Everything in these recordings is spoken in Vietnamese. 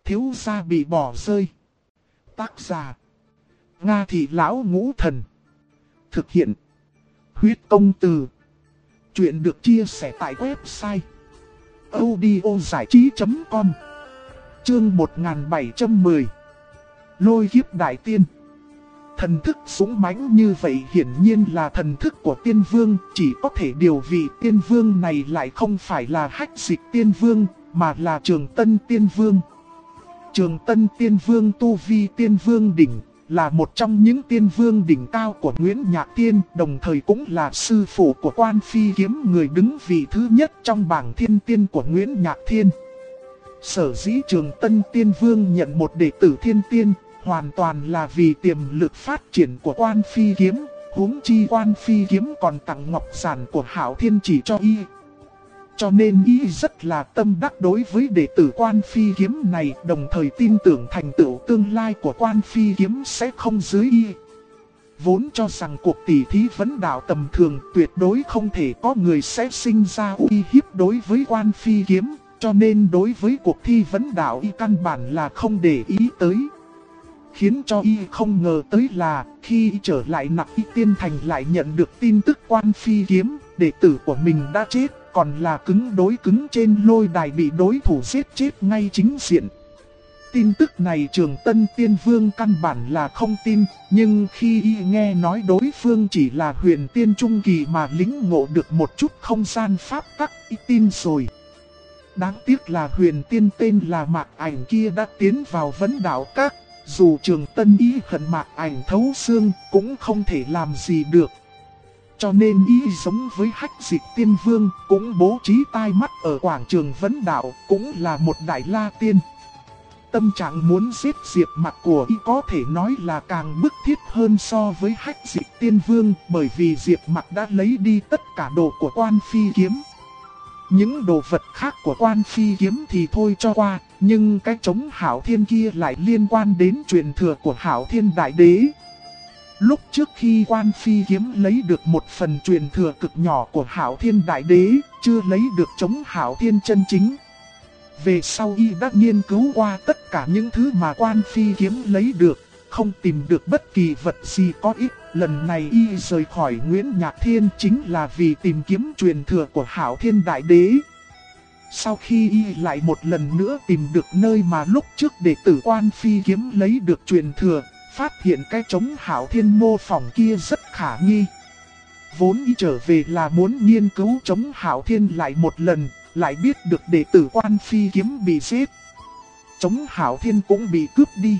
thiếu gia bị bỏ rơi. Tác giả: Nga Thị Lão Ngũ Thần. Thực hiện: Huyết Công Từ. Chuyện được chia sẻ tại website audiozảichí.com. Chương 1710. Lôi kiếp đại tiên. Thần thức dũng mãnh như vậy hiển nhiên là thần thức của tiên vương, chỉ có thể điều vị tiên vương này lại không phải là Hách Dịch tiên vương, mà là Trường Tân tiên vương. Trường Tân tiên vương tu vi tiên vương đỉnh, là một trong những tiên vương đỉnh cao của Nguyễn Nhạc Tiên, đồng thời cũng là sư phụ của Quan Phi Kiếm, người đứng vị thứ nhất trong bảng thiên tiên của Nguyễn Nhạc Thiên. Sở dĩ Trường Tân tiên vương nhận một đệ tử thiên tiên, hoàn toàn là vì tiềm lực phát triển của Quan Phi Kiếm, huống chi Quan Phi Kiếm còn tặng ngọc giản của Hạo Thiên chỉ cho y. Cho nên y rất là tâm đắc đối với đệ tử Quan Phi Kiếm này, đồng thời tin tưởng thành tựu tương lai của Quan Phi Kiếm sẽ không dưới y. Vốn cho rằng cuộc tỷ thí vấn đạo tầm thường tuyệt đối không thể có người sẽ sinh ra uy hiếp đối với Quan Phi Kiếm, cho nên đối với cuộc thi vấn đạo y căn bản là không để ý tới. Khiến cho y không ngờ tới là khi y trở lại Nặc Y Tiên Thành lại nhận được tin tức Quan Phi Kiếm, đệ tử của mình đã chết, còn là cứng đối cứng trên lôi đài bị đối thủ giết chết ngay chính diện. Tin tức này Trường Tân tiên vương căn bản là không tin, nhưng khi y nghe nói đối phương chỉ là huyền tiên trung kỳ mà lĩnh ngộ được một chút không gian pháp tắc, y tin rồi. Đáng tiếc là huyền tiên tên là Mạc Ảnh kia đã tiến vào vấn đạo các, dù Trường Tân ý hận Mạc Ảnh thấu xương cũng không thể làm gì được. Cho nên ý giống với Hách Dịch tiên vương, cũng bố trí tai mắt ở quảng trường vấn đạo, cũng là một đại la tiên. Tâm trạng muốn giết Diệp Mặc của y có thể nói là càng bức thiết hơn so với Hách Dịch tiên vương, bởi vì Diệp Mặc đã lấy đi tất cả đồ của Quan Phi Kiếm. Những đồ vật khác của Quan Phi Kiếm thì thôi cho qua, nhưng cái trống Hạo Thiên kia lại liên quan đến truyền thừa của Hạo Thiên Đại Đế. Lúc trước khi Quan Phi Kiếm lấy được một phần truyền thừa cực nhỏ của Hạo Thiên Đại Đế, chưa lấy được trống Hạo Thiên chân chính. Về sau y đã nghiên cứu qua tất cả những thứ mà Quan Phi Kiếm lấy được, không tìm được bất kỳ vật gì có ích. Lần này y rời khỏi Nguyễn Nhạc Thiên chính là vì tìm kiếm truyền thừa của Hạo Thiên Đại Đế. Sau khi y lại một lần nữa tìm được nơi mà lúc trước đệ tử Quan Phi Kiếm lấy được truyền thừa, phát hiện cái trống Hạo Thiên mô phỏng kia rất khả nghi. Vốn y trở về là muốn nghiên cứu trống Hạo Thiên lại một lần, lại biết được đệ tử Quan Phi Kiếm bị giết. Trống Hạo Thiên cũng bị cướp đi.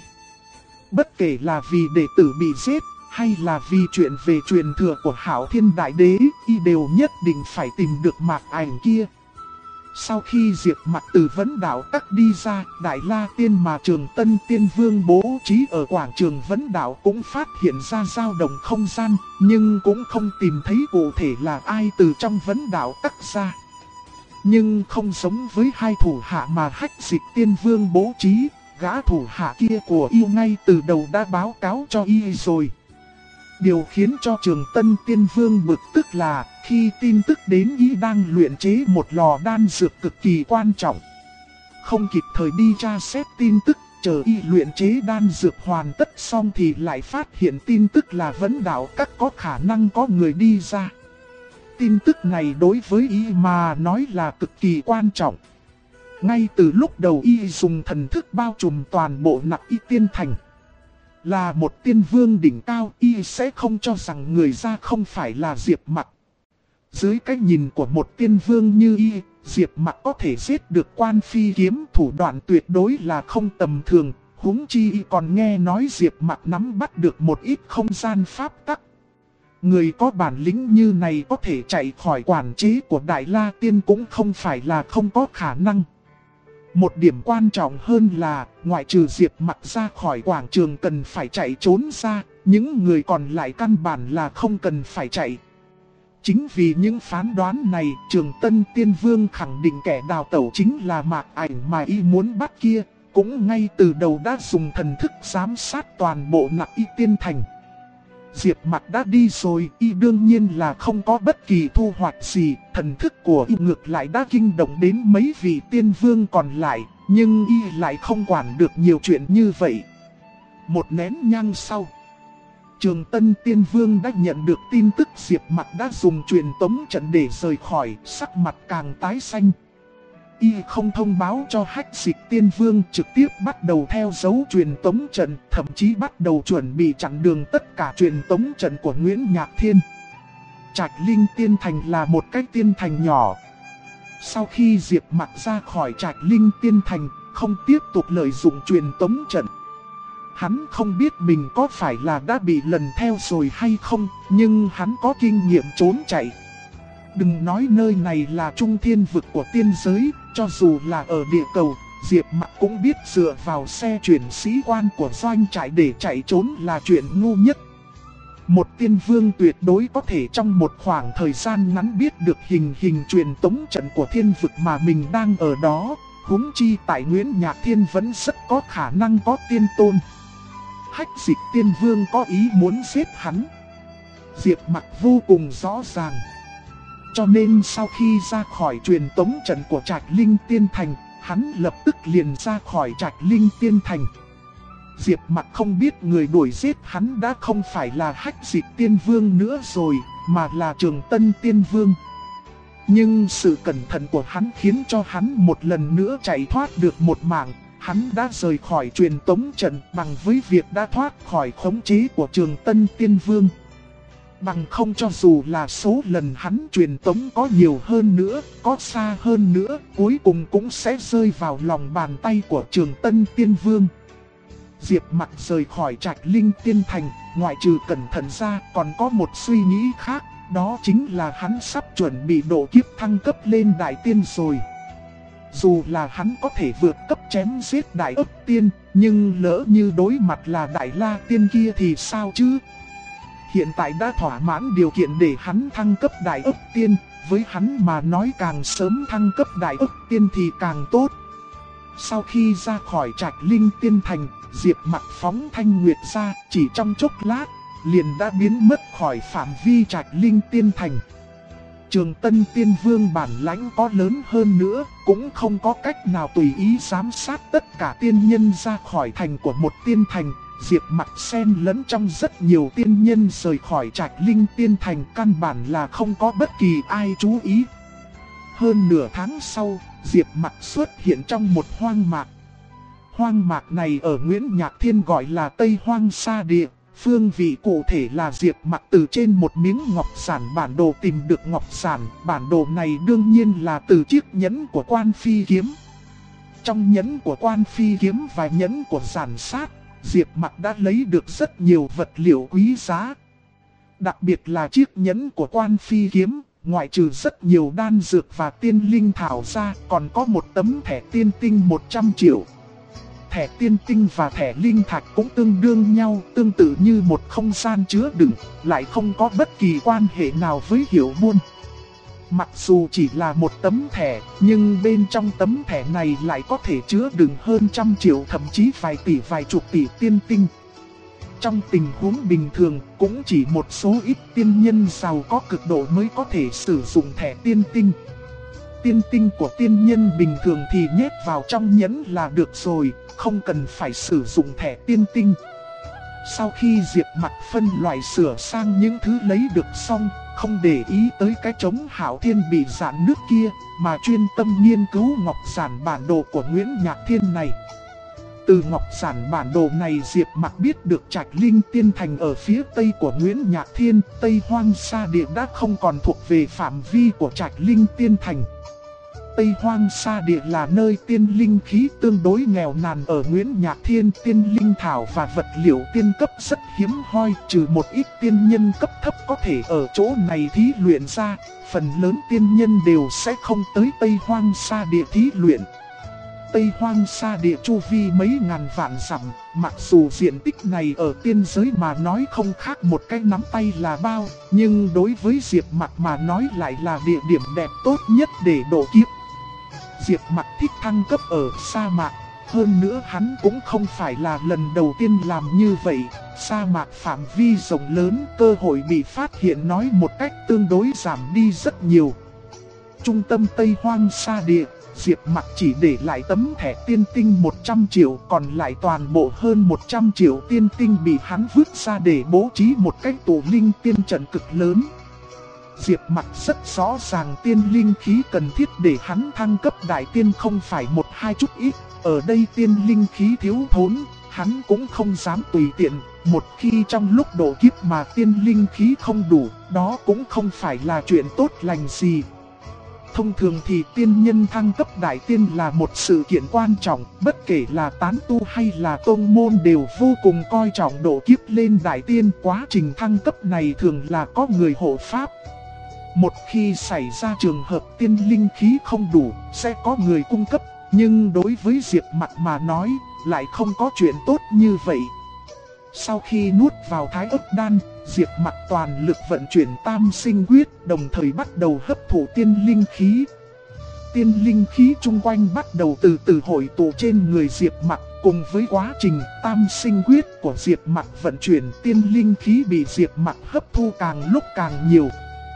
Bất kể là vì đệ tử bị giết, hay là vì chuyện về truyền thừa của Hạo Thiên Đại Đế, y đều nhất định phải tìm được Mạc Ảnh kia. Sau khi Diệp Mặc từ vấn đạo các đi ra, Đại La Tiên mà Trường Tân Tiên Vương bố trí ở quảng trường vấn đạo cũng phát hiện ra dao động không gian, nhưng cũng không tìm thấy cụ thể là ai từ trong vấn đạo các ra. Nhưng không giống với hai thủ hạ mà Hách Dịch Tiên Vương bố trí, gã thủ hạ kia của y ngay từ đầu đã báo cáo cho y rồi. Điều khiến cho Trường Tân Tiên Vương bực tức là khi tin tức đến y đang luyện chế một lò đan dược cực kỳ quan trọng. Không kịp thời đi tra xét tin tức, chờ y luyện chế đan dược hoàn tất xong thì lại phát hiện tin tức là vấn đạo các có khả năng có người đi ra. Tin tức này đối với y mà nói là cực kỳ quan trọng. Ngay từ lúc đầu y dùng thần thức bao trùm toàn bộ Nặc Y Tiên Thành. Là một tiên vương đỉnh cao, y sẽ không cho rằng người ra không phải là Diệp Mặc. Dưới cái nhìn của một tiên vương như y, Diệp Mặc có thể giết được Quan Phi Kiếm, thủ đoạn tuyệt đối là không tầm thường. Huống chi y còn nghe nói Diệp Mặc nắm bắt được một ít không gian pháp tắc. Người có bản lĩnh như này có thể chạy khỏi quản chế của Đại La Tiên cũng không phải là không có khả năng. Một điểm quan trọng hơn là, ngoại trừ Diệp Mặc ra khỏi quảng trường cần phải chạy trốn ra, những người còn lại căn bản là không cần phải chạy. Chính vì những phán đoán này, Trường Tân Tiên Vương khẳng định kẻ đào tẩu chính là Mạc Ảnh mà y muốn bắt kia, cũng ngay từ đầu đã dùng thần thức giám sát toàn bộ Nặc Y Tiên Thành. Diệp Mặc đã đi rồi, y đương nhiên là không có bất kỳ thu hoạch gì, thần thức của y ngược lại đã kinh động đến mấy vị tiên vương còn lại, nhưng y lại không quản được nhiều chuyện như vậy. Một nén nhang sau, Trường Tân Tiên Vương đã nhận được tin tức Diệp Mặc đã dùng truyền tống trận để rời khỏi, sắc mặt càng tái xanh. Y không thông báo cho Hách Dịch Tiên Vương, trực tiếp bắt đầu theo dấu truyền tống trận, thậm chí bắt đầu chuẩn bị chặn đường tất cả truyền tống trận của Nguyễn Nhạc Thiên. Trạch Linh Tiên Thành là một cái tiên thành nhỏ. Sau khi Diệp Mặc ra khỏi Trạch Linh Tiên Thành, không tiếp tục lợi dụng truyền tống trận. Hắn không biết mình có phải là đã bị lần theo rồi hay không, nhưng hắn có kinh nghiệm trốn chạy. Đừng nói nơi này là trung thiên vực của tiên giới, cho dù là ở địa cầu, Diệp Mặc cũng biết dựa vào xe chuyển sĩ quan của doanh trại để chạy trốn là chuyện ngu nhất. Một tiên vương tuyệt đối có thể trong một khoảng thời gian ngắn biết được hình truyền tống trận của thiên vực mà mình đang ở đó, huống chi tại Nguyễn Nhạc Thiên vẫn rất có khả năng có tiên tôn. Hách Dịch Tiên Vương có ý muốn giết hắn, Diệp Mặc vô cùng rõ ràng. Cho nên sau khi ra khỏi truyền tống trận của Trạch Linh Tiên Thành, hắn lập tức liền ra khỏi Trạch Linh Tiên Thành. Diệp Mặc không biết người đuổi giết hắn đã không phải là Hách Dịch Tiên Vương nữa rồi, mà là Trường Tân Tiên Vương. Nhưng sự cẩn thận của hắn khiến cho hắn một lần nữa chạy thoát được một mạng. Hắn đã rời khỏi truyền tống trận bằng với việc đã thoát khỏi khống chế của Trường Tân Tiên Vương. Bằng không cho dù là số lần hắn truyền tống có nhiều hơn nữa, có xa hơn nữa, cuối cùng cũng sẽ rơi vào lòng bàn tay của Trường Tân Tiên Vương. Diệp Mặc rời khỏi Trạch Linh Tiên Thành, ngoại trừ cẩn thận ra còn có một suy nghĩ khác, đó chính là hắn sắp chuẩn bị độ kiếp thăng cấp lên Đại Tiên rồi. Dù là hắn có thể vượt cấp chém giết Đại Ức Tiên, nhưng lỡ như đối mặt là Đại La Tiên kia thì sao chứ? Hiện tại đã thỏa mãn điều kiện để hắn thăng cấp Đại Ức Tiên, với hắn mà nói càng sớm thăng cấp Đại Ức Tiên thì càng tốt. Sau khi ra khỏi Trạch Linh Tiên Thành, Diệp Mặc phóng Thanh Nguyệt ra, chỉ trong chốc lát, liền đã biến mất khỏi phạm vi Trạch Linh Tiên Thành. Trường Tân Tiên Vương bản lãnh có lớn hơn nữa, cũng không có cách nào tùy ý giám sát tất cả tiên nhân ra khỏi thành của một tiên thành. Diệp Mặc xen lẫn trong rất nhiều tiên nhân rời khỏi Trạch Linh Tiên Thành, căn bản là không có bất kỳ ai chú ý. Hơn nửa tháng sau, Diệp Mặc xuất hiện trong một hoang mạc. Hoang mạc này ở Nguyễn Nhạc Thiên gọi là Tây Hoang Sa Địa. Phương vị cụ thể là Diệp Mặc từ trên một miếng ngọc giản bản đồ tìm được ngọc giản. Bản đồ này đương nhiên là từ chiếc nhẫn của Quan Phi Kiếm. Trong nhẫn của Quan Phi Kiếm và nhẫn của giản sát, Diệp Mặc đã lấy được rất nhiều vật liệu quý giá. Đặc biệt là chiếc nhẫn của Quan Phi Kiếm, ngoại trừ rất nhiều đan dược và tiên linh thảo ra, còn có một tấm thẻ tiên tinh 100 triệu. Thẻ tiên tinh và thẻ linh thạch cũng tương đương nhau, tương tự như một không gian chứa đựng, lại không có bất kỳ quan hệ nào với hiểu buôn. Mặc dù chỉ là một tấm thẻ, nhưng bên trong tấm thẻ này lại có thể chứa đựng hơn 100 triệu, thậm chí vài tỷ vài chục tỷ tiên tinh. Trong tình huống bình thường, cũng chỉ một số ít tiên nhân giàu có cực độ mới có thể sử dụng thẻ tiên tinh. Tiên tinh của tiên nhân bình thường thì nhét vào trong nhẫn là được rồi, không cần phải sử dụng thẻ tiên tinh. Sau khi Diệp Mặc phân loại sửa sang những thứ lấy được xong, không để ý tới cái trống Hạo Thiên bị dạn nước kia, mà chuyên tâm nghiên cứu ngọc giản bản đồ của Nguyễn Nhạc Thiên này. Từ ngọc giản bản đồ này Diệp Mặc biết được Trạch Linh Tiên Thành ở phía tây của Nguyễn Nhạc Thiên, Tây Hoang Sa Địa đã không còn thuộc về phạm vi của Trạch Linh Tiên Thành. Tây Hoang Sa Địa là nơi tiên linh khí tương đối nghèo nàn ở Nguyễn Nhạc Thiên, tiên linh thảo và vật liệu tiên cấp rất hiếm hoi, trừ một ít tiên nhân cấp thấp có thể ở chỗ này thí luyện ra, phần lớn tiên nhân đều sẽ không tới Tây Hoang Sa Địa thí luyện. Tây Hoang Sa Địa chu vi mấy ngàn vạn dặm, mặc dù diện tích này ở tiên giới mà nói không khác một cái nắm tay là bao, nhưng đối với Diệp Mặc mà nói lại là địa điểm đẹp tốt nhất để độ kiếp. Diệp Mặc thích thăng cấp ở sa mạc, Hơn nữa hắn cũng không phải là lần đầu tiên làm như vậy. Sa mạc phạm vi rộng lớn, cơ hội bị phát hiện nói một cách tương đối giảm đi rất nhiều. Trung tâm Tây Hoang Sa Địa, Diệp Mặc chỉ để lại tấm thẻ tiên tinh 100 triệu, còn lại toàn bộ hơn 100 triệu tiên tinh bị hắn vứt ra để bố trí một cái tụ linh tiên trận cực lớn. Diệp Mặc rất rõ ràng tiên linh khí cần thiết để hắn thăng cấp đại tiên không phải một hai chút ít. Ở đây tiên linh khí thiếu thốn, hắn cũng không dám tùy tiện. Một khi trong lúc độ kiếp mà tiên linh khí không đủ, đó cũng không phải là chuyện tốt lành gì. Thông thường thì tiên nhân thăng cấp đại tiên là một sự kiện quan trọng, bất kể là tán tu hay là tôn môn đều vô cùng coi trọng độ kiếp lên đại tiên. Quá trình thăng cấp này thường là có người hộ pháp. Một khi xảy ra trường hợp tiên linh khí không đủ, sẽ có người cung cấp, nhưng đối với Diệp Mặc mà nói, lại không có chuyện tốt như vậy. Sau khi nuốt vào thái ức đan, Diệp Mặc toàn lực vận chuyển tam sinh quyết, đồng thời bắt đầu hấp thụ tiên linh khí. Tiên linh khí chung quanh bắt đầu từ từ hội tụ trên người Diệp Mặc, cùng với quá trình tam sinh quyết của Diệp Mặc vận chuyển, tiên linh khí bị Diệp Mặc hấp thu càng lúc càng nhiều.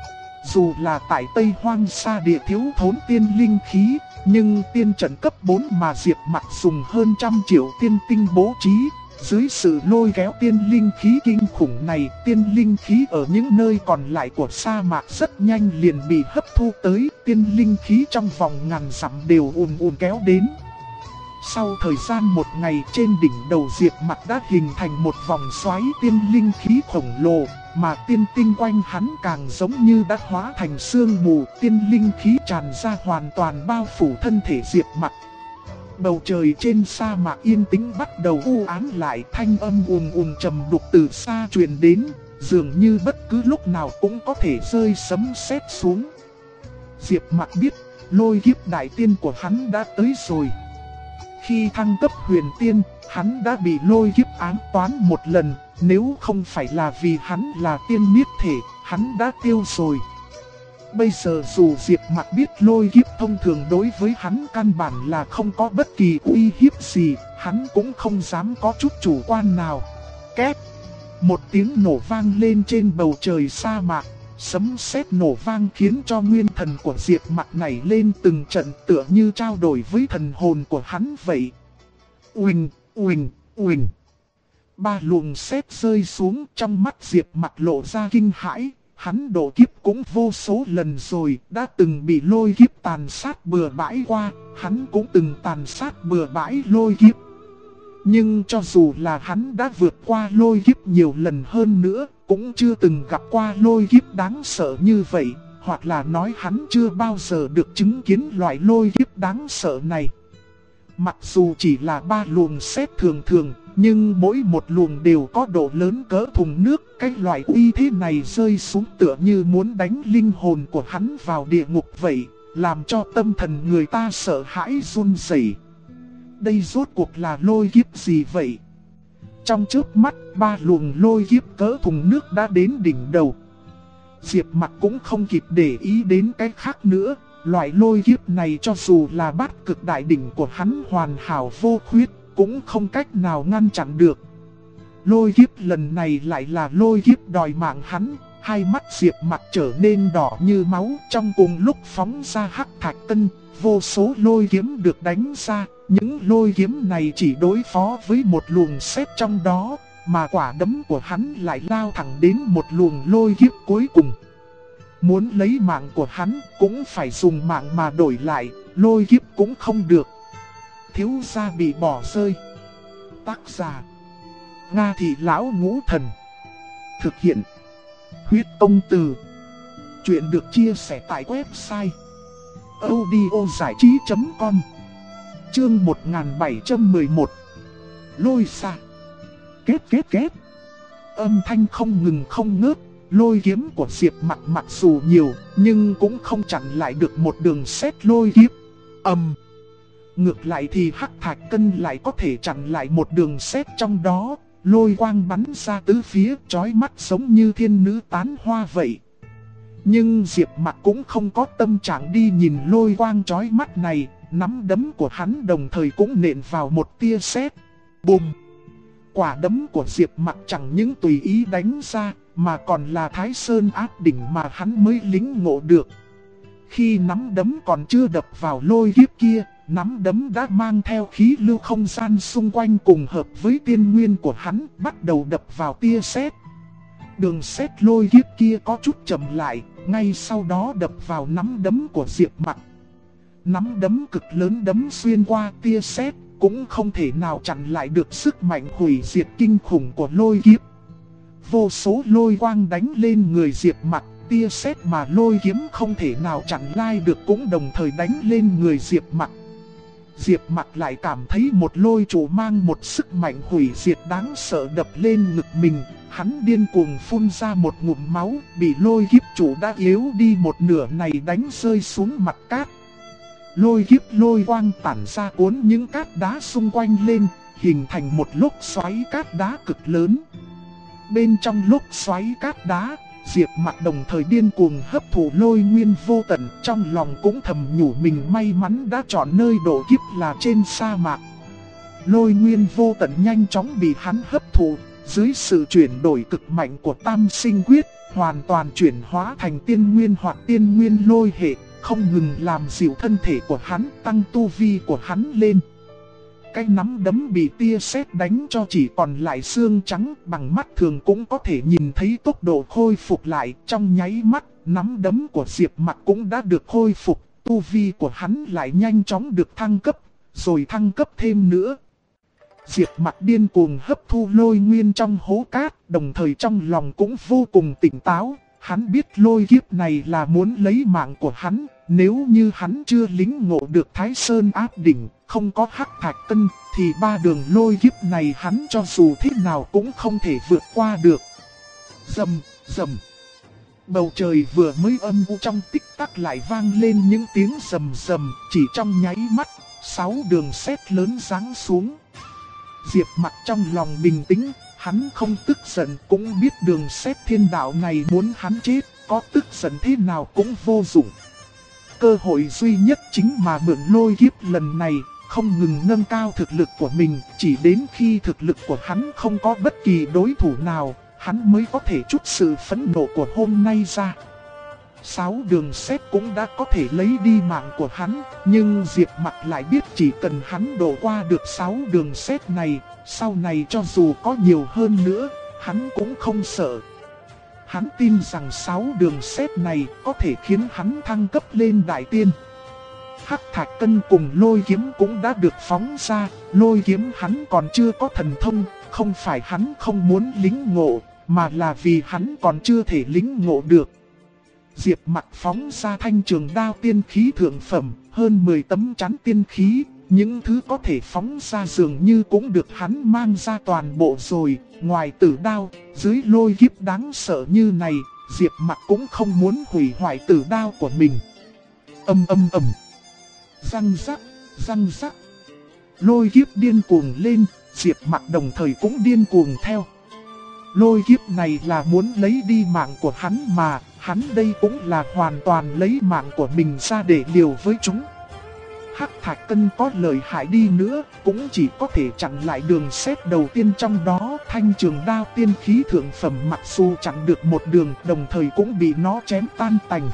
Dù là tại Tây Hoang Sa Địa thiếu thốn tiên linh khí, nhưng tiên trận cấp 4 mà Diệp Mặc dùng hơn 100 triệu tiên tinh bố trí, dưới sự lôi kéo tiên linh khí kinh khủng này, tiên linh khí ở những nơi còn lại của sa mạc rất nhanh liền bị hấp thu tới, tiên linh khí trong vòng ngàn dặm đều ùn ùn kéo đến. Sau thời gian một ngày, trên đỉnh đầu Diệp Mặc đã hình thành một vòng xoáy tiên linh khí khổng lồ, mà tiên tinh quanh hắn càng giống như đã hóa thành sương mù, tiên linh khí tràn ra hoàn toàn bao phủ thân thể Diệp Mặc. Bầu trời trên sa mạc yên tĩnh bắt đầu u ám lại, thanh âm ùn ùn trầm đục từ xa truyền đến, dường như bất cứ lúc nào cũng có thể rơi sấm sét xuống. Diệp Mặc biết, lôi kiếp đại tiên của hắn đã tới rồi. Khi thăng cấp huyền tiên, hắn đã bị lôi kiếp ám toán một lần, nếu không phải là vì hắn là tiên niết thể, hắn đã tiêu rồi. Bây giờ dù Diệp Mặc biết lôi kiếp thông thường đối với hắn căn bản là không có bất kỳ uy hiếp gì, hắn cũng không dám có chút chủ quan nào. Két! Một tiếng nổ vang lên trên bầu trời sa mạc, sấm sét nổ vang khiến cho nguyên thần của Diệp Mặc nảy lên từng trận, tựa như trao đổi với thần hồn của hắn vậy. Uỳnh, uỳnh, uỳnh. Ba luồng sét rơi xuống, trong mắt Diệp Mặc lộ ra kinh hãi. Hắn độ kiếp cũng vô số lần rồi, đã từng bị lôi kiếp tàn sát bừa bãi qua, hắn cũng từng tàn sát bừa bãi lôi kiếp. Nhưng cho dù là hắn đã vượt qua lôi kiếp nhiều lần hơn nữa, cũng chưa từng gặp qua lôi kiếp đáng sợ như vậy, hoặc là nói hắn chưa bao giờ được chứng kiến loại lôi kiếp đáng sợ này. Mặc dù chỉ là 3 luồng sét thường thường, nhưng mỗi một luồng đều có độ lớn cỡ thùng nước. Cái loại uy thế này rơi xuống tựa như muốn đánh linh hồn của hắn vào địa ngục vậy, làm cho tâm thần người ta sợ hãi run rẩy. Đây rốt cuộc là lôi kiếp gì vậy? Trong chớp mắt, 3 luồng lôi kiếp cỡ thùng nước đã đến đỉnh đầu. Diệp Mặc cũng không kịp để ý đến cái khác nữa. Loại lôi kiếp này cho dù là bát cực đại đỉnh của hắn hoàn hảo vô khuyết, cũng không cách nào ngăn chặn được. Lôi kiếp lần này lại là lôi kiếp đòi mạng hắn. Hai mắt Diệp Mặc trở nên đỏ như máu, trong cùng lúc phóng ra hắc thạch tân, vô số lôi kiếm được đánh ra. Những lôi kiếm này chỉ đối phó với một luồng sét trong đó, mà quả đấm của hắn lại lao thẳng đến một luồng lôi kiếp cuối cùng. Muốn lấy mạng của hắn cũng phải dùng mạng mà đổi lại, lôi kiếp cũng không được. Thiếu gia bị bỏ rơi. Tác giả: Nga Thị Lão Ngũ Thần. Thực hiện: Huyết Công Từ. Chuyện được chia sẻ tại website audiozảichí.com. Chương 1711. Lôi xa. Kết. Âm thanh không ngừng không ngớt. Lôi kiếm của Diệp Mặc mặc dù nhiều, nhưng cũng không chặn lại được một đường sét lôi kiếp. Ngược lại thì hắc thạch cân lại có thể chặn lại một đường sét trong đó. Lôi quang bắn ra tứ phía, chói mắt giống như thiên nữ tán hoa vậy. Nhưng Diệp Mặc cũng không có tâm trạng đi nhìn lôi quang chói mắt này, nắm đấm của hắn đồng thời cũng nện vào một tia sét. Bùm! Quả đấm của Diệp Mặc chẳng những tùy ý đánh ra, mà còn là Thái Sơn Áp Đỉnh mà hắn mới lĩnh ngộ được. Khi nắm đấm còn chưa đập vào lôi kiếp kia, nắm đấm đã mang theo khí lưu không gian xung quanh cùng hợp với tiên nguyên của hắn, bắt đầu đập vào tia sét. Đường sét lôi kiếp kia có chút chậm lại, ngay sau đó đập vào nắm đấm của Diệp Mặc. Nắm đấm cực lớn đấm xuyên qua tia sét, cũng không thể nào chặn lại được sức mạnh hủy diệt kinh khủng của lôi kiếp. Vô số lôi quang đánh lên người Diệp Mặc, tia sét mà lôi kiếm không thể nào chặn lai được cũng đồng thời đánh lên người Diệp Mặc. Diệp Mặc lại cảm thấy một lôi trụ mang một sức mạnh hủy diệt đáng sợ đập lên ngực mình. Hắn điên cuồng phun ra một ngụm máu, bị lôi kiếp trụ đã yếu đi một nửa này đánh rơi xuống mặt cát. Lôi kiếp lôi quang tản ra cuốn những cát đá xung quanh lên, hình thành một lốc xoáy cát đá cực lớn. Bên trong lốc xoáy cát đá, Diệp Mặc đồng thời điên cuồng hấp thụ lôi nguyên vô tận, trong lòng cũng thầm nhủ mình may mắn đã chọn nơi độ kiếp là trên sa mạc. Lôi nguyên vô tận nhanh chóng bị hắn hấp thụ, dưới sự chuyển đổi cực mạnh của Tam Sinh Quyết, hoàn toàn chuyển hóa thành tiên nguyên hoặc tiên nguyên lôi hệ, không ngừng làm dịu thân thể của hắn, tăng tu vi của hắn lên. Cái nắm đấm bị tia sét đánh cho chỉ còn lại xương trắng, bằng mắt thường cũng có thể nhìn thấy tốc độ khôi phục lại. Trong nháy mắt, nắm đấm của Diệp Mặc cũng đã được khôi phục, tu vi của hắn lại nhanh chóng được thăng cấp, rồi thăng cấp thêm nữa. Diệp Mặc điên cuồng hấp thu lôi nguyên trong hố cát, đồng thời trong lòng cũng vô cùng tỉnh táo. Hắn biết lôi kiếp này là muốn lấy mạng của hắn, nếu như hắn chưa lĩnh ngộ được Thái Sơn Áp Đỉnh, không có Hắc Thạch Cân, thì ba đường lôi kiếp này hắn cho dù thế nào cũng không thể vượt qua được. Rầm, rầm. Bầu trời vừa mới âm u trong tích tắc lại vang lên những tiếng rầm rầm, chỉ trong nháy mắt, 6 đường sét lớn giáng xuống. Diệp Mặc trong lòng bình tĩnh, hắn không tức giận, cũng biết đường sét thiên đạo này muốn hắn chết, có tức giận thế nào cũng vô dụng. Cơ hội duy nhất chính mà mượn lôi kiếp lần này, không ngừng nâng cao thực lực của mình, chỉ đến khi thực lực của hắn không có bất kỳ đối thủ nào, hắn mới có thể trút sự phẫn nộ của hôm nay ra. 6 đường sét cũng đã có thể lấy đi mạng của hắn, nhưng Diệp Mặc lại biết chỉ cần hắn đổ qua được 6 đường sét này, sau này cho dù có nhiều hơn nữa, hắn cũng không sợ. Hắn tin rằng 6 đường sét này có thể khiến hắn thăng cấp lên đại tiên. Hắc Thạch Cân cùng lôi kiếm cũng đã được phóng ra, lôi kiếm hắn còn chưa có thần thông, không phải hắn không muốn lĩnh ngộ, mà là vì hắn còn chưa thể lĩnh ngộ được. Diệp Mặc phóng ra thanh trường đao tiên khí thượng phẩm, hơn 10 tấm chắn tiên khí, những thứ có thể phóng ra dường như cũng được hắn mang ra toàn bộ rồi. Ngoài tử đao, dưới lôi kiếp đáng sợ như này, Diệp Mặc cũng không muốn hủy hoại tử đao của mình. Ầm ầm ầm, răng rắc, răng rắc. Lôi kiếp điên cuồng lên, Diệp Mặc đồng thời cũng điên cuồng theo. Lôi kiếp này là muốn lấy đi mạng của hắn mà, hắn đây cũng là hoàn toàn lấy mạng của mình ra để liều với chúng. Hắc Thạch Cân có lợi hại đi nữa, cũng chỉ có thể chặn lại đường sét đầu tiên trong đó. Thanh trường đao tiên khí thượng phẩm mặc dù chặn được một đường, đồng thời cũng bị nó chém tan tành.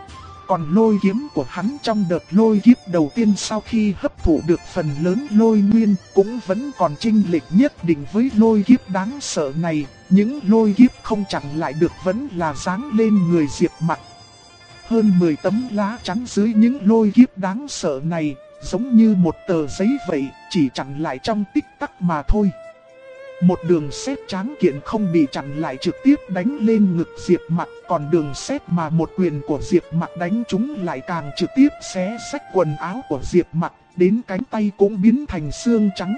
Còn lôi kiếm của hắn trong đợt lôi kiếp đầu tiên sau khi hấp thụ được phần lớn lôi nguyên, cũng vẫn còn chênh lệch nhất định với lôi kiếp đáng sợ này. Những lôi kiếp không chặn lại được vẫn là giáng lên người Diệp Mặc. Hơn 10 tấm lá chắn dưới những lôi kiếp đáng sợ này, giống như một tờ giấy vậy, chỉ chặn lại trong tích tắc mà thôi. Một đường sét tráng kiện không bị chặn lại trực tiếp đánh lên ngực Diệp Mặc, còn đường sét mà một quyền của Diệp Mặc đánh trúng lại càng trực tiếp xé rách quần áo của Diệp Mặc, đến cánh tay cũng biến thành xương trắng.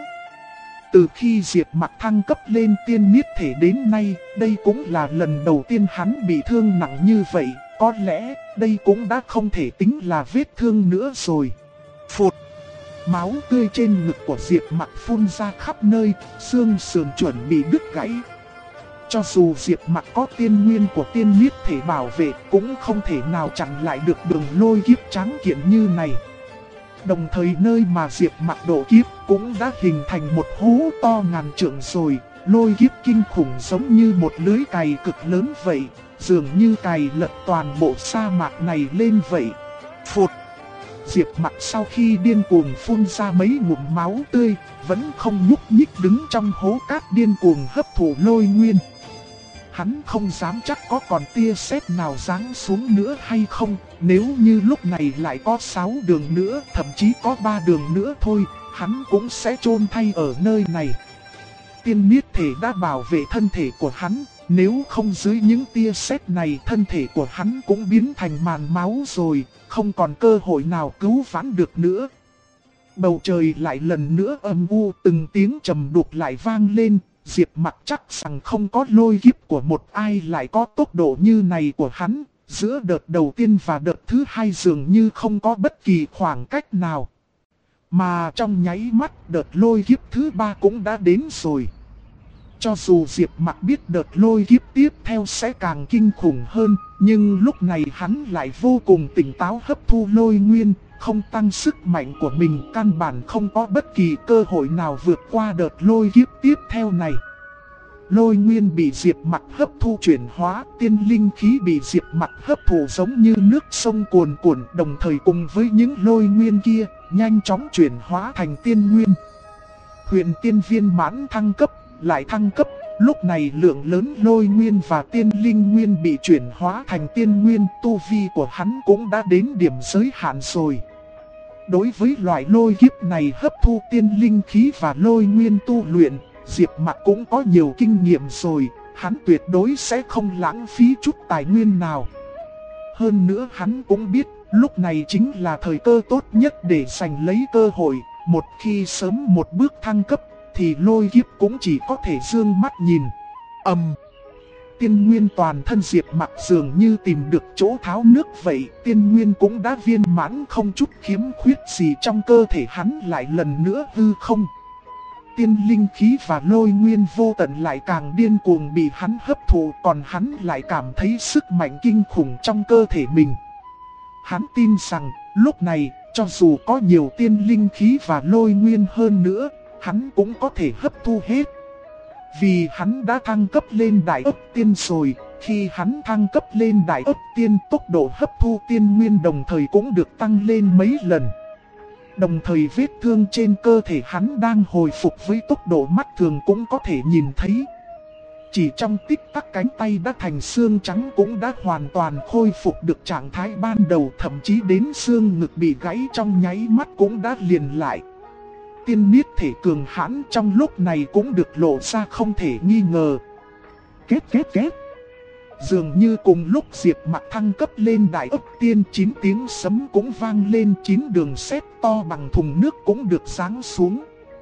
Từ khi Diệp Mặc thăng cấp lên tiên niết thể đến nay, đây cũng là lần đầu tiên hắn bị thương nặng như vậy, có lẽ đây cũng đã không thể tính là vết thương nữa rồi. Phụt! Máu tươi trên ngực của Diệp Mặc phun ra khắp nơi, xương sườn chuẩn bị đứt gãy. Cho dù Diệp Mặc có tiên nguyên của tiên niết thể bảo vệ, cũng không thể nào chặn lại được đường lôi kiếp tráng kiện như này. Đồng thời nơi mà Diệp Mặc độ kiếp cũng đã hình thành một hố to ngàn trượng rồi. Lôi kiếp kinh khủng giống như một lưới cày cực lớn vậy, dường như cày lật toàn bộ sa mạc này lên vậy. Phụt! Diệp Mặc sau khi điên cuồng phun ra mấy ngụm máu tươi, vẫn không nhúc nhích đứng trong hố cát điên cuồng hấp thụ lôi nguyên. Hắn không dám chắc có còn tia sét nào giáng xuống nữa hay không, nếu như lúc này lại có 6 đường nữa, thậm chí có 3 đường nữa thôi, hắn cũng sẽ chôn thay ở nơi này. Tiên niết thể đã bảo vệ thân thể của hắn, nếu không dưới những tia sét này thân thể của hắn cũng biến thành màn máu rồi, không còn cơ hội nào cứu vãn được nữa. Bầu trời lại lần nữa âm u, từng tiếng trầm đục lại vang lên. Diệp Mặc chắc rằng không có lôi kiếp của một ai lại có tốc độ như này của hắn. Giữa đợt đầu tiên và đợt thứ hai dường như không có bất kỳ khoảng cách nào. Mà trong nháy mắt đợt lôi kiếp thứ ba cũng đã đến rồi. Cho dù Diệp Mặc biết đợt lôi kiếp tiếp theo sẽ càng kinh khủng hơn, nhưng lúc này hắn lại vô cùng tỉnh táo hấp thu lôi nguyên, không tăng sức mạnh của mình, căn bản không có bất kỳ cơ hội nào vượt qua đợt lôi kiếp tiếp theo này. Lôi nguyên bị Diệp Mặc hấp thu chuyển hóa, tiên linh khí bị Diệp Mặc hấp thụ giống như nước sông cuồn cuộn, đồng thời cùng với những lôi nguyên kia, nhanh chóng chuyển hóa thành tiên nguyên. Huyền tiên viên mãn thăng cấp, lại thăng cấp, lúc này lượng lớn lôi nguyên và tiên linh nguyên bị chuyển hóa thành tiên nguyên, tu vi của hắn cũng đã đến điểm giới hạn rồi. Đối với loại lôi kiếp này hấp thu tiên linh khí và lôi nguyên tu luyện, Diệp Mặc cũng có nhiều kinh nghiệm rồi, hắn tuyệt đối sẽ không lãng phí chút tài nguyên nào. Hơn nữa hắn cũng biết, lúc này chính là thời cơ tốt nhất để giành lấy cơ hội, một khi sớm một bước thăng cấp, thì lôi kiếp cũng chỉ có thể dương mắt nhìn. Tiên nguyên toàn thân Diệp Mặc dường như tìm được chỗ tháo nước vậy, tiên nguyên cũng đã viên mãn, không chút khiếm khuyết gì trong cơ thể hắn lại lần nữa hư không. Tiên linh khí và lôi nguyên vô tận lại càng điên cuồng bị hắn hấp thụ, còn hắn lại cảm thấy sức mạnh kinh khủng trong cơ thể mình. Hắn tin rằng lúc này, cho dù có nhiều tiên linh khí và lôi nguyên hơn nữa, hắn cũng có thể hấp thu hết. Vì hắn đã thăng cấp lên đại ấp tiên rồi, khi hắn thăng cấp lên đại ấp tiên, tốc độ hấp thu tiên nguyên đồng thời cũng được tăng lên mấy lần. Đồng thời vết thương trên cơ thể hắn đang hồi phục với tốc độ mắt thường cũng có thể nhìn thấy. Chỉ trong tích tắc cánh tay đã thành xương trắng cũng đã hoàn toàn khôi phục được trạng thái ban đầu, thậm chí đến xương ngực bị gãy trong nháy mắt cũng đã liền lại. Tiên niết thể cường hãn trong lúc này cũng được lộ ra không thể nghi ngờ. Kết. Dường như cùng lúc Diệp Mặc thăng cấp lên đại ấp tiên, 9 tiếng sấm cũng vang lên, 9 đường sét to bằng thùng nước cũng được giáng xuống.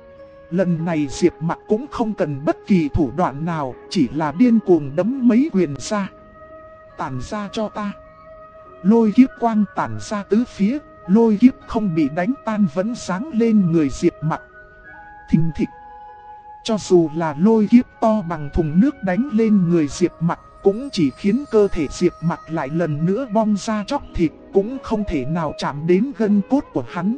Lần này Diệp Mặc cũng không cần bất kỳ thủ đoạn nào, chỉ là điên cuồng đấm mấy quyền ra. Tản ra cho ta. Lôi kiếp quang tản ra tứ phía, lôi kiếp không bị đánh tan vẫn giáng lên người Diệp Mặc. Thình thịch. Cho dù là lôi kiếp to bằng thùng nước đánh lên người Diệp Mặc, cũng chỉ khiến cơ thể Diệp Mặc lại lần nữa bong ra chóc thịt, cũng không thể nào chạm đến gân cốt của hắn.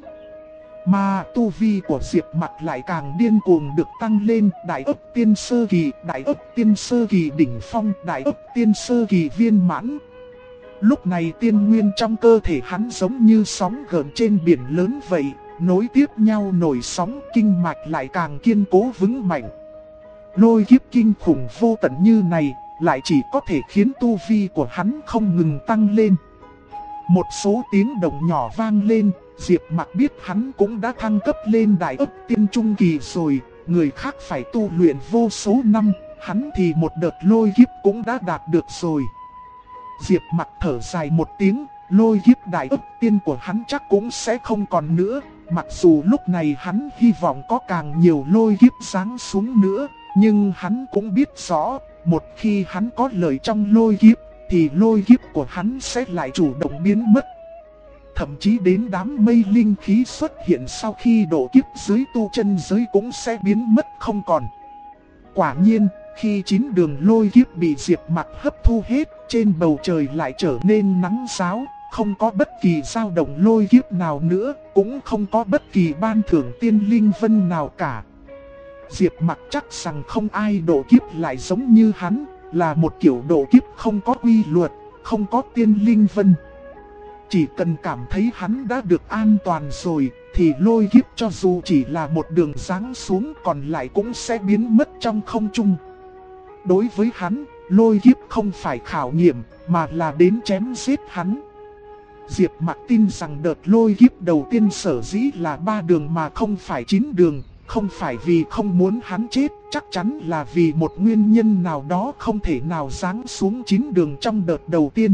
Mà tu vi của Diệp Mặc lại càng điên cuồng được tăng lên, đại ấp tiên sơ kỳ, đại ấp tiên sơ kỳ đỉnh phong, đại ấp tiên sơ kỳ viên mãn. Lúc này tiên nguyên trong cơ thể hắn giống như sóng gợn trên biển lớn vậy, nối tiếp nhau nổi sóng, kinh mạch lại càng kiên cố vững mạnh. Lôi kiếp kinh khủng vô tận như này, lại chỉ có thể khiến tu vi của hắn không ngừng tăng lên. Một số tiếng động nhỏ vang lên, Diệp Mặc biết hắn cũng đã thăng cấp lên đại ấp tiên trung kỳ rồi, người khác phải tu luyện vô số năm, hắn thì một đợt lôi kiếp cũng đã đạt được rồi. Diệp Mặc thở dài một tiếng, lôi kiếp đại ấp tiên của hắn chắc cũng sẽ không còn nữa, mặc dù lúc này hắn hy vọng có càng nhiều lôi kiếp giáng xuống nữa, nhưng hắn cũng biết rõ, một khi hắn có lời trong lôi kiếp, thì lôi kiếp của hắn sẽ lại chủ động biến mất. Thậm chí đến đám mây linh khí xuất hiện sau khi độ kiếp dưới tu chân giới cũng sẽ biến mất không còn. Quả nhiên, khi 9 đường lôi kiếp bị Diệp Mặc hấp thu hết, trên bầu trời lại trở nên nắng ráo, không có bất kỳ dao động lôi kiếp nào nữa, cũng không có bất kỳ ban thưởng tiên linh vân nào cả. Diệp Mặc chắc rằng không ai độ kiếp lại giống như hắn, là một kiểu độ kiếp không có quy luật, không có tiên linh vân. Chỉ cần cảm thấy hắn đã được an toàn rồi, thì lôi kiếp cho dù chỉ là một đường giáng xuống còn lại cũng sẽ biến mất trong không trung. Đối với hắn, lôi kiếp không phải khảo nghiệm, mà là đến chém giết hắn. Diệp Mặc tin rằng đợt lôi kiếp đầu tiên sở dĩ là 3 đường mà không phải 9 đường, không phải vì không muốn hắn chết, chắc chắn là vì một nguyên nhân nào đó không thể nào giáng xuống 9 đường trong đợt đầu tiên.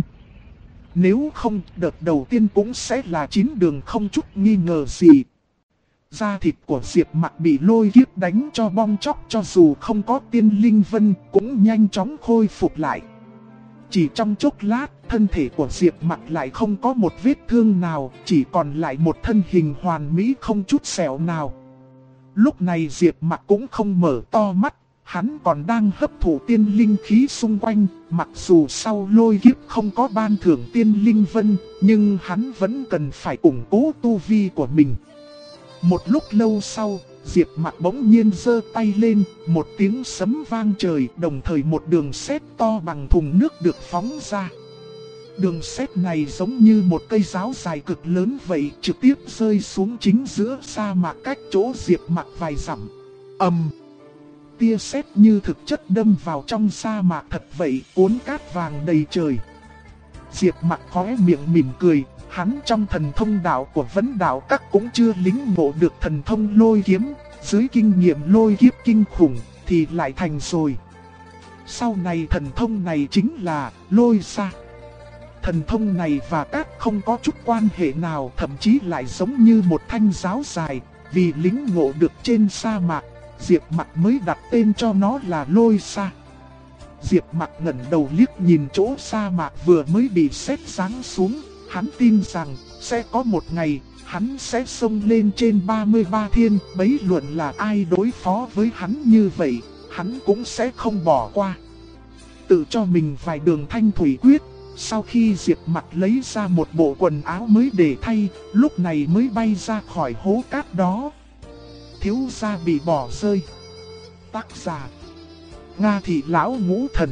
Nếu không, đợt đầu tiên cũng sẽ là 9 đường không chút nghi ngờ gì. Da thịt của Diệp Mặc bị lôi kiếp đánh cho bong chóc, cho dù không có tiên linh vân cũng nhanh chóng khôi phục lại. Chỉ trong chốc lát, thân thể của Diệp Mặc lại không có một vết thương nào, chỉ còn lại một thân hình hoàn mỹ không chút sẹo nào. Lúc này Diệp Mặc cũng không mở to mắt, hắn còn đang hấp thụ tiên linh khí xung quanh. Mặc dù sau lôi kiếp không có ban thưởng tiên linh vân, nhưng hắn vẫn cần phải củng cố tu vi của mình. Một lúc lâu sau, Diệp Mặc bỗng nhiên giơ tay lên, một tiếng sấm vang trời, đồng thời một đường sét to bằng thùng nước được phóng ra. Đường sét này giống như một cây giáo dài cực lớn vậy, trực tiếp rơi xuống chính giữa sa mạc cách chỗ Diệp Mặc vài dặm. Ầm! Tia sét như thực chất đâm vào trong sa mạc thật vậy, cuốn cát vàng đầy trời. Diệp Mặc khóe miệng mỉm cười, hắn trong thần thông đạo của Vấn Đạo Các cũng chưa lĩnh ngộ được thần thông lôi kiếm, dưới kinh nghiệm lôi kiếp kinh khủng thì lại thành rồi. Sau này thần thông này chính là lôi sa. Thần thông này và cát không có chút quan hệ nào, thậm chí lại giống như một thanh giáo dài, vì lĩnh ngộ được trên sa mạc, Diệp Mặc mới đặt tên cho nó là lôi sa. Diệp Mặc ngẩng đầu liếc nhìn chỗ sa mạc vừa mới bị sét giáng xuống, hắn tin rằng sẽ có một ngày hắn sẽ xông lên trên 33 thiên, bấy luận là ai đối phó với hắn như vậy, hắn cũng sẽ không bỏ qua. Tự cho mình vài đường thanh thủy quyết, sau khi Diệp Mặc lấy ra một bộ quần áo mới để thay, lúc này mới bay ra khỏi hố cát đó. Thiếu gia bị bỏ rơi. Tác giả: Nga Thị Lão Ngũ Thần.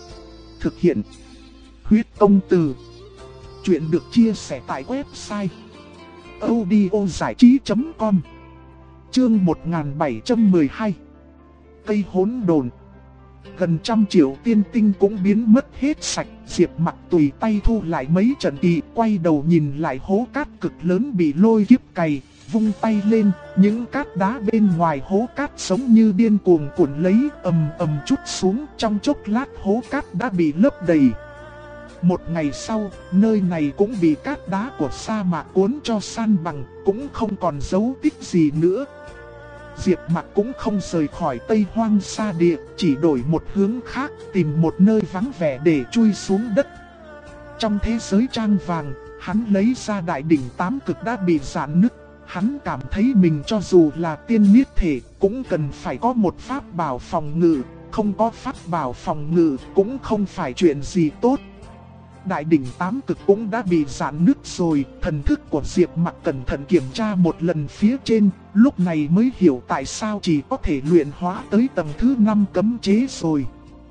Thực hiện: Huyết Công Từ. Chuyện được chia sẻ tại website audiozảichí.com. Chương 1712. Cây hỗn độn. Gần 100 triệu tiên tinh cũng biến mất hết sạch. Diệp Mặc tùy tay thu lại mấy trận kỳ, quay đầu nhìn lại hố cát cực lớn bị lôi kiếp cày, vung tay lên, những cát đá bên ngoài hố cát giống như điên cuồng cuộn lấy, ầm ầm trút xuống, trong chốc lát hố cát đã bị lấp đầy. Một ngày sau, nơi này cũng bị cát đá của sa mạc cuốn cho san bằng, cũng không còn dấu tích gì nữa. Diệp Mặc cũng không rời khỏi Tây Hoang Sa Địa, chỉ đổi một hướng khác, tìm một nơi vắng vẻ để chui xuống đất. Trong thế giới trang vàng, hắn lấy ra đại đỉnh 8 cực đã bị rạn nứt. Hắn cảm thấy mình cho dù là tiên niết thể, cũng cần phải có một pháp bảo phòng ngự, không có pháp bảo phòng ngự cũng không phải chuyện gì tốt. Đại đỉnh 8 cực cũng đã bị rạn nứt rồi, thần thức của Diệp Mặc cẩn thận kiểm tra một lần phía trên, lúc này mới hiểu tại sao chỉ có thể luyện hóa tới tầng thứ 5 cấm chế rồi.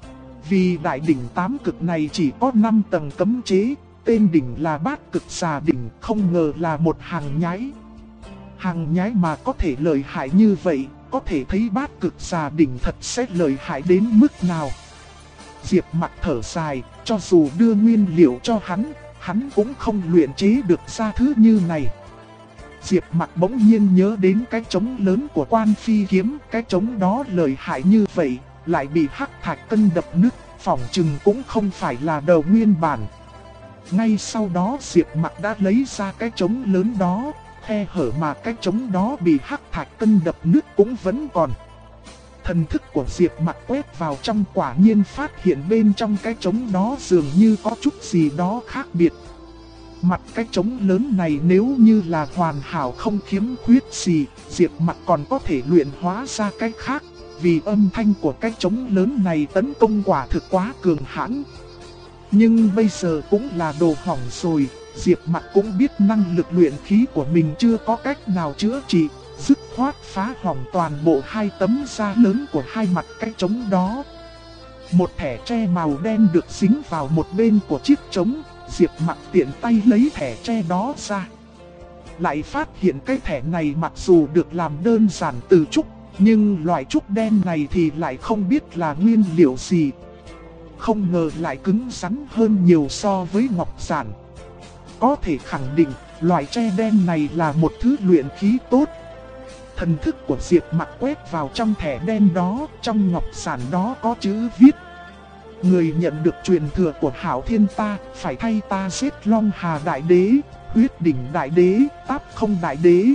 Vì đại đỉnh 8 cực này chỉ có 5 tầng cấm chế, tên đỉnh là Bát Cực Xà Đỉnh, không ngờ là một hàng nhái. Hàng nhái mà có thể lợi hại như vậy, có thể thấy Bát Cực Xà Đỉnh thật sẽ lợi hại đến mức nào. Diệp Mặc thở dài, cho dù đưa nguyên liệu cho hắn cũng không luyện chế được ra thứ như này. Diệp Mặc bỗng nhiên nhớ đến cái trống lớn của Quan Phi kiếm, cái trống đó lợi hại như vậy, lại bị hắc thạch cân đập nứt, phỏng chừng cũng không phải là đầu nguyên bản. Ngay sau đó Diệp Mặc đã lấy ra cái trống lớn đó, khe hở mà cái trống đó bị hắc thạch cân đập nứt cũng vẫn còn. Thần thức của Diệp Mặc quét vào trong, quả nhiên phát hiện bên trong cái trống đó dường như có chút gì đó khác biệt. Mặt cái trống lớn này nếu như là hoàn hảo không khiếm khuyết gì, Diệp Mặc còn có thể luyện hóa ra cái khác, vì âm thanh của cái trống lớn này tấn công quả thực quá cường hãn. Nhưng bây giờ cũng là đồ hỏng rồi, Diệp Mặc cũng biết năng lực luyện khí của mình chưa có cách nào chữa trị, dứt khoát phá hỏng toàn bộ hai tấm da lớn của hai mặt cái trống đó. Một thẻ tre màu đen được dính vào một bên của chiếc trống, Diệp Mặc tiện tay lấy thẻ tre đó ra. Lại phát hiện cái thẻ này mặc dù được làm đơn giản từ trúc, nhưng loại trúc đen này thì lại không biết là nguyên liệu gì. Không ngờ lại cứng rắn hơn nhiều so với ngọc giản. Có thể khẳng định, loại tre đen này là một thứ luyện khí tốt. Thần thức của Diệp Mặc quét vào trong thẻ đen đó, trong ngọc giản đó có chữ viết: người nhận được truyền thừa của Hạo Thiên ta, phải thay ta giết Long Hà Đại Đế, Huyết Đỉnh Đại Đế, Táp Không Đại Đế.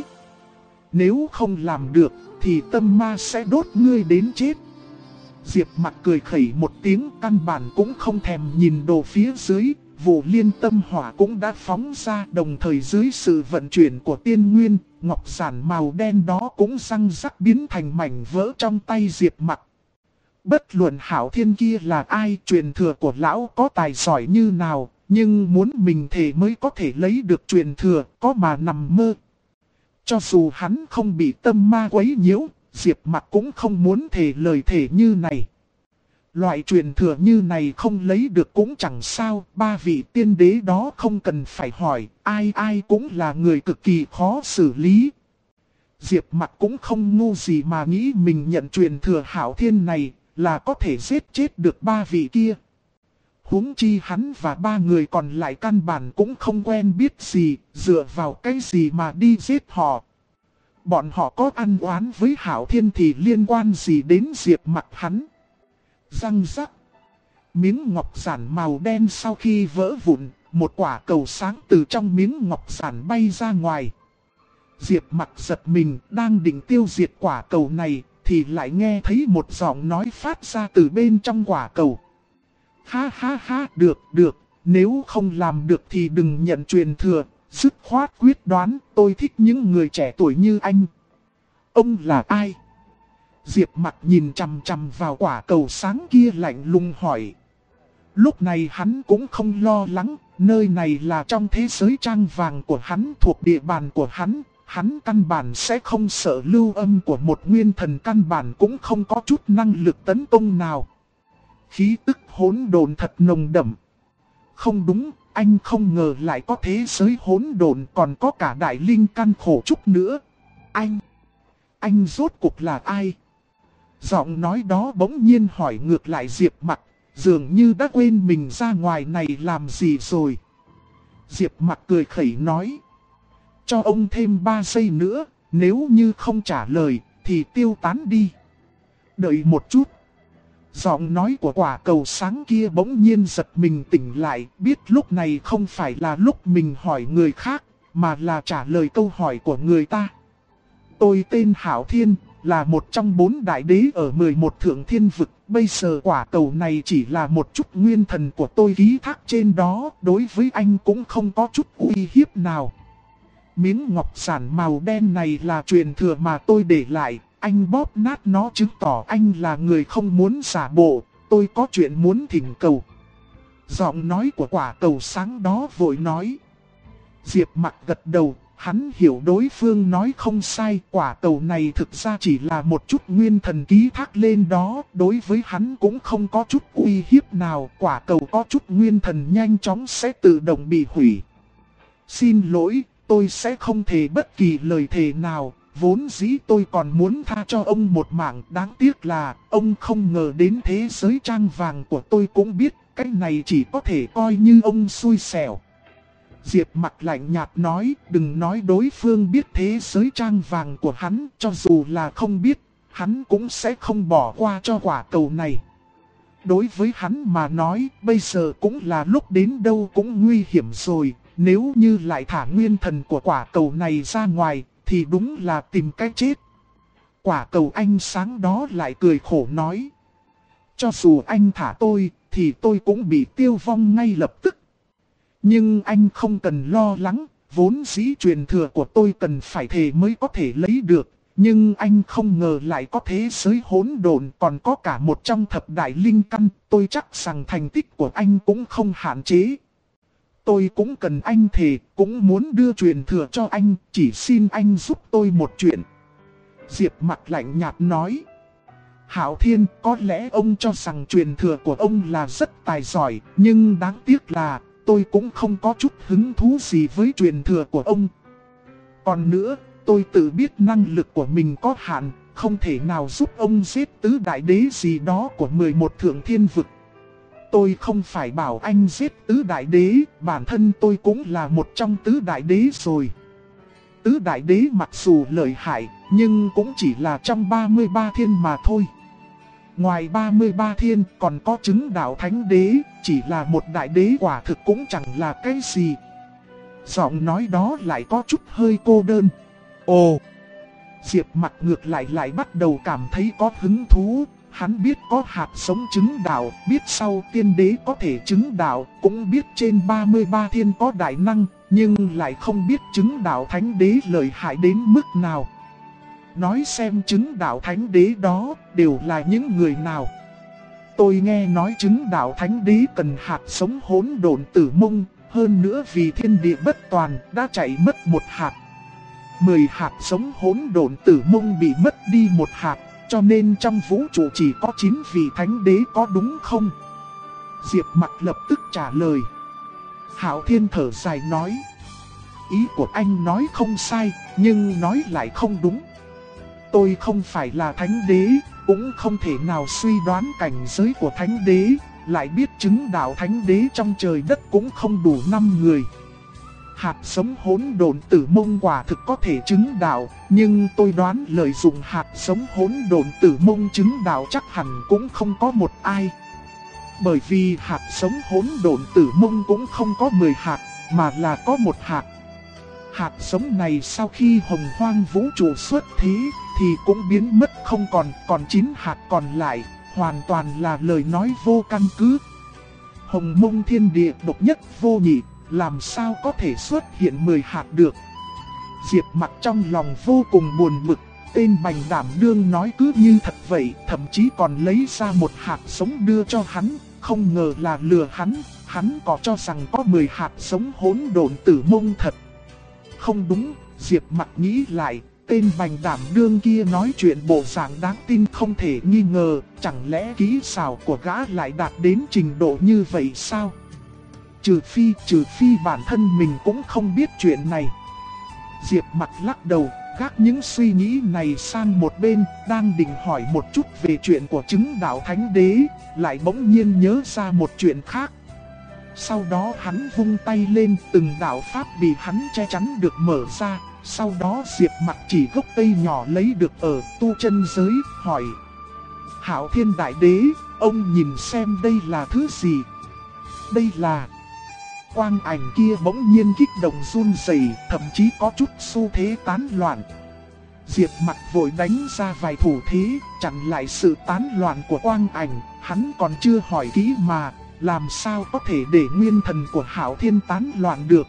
Nếu không làm được, thì tâm ma sẽ đốt ngươi đến chết. Diệp Mặc cười khẩy một tiếng, căn bản cũng không thèm nhìn đồ phía dưới. Vụ liên tâm hỏa cũng đã phóng ra, đồng thời dưới sự vận chuyển của tiên nguyên, ngọc giản màu đen đó cũng răng rắc biến thành mảnh vỡ trong tay Diệp Mặc. Bất luận Hạo Thiên kia là ai, truyền thừa của lão có tài giỏi như nào, nhưng muốn mình thề mới có thể lấy được truyền thừa, có mà nằm mơ. Cho dù hắn không bị tâm ma quấy nhiễu, Diệp Mặc cũng không muốn thề lời thề như này. Loại truyền thừa như này không lấy được cũng chẳng sao, ba vị tiên đế đó không cần phải hỏi, ai ai cũng là người cực kỳ khó xử lý. Diệp Mặc cũng không ngu gì mà nghĩ mình nhận truyền thừa Hạo Thiên này là có thể giết chết được ba vị kia. Huống chi hắn và ba người còn lại căn bản cũng không quen biết gì, dựa vào cái gì mà đi giết họ. Bọn họ có ăn oán với Hạo Thiên thì liên quan gì đến Diệp Mặc hắn. Răng rắc. Miếng ngọc giản màu đen sau khi vỡ vụn, một quả cầu sáng từ trong miếng ngọc giản bay ra ngoài. Diệp Mặc giật mình, đang định tiêu diệt quả cầu này, thì lại nghe thấy một giọng nói phát ra từ bên trong quả cầu. Ha ha ha, được, nếu không làm được thì đừng nhận truyền thừa, dứt khoát quyết đoán, tôi thích những người trẻ tuổi như anh. Ông là ai? Diệp Mặc nhìn chằm chằm vào quả cầu sáng kia lạnh lùng hỏi. Lúc này hắn cũng không lo lắng, nơi này là trong thế giới trang vàng của hắn, thuộc địa bàn của hắn. Hắn căn bản sẽ không sợ lưu âm của một nguyên thần, căn bản cũng không có chút năng lực tấn công nào. Khí tức hỗn độn thật nồng đậm. Không đúng, anh không ngờ lại có thế giới hỗn độn, còn có cả đại linh căn khổ trúc nữa. Anh rốt cuộc là ai? Giọng nói đó bỗng nhiên hỏi ngược lại Diệp Mặc, dường như đã quên mình ra ngoài này làm gì rồi. Diệp Mặc cười khẩy nói. Cho ông thêm 3 giây nữa, nếu như không trả lời, thì tiêu tán đi. Đợi một chút. Giọng nói của quả cầu sáng kia bỗng nhiên giật mình tỉnh lại, biết lúc này không phải là lúc mình hỏi người khác, mà là trả lời câu hỏi của người ta. Tôi tên Hạo Thiên, là một trong 4 đại đế ở 11 thượng thiên vực. Bây giờ quả cầu này chỉ là một chút nguyên thần của tôi ký thác trên đó, đối với anh cũng không có chút uy hiếp nào. Miếng ngọc giản màu đen này là truyền thừa mà tôi để lại, anh bóp nát nó chứng tỏ anh là người không muốn giả bộ, tôi có chuyện muốn thỉnh cầu. Giọng nói của quả cầu sáng đó vội nói. Diệp Mặc gật đầu, hắn hiểu đối phương nói không sai, quả cầu này thực ra chỉ là một chút nguyên thần ký thác lên đó, đối với hắn cũng không có chút uy hiếp nào, quả cầu có chút nguyên thần nhanh chóng sẽ tự động bị hủy. Xin lỗi, tôi sẽ không thề bất kỳ lời thề nào, vốn dĩ tôi còn muốn tha cho ông một mạng, đáng tiếc là ông không ngờ đến thế giới trang vàng của tôi cũng biết, cái này chỉ có thể coi như ông xui xẻo. Diệp Mặc lạnh nhạt nói, đừng nói đối phương biết thế giới trang vàng của hắn, cho dù là không biết, hắn cũng sẽ không bỏ qua cho quả cầu này. Đối với hắn mà nói, bây giờ cũng là lúc đến đâu cũng nguy hiểm rồi, nếu như lại thả nguyên thần của quả cầu này ra ngoài, thì đúng là tìm cách chết. Quả cầu ánh sáng đó lại cười khổ nói. Cho dù anh thả tôi, thì tôi cũng bị tiêu vong ngay lập tức. Nhưng anh không cần lo lắng, vốn dĩ truyền thừa của tôi cần phải thề mới có thể lấy được. Nhưng anh không ngờ lại có thế giới hỗn độn, còn có cả một trong thập đại linh căn, tôi chắc rằng thành tích của anh cũng không hạn chế. Tôi cũng cần anh thề, cũng muốn đưa truyền thừa cho anh, chỉ xin anh giúp tôi một chuyện. Diệp Mặc lạnh nhạt nói. Hạo Thiên, có lẽ ông cho rằng truyền thừa của ông là rất tài giỏi, nhưng đáng tiếc là tôi cũng không có chút hứng thú gì với truyền thừa của ông. Còn nữa, tôi tự biết năng lực của mình có hạn, không thể nào giúp ông giết tứ đại đế gì đó của 11 thượng thiên vực. Tôi không phải bảo anh giết tứ đại đế, bản thân tôi cũng là một trong tứ đại đế rồi. Tứ đại đế mặc dù lợi hại, nhưng cũng chỉ là trong 33 thiên mà thôi. Ngoài 33 thiên còn có chứng đạo thánh đế, chỉ là một đại đế quả thực cũng chẳng là cái gì. Giọng nói đó lại có chút hơi cô đơn. Ồ! Diệp Mặc ngược lại bắt đầu cảm thấy có hứng thú. Hắn biết có hạt giống chứng đạo, biết sau tiên đế có thể chứng đạo, cũng biết trên 33 thiên có đại năng, nhưng lại không biết chứng đạo thánh đế lợi hại đến mức nào. Nói xem chứng đạo thánh đế đó đều là những người nào. Tôi nghe nói chứng đạo thánh đế cần hạt giống hỗn độn tử mông, hơn nữa vì thiên địa bất toàn đã chạy mất một hạt. 10 hạt giống hỗn độn tử mông bị mất đi một hạt, cho nên trong vũ trụ chỉ có 9 vị thánh đế, có đúng không? Diệp Mặc lập tức trả lời. Hạo Thiên thở dài nói. Ý của anh nói không sai, nhưng nói lại không đúng. Tôi không phải là thánh đế, cũng không thể nào suy đoán cảnh giới của thánh đế, lại biết chứng đạo thánh đế trong trời đất cũng không đủ 5 người. Hạt giống hỗn độn tử mông quả thực có thể chứng đạo, nhưng tôi đoán lợi dụng hạt giống hỗn độn tử mông chứng đạo chắc hẳn cũng không có một ai. Bởi vì hạt giống hỗn độn tử mông cũng không có 10 hạt, mà là có một hạt. Hạt giống này sau khi hồng hoang vũ trụ xuất thế thì cũng biến mất không còn 9 hạt còn lại, hoàn toàn là lời nói vô căn cứ. Hồng mông thiên địa độc nhất vô nhị, làm sao có thể xuất hiện 10 hạt được. Diệp Mặc trong lòng vô cùng buồn bực, tên Bành Đảm Đương nói cứ như thật vậy, thậm chí còn lấy ra một hạt giống đưa cho hắn, không ngờ là lừa hắn có cho rằng có 10 hạt giống hỗn độn tử mông thật. Không đúng, Diệp Mặc nghĩ lại, tên Bành Đảm Đương kia nói chuyện bộ dạng đáng tin không thể nghi ngờ, chẳng lẽ kỹ xảo của gã lại đạt đến trình độ như vậy sao? Trừ phi bản thân mình cũng không biết chuyện này. Diệp Mặc lắc đầu, gác những suy nghĩ này sang một bên, đang định hỏi một chút về chuyện của chứng đạo thánh đế, lại bỗng nhiên nhớ ra một chuyện khác. Sau đó hắn vung tay lên, từng đạo pháp bị hắn che chắn được mở ra. Sau đó Diệp Mặc chỉ gốc cây nhỏ lấy được ở tu chân giới, hỏi. Hạo Thiên Đại Đế, ông nhìn xem đây là thứ gì? Đây là... Quang ảnh kia bỗng nhiên kích động run rẩy, thậm chí có chút xu thế tán loạn. Diệp Mặc vội đánh ra vài thủ thế, chặn lại sự tán loạn của quang ảnh. Hắn còn chưa hỏi kỹ mà, làm sao có thể để nguyên thần của Hạo Thiên tán loạn được.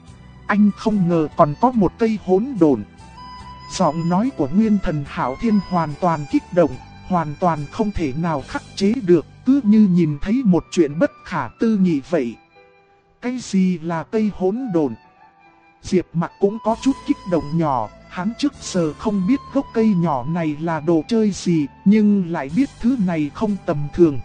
Anh không ngờ còn có một cây hỗn độn. Giọng nói của nguyên thần Hạo Thiên hoàn toàn kích động, hoàn toàn không thể nào khắc chế được, cứ như nhìn thấy một chuyện bất khả tư nghị vậy. Cái gì là cây hỗn độn? Diệp Mặc cũng có chút kích động nhỏ, hắn trước giờ không biết gốc cây nhỏ này là đồ chơi gì, nhưng lại biết thứ này không tầm thường.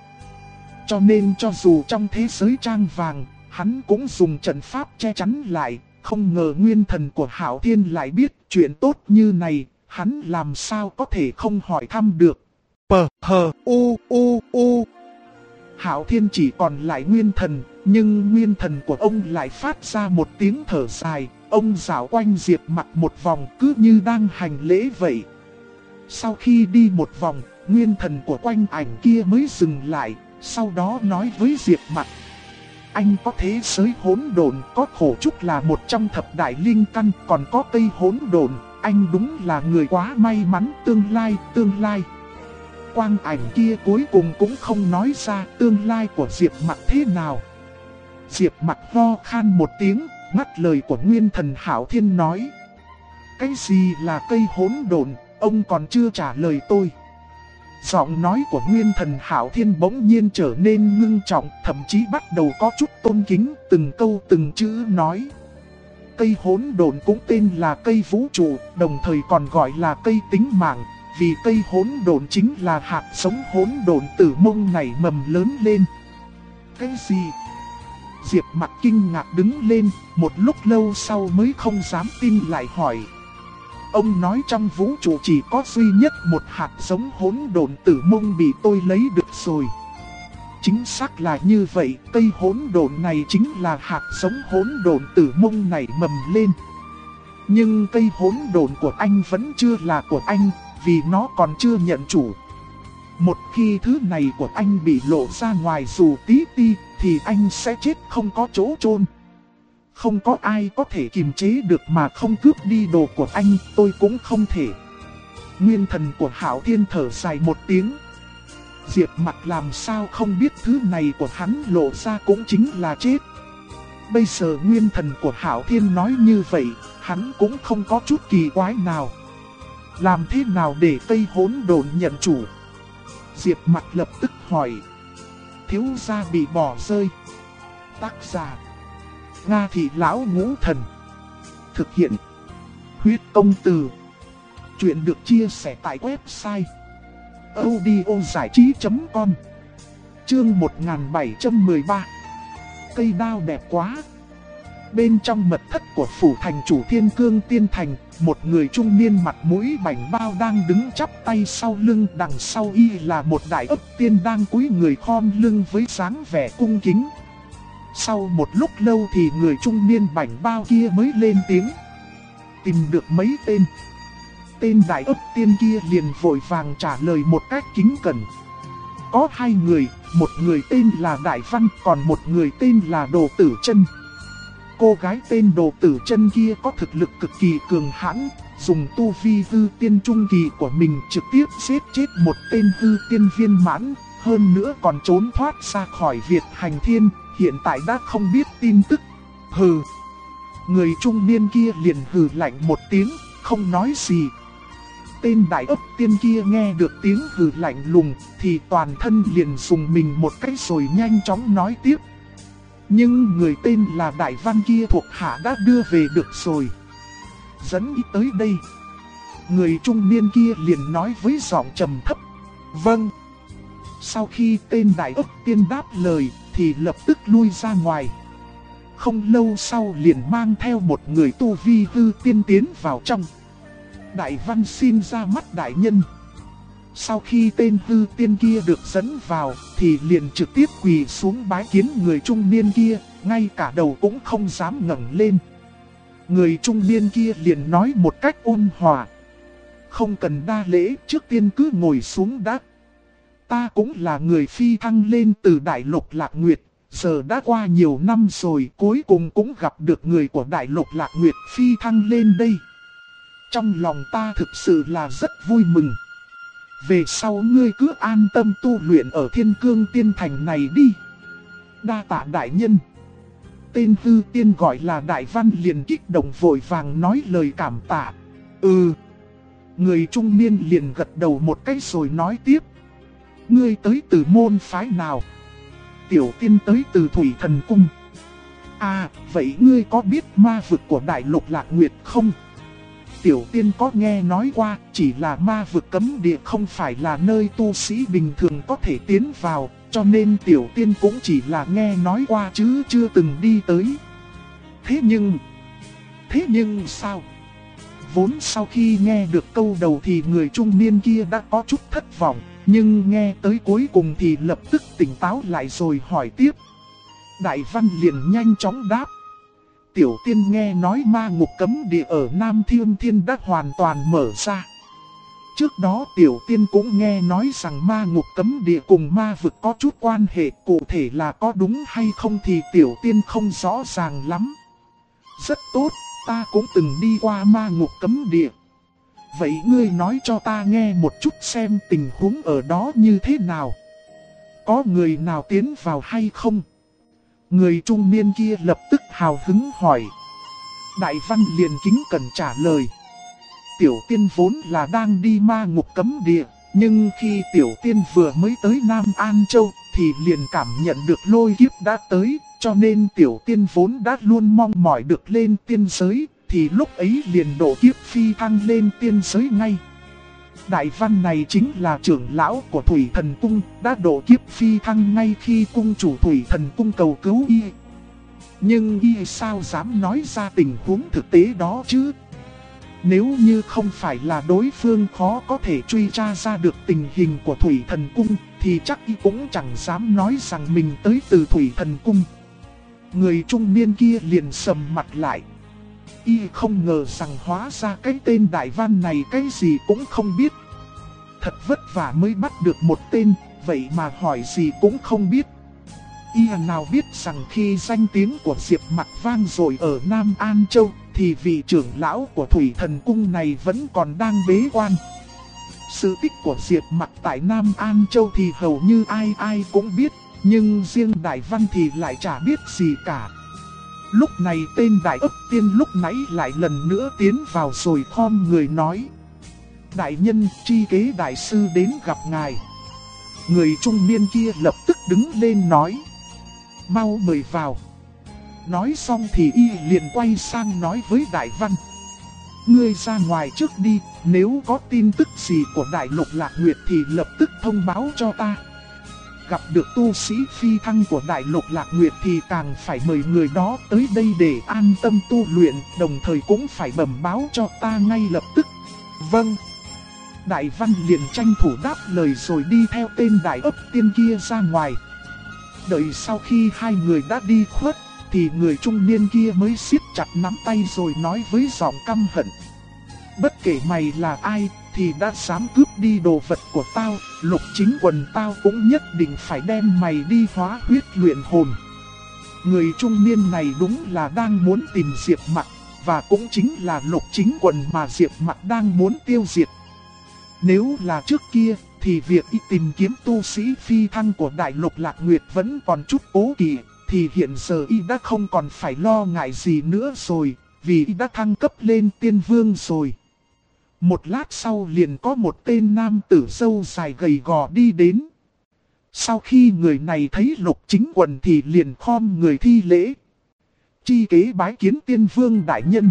Cho nên cho dù trong thế giới trang vàng, hắn cũng dùng trận pháp che chắn lại, không ngờ nguyên thần của Hạo Thiên lại biết chuyện tốt như này, hắn làm sao có thể không hỏi thăm được. Hạo Thiên chỉ còn lại nguyên thần, nhưng nguyên thần của ông lại phát ra một tiếng thở dài, ông dạo quanh Diệp Mặc một vòng cứ như đang hành lễ vậy. Sau khi đi một vòng, nguyên thần của quanh ảnh kia mới dừng lại, sau đó nói với Diệp Mặc. Anh có thế giới hỗn độn, có khổ trúc là một trong thập đại linh căn, còn có cây hỗn độn, anh đúng là người quá may mắn. Tương lai. Quang ảnh kia cuối cùng cũng không nói ra tương lai của Diệp Mặc thế nào. Diệp Mặc ho khan một tiếng, ngắt lời của nguyên thần Hạo Thiên nói. Cái gì là cây hỗn độn, ông còn chưa trả lời tôi. Giọng nói của Nguyên Thần Hạo Thiên bỗng nhiên trở nên ngưng trọng, thậm chí bắt đầu có chút tôn kính, từng câu từng chữ nói. Cây hỗn độn cũng tên là cây vũ trụ, đồng thời còn gọi là cây tính mạng, vì cây hỗn độn chính là hạt giống hỗn độn tử mông nảy mầm lớn lên. Cái gì? Diệp Mặc kinh ngạc đứng lên, một lúc lâu sau mới không dám tin lại hỏi. Ông nói trong vũ trụ chỉ có duy nhất một hạt giống hỗn độn tử mông bị tôi lấy được rồi. Chính xác là như vậy, cây hỗn độn này chính là hạt giống hỗn độn tử mông nảy mầm lên. Nhưng cây hỗn độn của anh vẫn chưa là của anh, vì nó còn chưa nhận chủ. Một khi thứ này của anh bị lộ ra ngoài dù tí ti, thì anh sẽ chết không có chỗ chôn. Không có ai có thể kiềm chế được mà không cướp đi đồ của anh, tôi cũng không thể. Nguyên Thần của Hạo Thiên thở dài một tiếng. Diệp Mặc làm sao không biết thứ này của hắn lộ ra cũng chính là chết. Bây giờ Nguyên Thần của Hạo Thiên nói như vậy, hắn cũng không có chút kỳ quái nào. Làm thế nào để cây hỗn độn nhận chủ? Diệp Mặc lập tức hỏi. Thiếu gia bị bỏ rơi. Tác giả Nga Thị Lão Ngũ Thần. Thực hiện Huyết Công Từ. Chuyện được chia sẻ tại website audiozảichí.com. Chương 1713. Cây đao đẹp quá. Bên trong mật thất của phủ thành chủ Thiên Cương Tiên Thành, một người trung niên mặt mũi bảnh bao đang đứng chắp tay sau lưng, đằng sau y là một đại ấp tiên đang cúi người khom lưng với dáng vẻ cung kính. Sau một lúc lâu thì người trung niên bảnh bao kia mới lên tiếng. Tìm được mấy tên. Tên đại ấp tiên kia liền vội vàng trả lời một cách kính cẩn. Có hai người, một người tên là Đại Văn, còn một người tên là Đồ Tử Chân. Cô gái tên Đồ Tử Chân kia có thực lực cực kỳ cường hãn, dùng tu vi hư tiên trung kỳ của mình trực tiếp giết chết một tên hư tiên viên mãn, hơn nữa còn trốn thoát ra khỏi Việt Hành Thiên, hiện tại đã không biết tin tức. Hừ. Người trung niên kia liền hừ lạnh một tiếng, không nói gì. Tên đại ấp tiên kia nghe được tiếng hừ lạnh lùng thì toàn thân liền dùng mình một cái rồi nhanh chóng nói tiếp. Nhưng người tên là Đại Văn kia thuộc hạ đã đưa về được rồi. Dẫn ý tới đây. Người trung niên kia liền nói với giọng trầm thấp. Vâng. Sau khi tên đại ấp tiên đáp lời thì lập tức lui ra ngoài. Không lâu sau liền mang theo một người tu vi hư tiên tiến vào trong. Đại Văn xin ra mắt đại nhân. Sau khi tên hư tiên kia được dẫn vào thì liền trực tiếp quỳ xuống bái kiến người trung niên kia, ngay cả đầu cũng không dám ngẩng lên. Người trung niên kia liền nói một cách ôn hòa. Không cần đa lễ, trước tiên cứ ngồi xuống đã. Ta cũng là người phi thăng lên từ Đại Lục Lạc Nguyệt, giờ đã qua nhiều năm rồi cuối cùng cũng gặp được người của Đại Lục Lạc Nguyệt phi thăng lên đây. Trong lòng ta thực sự là rất vui mừng. Về sau ngươi cứ an tâm tu luyện ở Thiên Cương Tiên Thành này đi. Đa tạ đại nhân. Tên hư tiên gọi là Đại Văn liền kích động vội vàng nói lời cảm tạ. Người trung niên liền gật đầu một cái rồi nói tiếp. Ngươi tới từ môn phái nào? Tiểu tiên tới từ Thủy Thần Cung. À, vậy ngươi có biết ma vực của Đại Lục Lạc Nguyệt không? Tiểu tiên có nghe nói qua, chỉ là ma vực cấm địa không phải là nơi tu sĩ bình thường có thể tiến vào, cho nên tiểu tiên cũng chỉ là nghe nói qua chứ chưa từng đi tới. Thế nhưng sao? Vốn sau khi nghe được câu đầu thì người trung niên kia đã có chút thất vọng, nhưng nghe tới cuối cùng thì lập tức tỉnh táo lại rồi hỏi tiếp. Đại Văn liền nhanh chóng đáp. Tiểu tiên nghe nói ma ngục cấm địa ở Nam Thiên Thiên đã hoàn toàn mở ra. Trước đó tiểu tiên cũng nghe nói rằng ma ngục cấm địa cùng ma vực có chút quan hệ, cụ thể là có đúng hay không thì tiểu tiên không rõ ràng lắm. Rất tốt, ta cũng từng đi qua ma ngục cấm địa. Vậy ngươi nói cho ta nghe một chút xem tình huống ở đó như thế nào. Có người nào tiến vào hay không? Người trung niên kia lập tức hào hứng hỏi. Đại Văn liền kính cẩn trả lời. Tiểu tiên vốn là đang đi ma ngục cấm địa, Nhưng khi Tiểu Tiên vừa mới tới Nam An Châu thì liền cảm nhận được lôi kiếp đã tới, cho nên Tiểu Tiên vốn đã luôn mong mỏi được lên tiên giới, thì lúc ấy liền độ kiếp phi thăng lên tiên giới ngay. Đại văn này chính là trưởng lão của Thủy Thần Cung, đã độ kiếp phi thăng ngay khi cung chủ Thủy Thần Cung cầu cứu y. Nhưng y sao dám nói ra tình huống thực tế đó chứ? Nếu như không phải là đối phương khó có thể truy tra ra được tình hình của Thủy Thần Cung, thì chắc y cũng chẳng dám nói rằng mình tới từ Thủy Thần Cung. Người trung niên kia liền sầm mặt lại. Y không ngờ rằng hóa ra cái tên Đại Văn này cái gì cũng không biết. Thật vất vả mới bắt được một tên, vậy mà hỏi gì cũng không biết. Y nào biết rằng khi danh tiếng của Diệp Mặc vang dội ở Nam An Châu, thì vị trưởng lão của Thủy Thần Cung này vẫn còn đang bế quan. Sự tích của Diệp Mặc tại Nam An Châu thì hầu như ai ai cũng biết, nhưng riêng Đại Văn thì lại chả biết gì cả. Lúc này tên Đại Ấp Tiên lúc nãy lại lần nữa tiến vào rồi khom người nói: Đại nhân, tri kế đại sư đến gặp ngài. Người trung niên kia lập tức đứng lên nói: Mau mời vào. Nói xong thì y liền quay sang nói với Đại Văn: Ngươi ra ngoài trước đi, nếu có tin tức gì của Đại Lục Lạc Nguyệt thì lập tức thông báo cho ta. Gặp được tu sĩ phi thăng của Đại Lục Lạc Nguyệt thì càng phải mời người đó tới đây để an tâm tu luyện, đồng thời cũng phải bẩm báo cho ta ngay lập tức. Vâng. Đại Văn liền tranh thủ đáp lời rồi đi theo tên Đại Ấp Tiên kia ra ngoài. Đợi sau khi hai người đã đi khuất, thì người trung niên kia mới siết chặt nắm tay rồi nói với giọng căm hận: Bất kể mày là ai, thì đã dám cướp đi đồ vật của tao, Lục Chính Quần tao cũng nhất định phải đem mày đi hóa huyết luyện hồn. Người trung niên này đúng là đang muốn tìm Diệp Mặc, và cũng chính là Lục Chính Quần mà Diệp Mặc đang muốn tiêu diệt. Nếu là trước kia, thì việc y tìm kiếm tu sĩ phi thăng của Đại Lục Lạc Nguyệt vẫn còn chút cố kỵ, thì hiện giờ y đã không còn phải lo ngại gì nữa rồi, vì y đã thăng cấp lên tiên vương rồi. Một lát sau liền có một tên nam tử râu dài gầy gò đi đến. Sau khi người này thấy Lục Chính Quần thì liền khom người thi lễ: Chi kế bái kiến tiên vương đại nhân.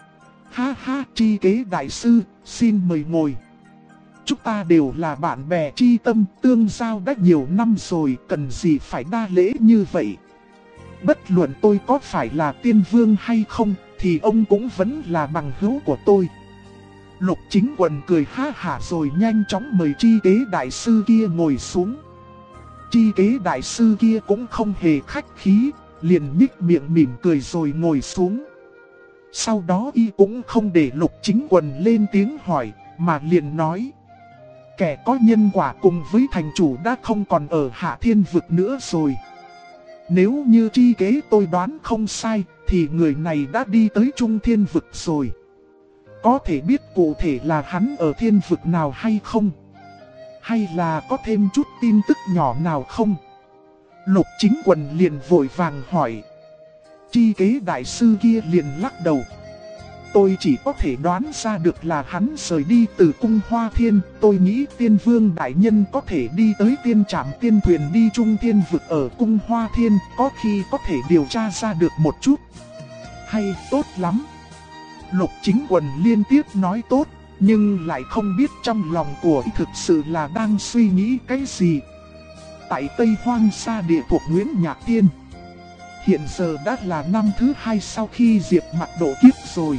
Ha ha, chi kế đại sư, xin mời ngồi. Chúng ta đều là bạn bè tri tâm, tương giao đã nhiều năm rồi, cần gì phải đa lễ như vậy. Bất luận tôi có phải là tiên vương hay không, thì ông cũng vẫn là bằng hữu của tôi. Lục Chính Quần cười ha hả rồi nhanh chóng mời chi kế đại sư kia ngồi xuống. Chi kế đại sư kia cũng không hề khách khí, liền nhích miệng mỉm cười rồi ngồi xuống. Sau đó y cũng không để Lục Chính Quần lên tiếng hỏi, mà liền nói: Kẻ có nhân quả cùng với thành chủ đã không còn ở Hạ Thiên Vực nữa rồi. Nếu như chi kế tôi đoán không sai, thì người này đã đi tới Trung Thiên Vực rồi. Có thể biết cụ thể là hắn ở thiên vực nào hay không? Hay là có thêm chút tin tức nhỏ nào không? Lục Chính Quần liền vội vàng hỏi. Chi kế đại sư kia liền lắc đầu. Tôi chỉ có thể đoán ra được là hắn rời đi từ cung Hoa Thiên. Tôi nghĩ tiên vương đại nhân có thể đi tới tiên trạm tiên thuyền đi Trung Thiên Vực ở cung Hoa Thiên. Có khi có thể điều tra ra được một chút. Hay, tốt lắm. Lục Chính Quần liên tiếp nói tốt, nhưng lại không biết trong lòng của y thực sự là đang suy nghĩ cái gì. Tại Tây Hoang Sa Địa thuộc Nguyễn Nhạc Tiên, hiện giờ đã là năm thứ 2 sau khi Diệp Mặc độ kiếp rồi.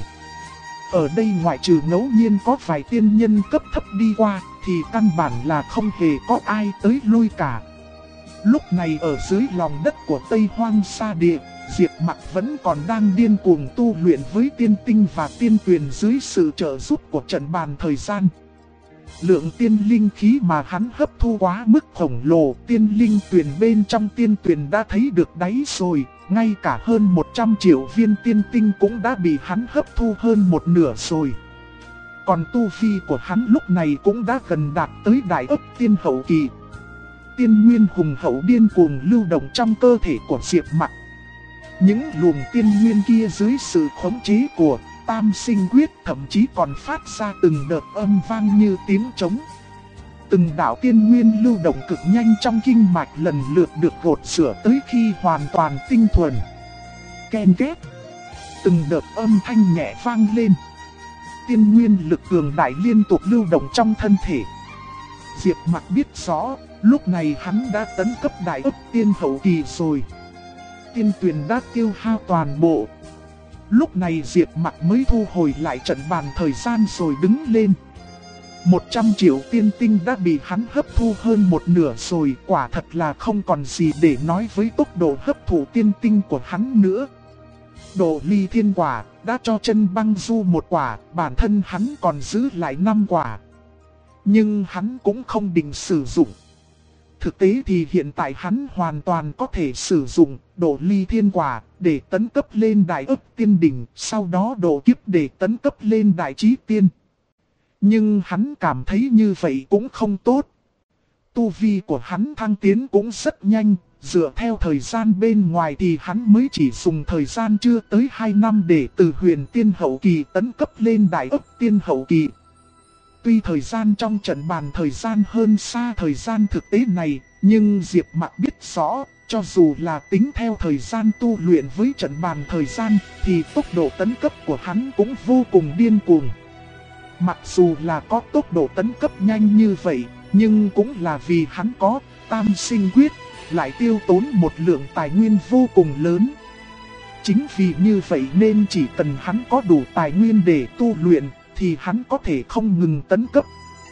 Ở đây ngoại trừ ngẫu nhiên có vài tiên nhân cấp thấp đi qua, thì căn bản là không hề có ai tới lui cả. Lúc này ở dưới lòng đất của Tây Hoang Sa Địa, Diệp Mặc vẫn còn đang điên cuồng tu luyện với tiên tinh và tiên tuyền dưới sự trợ giúp của trận bàn thời gian. Lượng tiên linh khí mà hắn hấp thu quá mức khổng lồ, tiên linh tuyền bên trong tiên tuyền đã thấy được đáy rồi, ngay cả hơn 100 triệu viên tiên tinh cũng đã bị hắn hấp thu hơn một nửa rồi. Còn tu vi của hắn lúc này cũng đã gần đạt tới đại ấp tiên hậu kỳ. Tiên nguyên hùng hậu điên cuồng lưu động trong cơ thể của Diệp Mặc. Những luồng tiên nguyên kia dưới sự khống chế của Tam Sinh Quyết thậm chí còn phát ra từng đợt âm vang như tiếng trống. Từng đạo tiên nguyên lưu động cực nhanh trong kinh mạch lần lượt được gột rửa tới khi hoàn toàn tinh thuần. Ken két. Từng đợt âm thanh nhẹ vang lên. Tiên nguyên lực cường đại liên tục lưu động trong thân thể. Diệp Mặc biết rõ, lúc này hắn đã tấn cấp đại ấp tiên hậu kỳ rồi. Tiên tuyền đã tiêu hao toàn bộ. Lúc này Diệp Mặc mới thu hồi lại trận bàn thời gian rồi đứng lên. 100 triệu tiên tinh đã bị hắn hấp thu hơn một nửa rồi, quả thật là không còn gì để nói với tốc độ hấp thụ tiên tinh của hắn nữa. Độ ly thiên quả đã cho chân băng du một quả, bản thân hắn còn giữ lại 5 quả. Nhưng hắn cũng không định sử dụng. Thực tế thì hiện tại hắn hoàn toàn có thể sử dụng độ ly thiên quả để tấn cấp lên đại ức tiên đỉnh, sau đó độ kiếp để tấn cấp lên đại chí tiên. Nhưng hắn cảm thấy như vậy cũng không tốt. Tu vi của hắn thăng tiến cũng rất nhanh, dựa theo thời gian bên ngoài thì hắn mới chỉ dùng thời gian chưa tới 2 năm để từ huyền tiên hậu kỳ tấn cấp lên đại ức tiên hậu kỳ. Tuy thời gian trong trận bàn thời gian hơn xa thời gian thực tế này, nhưng Diệp Mặc biết rõ, cho dù là tính theo thời gian tu luyện với trận bàn thời gian, thì tốc độ tấn cấp của hắn cũng vô cùng điên cuồng. Mặc dù là có tốc độ tấn cấp nhanh như vậy, nhưng cũng là vì hắn có tam sinh quyết, lại tiêu tốn một lượng tài nguyên vô cùng lớn. Chính vì như vậy nên chỉ cần hắn có đủ tài nguyên để tu luyện, thì hắn có thể không ngừng tấn cấp.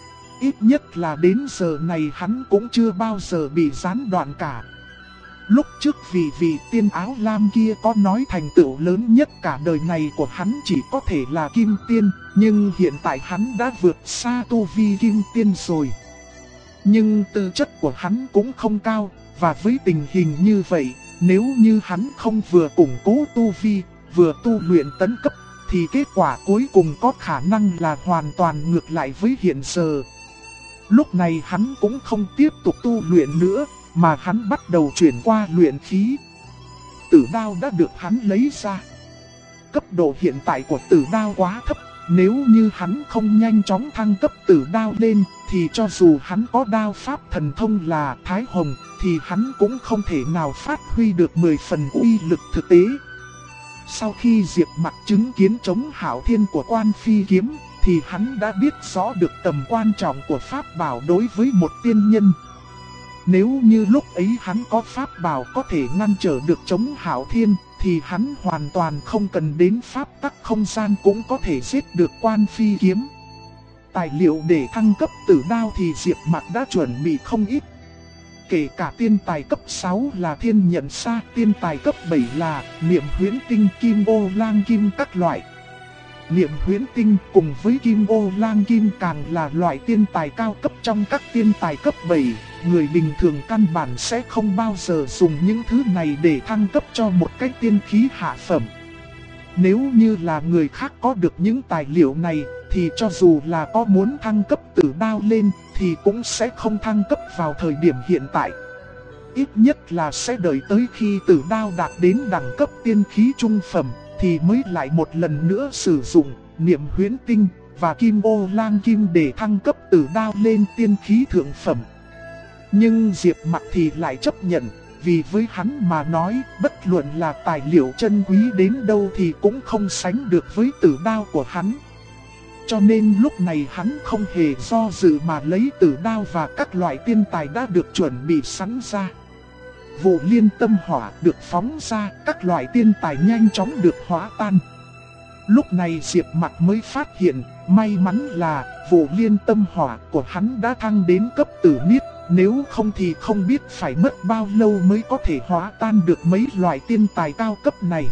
Ít nhất là đến giờ này hắn cũng chưa bao giờ bị gián đoạn cả. Lúc trước vị tiên áo lam kia có nói thành tựu lớn nhất cả đời này của hắn chỉ có thể là kim tiên, nhưng hiện tại hắn đã vượt xa tu vi kim tiên rồi. Nhưng tư chất của hắn cũng không cao, và với tình hình như vậy, nếu như hắn không vừa củng cố tu vi, vừa tu luyện tấn cấp, thì kết quả cuối cùng có khả năng là hoàn toàn ngược lại với hiện giờ. Lúc này hắn cũng không tiếp tục tu luyện nữa, mà hắn bắt đầu chuyển qua luyện khí. Tử đao đã được hắn lấy ra. Cấp độ hiện tại của tử đao quá thấp, nếu như hắn không nhanh chóng thăng cấp tử đao lên, thì cho dù hắn có đao pháp thần thông là Thái Hồng, thì hắn cũng không thể nào phát huy được 10 phần uy lực thực tế. Sau khi Diệp Mặc chứng kiến chống hạo thiên của Quan Phi kiếm, thì hắn đã biết rõ được tầm quan trọng của pháp bảo đối với một tiên nhân. Nếu như lúc ấy hắn có pháp bảo có thể ngăn trở được chống hạo thiên, thì hắn hoàn toàn không cần đến pháp tắc không gian cũng có thể giết được Quan Phi kiếm. Tài liệu để thăng cấp tử đao thì Diệp Mặc đã chuẩn bị không ít. Kể cả tiên tài cấp 6 là thiên nhận sa, tiên tài cấp 7 là niệm huyễn tinh, kim ô lang kim các loại. Niệm huyễn tinh cùng với kim ô lang kim càng là loại tiên tài cao cấp trong các tiên tài cấp 7. Người bình thường căn bản sẽ không bao giờ dùng những thứ này để thăng cấp cho một cái tiên khí hạ phẩm. Nếu như là người khác có được những tài liệu này, thì cho dù là có muốn thăng cấp tử đao lên, thì cũng sẽ không thăng cấp vào thời điểm hiện tại. Ít nhất là sẽ đợi tới khi tử đao đạt đến đẳng cấp tiên khí trung phẩm, thì mới lại một lần nữa sử dụng niệm huyễn tinh và kim ô lang kim để thăng cấp tử đao lên tiên khí thượng phẩm. Nhưng Diệp Mặc thì lại chấp nhận, vì với hắn mà nói, bất luận là tài liệu chân quý đến đâu thì cũng không sánh được với tử đao của hắn. Cho nên lúc này hắn không hề do dự mà lấy tử đao và các loại tiên tài đã được chuẩn bị sẵn ra. Vụ liên tâm hỏa được phóng ra, các loại tiên tài nhanh chóng được hóa tan. Lúc này Diệp Mặc mới phát hiện, may mắn là vụ liên tâm hỏa của hắn đã thăng đến cấp tử niết, nếu không thì không biết phải mất bao lâu mới có thể hóa tan được mấy loại tiên tài cao cấp này.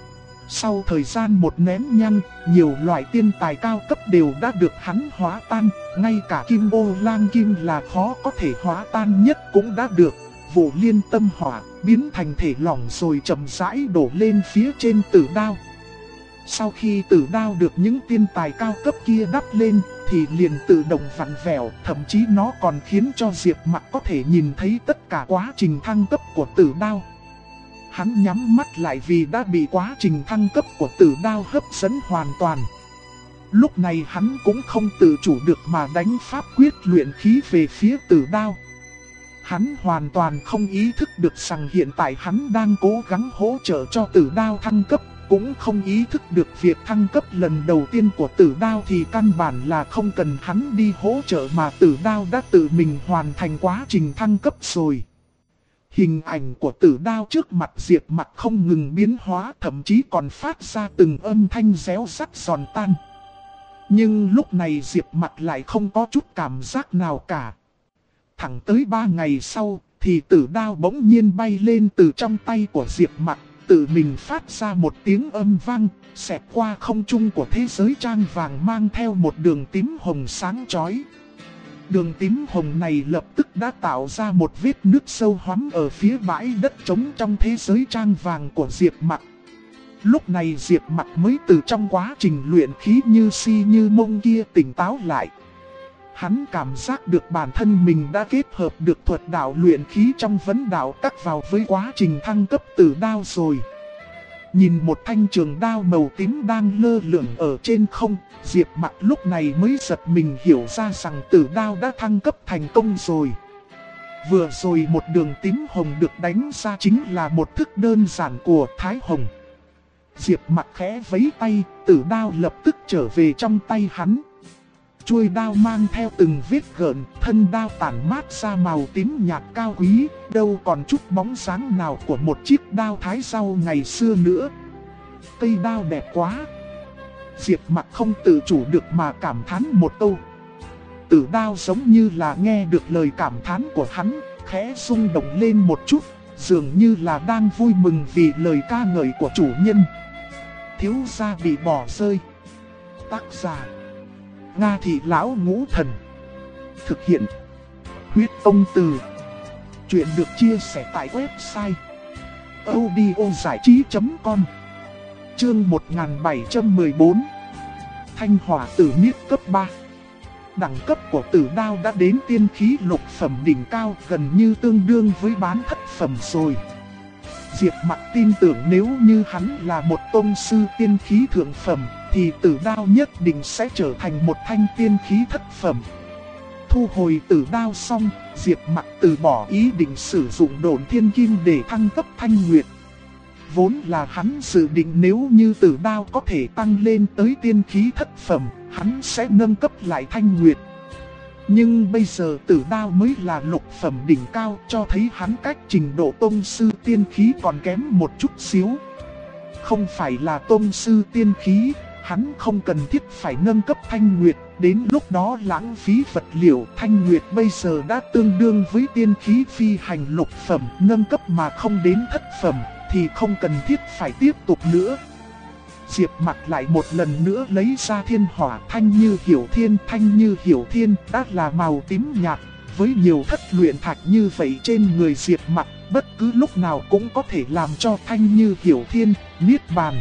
Sau thời gian một nén nhang, nhiều loại tiên tài cao cấp đều đã được hắn hóa tan, ngay cả kim ô lang kim là khó có thể hóa tan nhất cũng đã được. Vụ liên tâm hỏa biến thành thể lỏng rồi chậm rãi đổ lên phía trên tử đao. Sau khi tử đao được những tiên tài cao cấp kia đắp lên, thì liền tự động vặn vẹo, thậm chí nó còn khiến cho Diệp Mặc có thể nhìn thấy tất cả quá trình thăng cấp của tử đao. Hắn nhắm mắt lại vì đã bị quá trình thăng cấp của tử đao hấp dẫn hoàn toàn. Lúc này hắn cũng không tự chủ được mà đánh pháp quyết luyện khí về phía Tử Đao. Hắn hoàn toàn không ý thức được rằng hiện tại hắn đang cố gắng hỗ trợ cho Tử Đao thăng cấp, cũng không ý thức được việc thăng cấp lần đầu tiên của Tử Đao thì căn bản là không cần hắn đi hỗ trợ mà Tử Đao đã tự mình hoàn thành quá trình thăng cấp rồi. Hình ảnh của Tử Đao trước mặt Diệp Mặc không ngừng biến hóa, thậm chí còn phát ra từng âm thanh réo rắt giòn tan. Nhưng lúc này Diệp Mặc lại không có chút cảm giác nào cả. Thẳng tới 3 ngày sau thì Tử Đao bỗng nhiên bay lên từ trong tay của Diệp Mặc, tự mình phát ra một tiếng âm vang, xẹt qua không trung của thế giới trang vàng mang theo một đường tím hồng sáng chói. Đường tím hồng này lập tức đã tạo ra một vết nứt sâu hoắm ở phía bãi đất trống trong thế giới trang vàng của Diệp Mặc. Lúc này Diệp Mặc mới từ trong quá trình luyện khí như si như mông kia tỉnh táo lại. Hắn cảm giác được bản thân mình đã kết hợp được thuật đạo luyện khí trong vấn đạo cắt vào với quá trình thăng cấp Tử Đao rồi. Nhìn một thanh trường đao màu tím đang lơ lửng ở trên không, Diệp Mặc lúc này mới giật mình hiểu ra rằng Tử Đao đã thăng cấp thành công rồi. Vừa rồi một đường tím hồng được đánh ra chính là một thức đơn giản của Thái Hồng. Diệp Mặc khẽ vẫy tay, Tử Đao lập tức trở về trong tay hắn. Chuôi đao mang theo từng vết gợn, thân đao tản mát ra màu tím nhạt cao quý, đâu còn chút bóng dáng nào của một chiếc đao thái rau ngày xưa nữa. Cây đao đẹp quá. Diệp Mặc không tự chủ được mà cảm thán một câu. Tử Đao giống như là nghe được lời cảm thán của hắn, khẽ rung động lên một chút, dường như là đang vui mừng vì lời ca ngợi của chủ nhân. Thiếu gia bị bỏ rơi. Tác giả Nga Thị Lão Ngũ Thần. Thực hiện Huyết Tông Từ. Chuyện được chia sẻ tại website audiozảichí.com. Chương 1714. Thanh Hỏa Tử Niết cấp 3. Đẳng cấp của Tử Đao đã đến tiên khí lục phẩm đỉnh cao, gần như tương đương với bán thất phẩm rồi. Diệp Mặc tin tưởng nếu như hắn là một tôn sư tiên khí thượng phẩm thì Tử Đao nhất định sẽ trở thành một thanh tiên khí thất phẩm. Thu hồi Tử Đao xong, Diệp Mặc từ bỏ ý định sử dụng Độn Thiên Kim để thăng cấp Thanh Nguyệt. Vốn là hắn dự định nếu như Tử Đao có thể tăng lên tới tiên khí thất phẩm, hắn sẽ nâng cấp lại Thanh Nguyệt. Nhưng bây giờ Tử Đao mới là lục phẩm đỉnh cao, cho thấy hắn cách trình độ tôn sư tiên khí còn kém một chút xíu. Không phải là tôn sư tiên khí, hắn không cần thiết phải nâng cấp Thanh Nguyệt, đến lúc đó lãng phí vật liệu. Thanh Nguyệt bây giờ đã tương đương với tiên khí phi hành lục phẩm, nâng cấp mà không đến thất phẩm thì không cần thiết phải tiếp tục nữa. Diệp Mặc lại một lần nữa lấy ra thiên hỏa Thanh Như Hiểu Thiên. Thanh Như Hiểu Thiên đã là màu tím nhạt, với nhiều thất luyện thạch như vậy trên người Diệp Mặc, bất cứ lúc nào cũng có thể làm cho Thanh Như Hiểu Thiên niết bàn.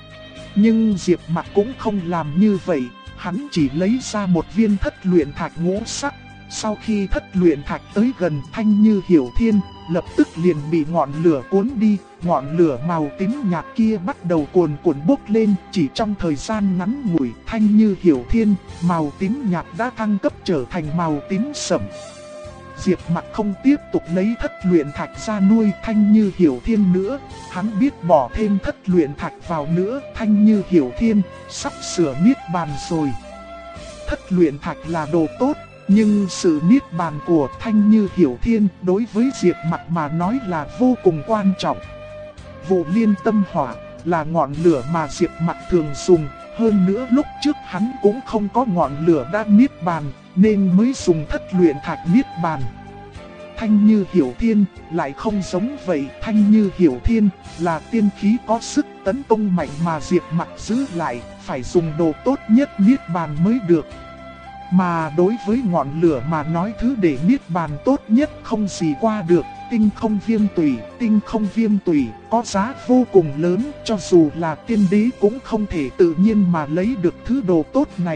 Nhưng Diệp Mặc cũng không làm như vậy, hắn chỉ lấy ra một viên thất luyện thạch ngũ sắc. Sau khi thất luyện thạch tới gần Thanh Như Hiểu Thiên, lập tức liền bị ngọn lửa cuốn đi. Ngọn lửa màu tím nhạt kia bắt đầu cuồn cuộn bốc lên, chỉ trong thời gian ngắn ngủi, Thanh Như Hiểu Thiên, màu tím nhạt đã thăng cấp trở thành màu tím sẫm. Diệp Mặc không tiếp tục lấy thất luyện thạch ra nuôi Thanh Như Hiểu Thiên nữa, hắn biết bỏ thêm thất luyện thạch vào nữa, Thanh Như Hiểu Thiên sắp sửa niết bàn rồi. Thất luyện thạch là đồ tốt, nhưng sự niết bàn của Thanh Như Hiểu Thiên đối với Diệp Mặc mà nói là vô cùng quan trọng. Vụ liên tâm hỏa là ngọn lửa mà Diệp Mặc thường dùng, hơn nữa lúc trước hắn cũng không có ngọn lửa đã niết bàn, nên mới dùng thất luyện thạch niết bàn. Thanh Như Hiểu Thiên lại không giống vậy, Thanh Như Hiểu Thiên là tiên khí có sức tấn công mạnh mà Diệp Mặc giữ lại, phải dùng đồ tốt nhất niết bàn mới được. Mà đối với ngọn lửa mà nói thứ để niết bàn tốt nhất không gì qua được, tinh không viêm tủy. Tinh không viêm tủy có giá vô cùng lớn, cho dù là tiên đế cũng không thể tự nhiên mà lấy được thứ đồ tốt này.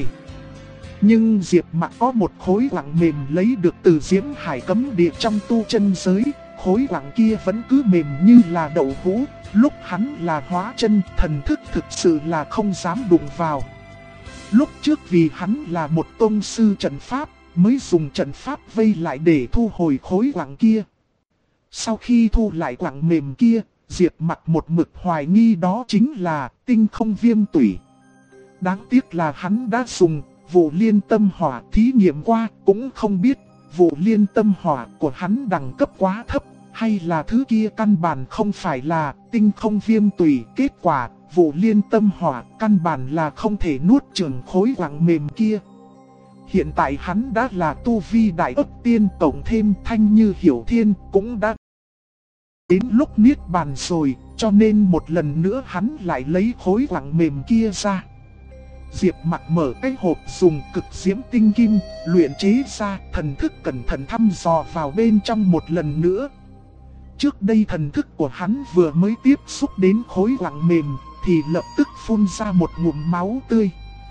Nhưng Diệp Mặc có một khối quặng mềm lấy được từ Diễm Hải Cấm Địa trong tu chân giới, khối quặng kia vẫn cứ mềm như là đậu hũ, lúc hắn là hóa chân, thần thức thực sự là không dám đụng vào. Lúc trước vì hắn là một tông sư trận pháp, mới dùng trận pháp vây lại để thu hồi khối quặng kia. Sau khi thu lại quặng mềm kia, Diệp Mặc một mực hoài nghi đó chính là tinh không viêm tủy. Đáng tiếc là hắn đã dùng vụ liên tâm hỏa thí nghiệm qua, cũng không biết vụ liên tâm hỏa của hắn đẳng cấp quá thấp, hay là thứ kia căn bản không phải là tinh không viêm tủy. Kết quả, vụ liên tâm hỏa căn bản là không thể nuốt chửng khối quặng mềm kia. Hiện tại hắn đã là tu vi đại ức tiên, cộng thêm Thanh Như Hiểu Thiên cũng đã đến lúc niết bàn rồi, cho nên một lần nữa hắn lại lấy khối quặng mềm kia ra. Diệp Mặc mở cái hộp dùng cực diễm tinh kim luyện chế ra, thần thức cẩn thận thăm dò vào bên trong một lần nữa. Trước đây thần thức của hắn vừa mới tiếp xúc đến khối quặng mềm thì lập tức phun ra một ngụm máu tươi.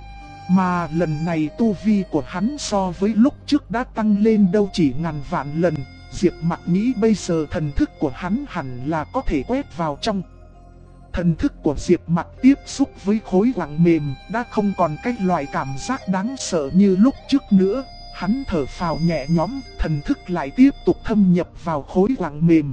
Mà lần này tu vi của hắn so với lúc trước đã tăng lên đâu chỉ ngàn vạn lần. Diệp Mặc nghĩ bây giờ thần thức của hắn hẳn là có thể quét vào trong. Thần thức của Diệp Mặc tiếp xúc với khối quặng mềm đã không còn cái loại cảm giác đáng sợ như lúc trước nữa. Hắn thở phào nhẹ nhõm, thần thức lại tiếp tục thâm nhập vào khối quặng mềm.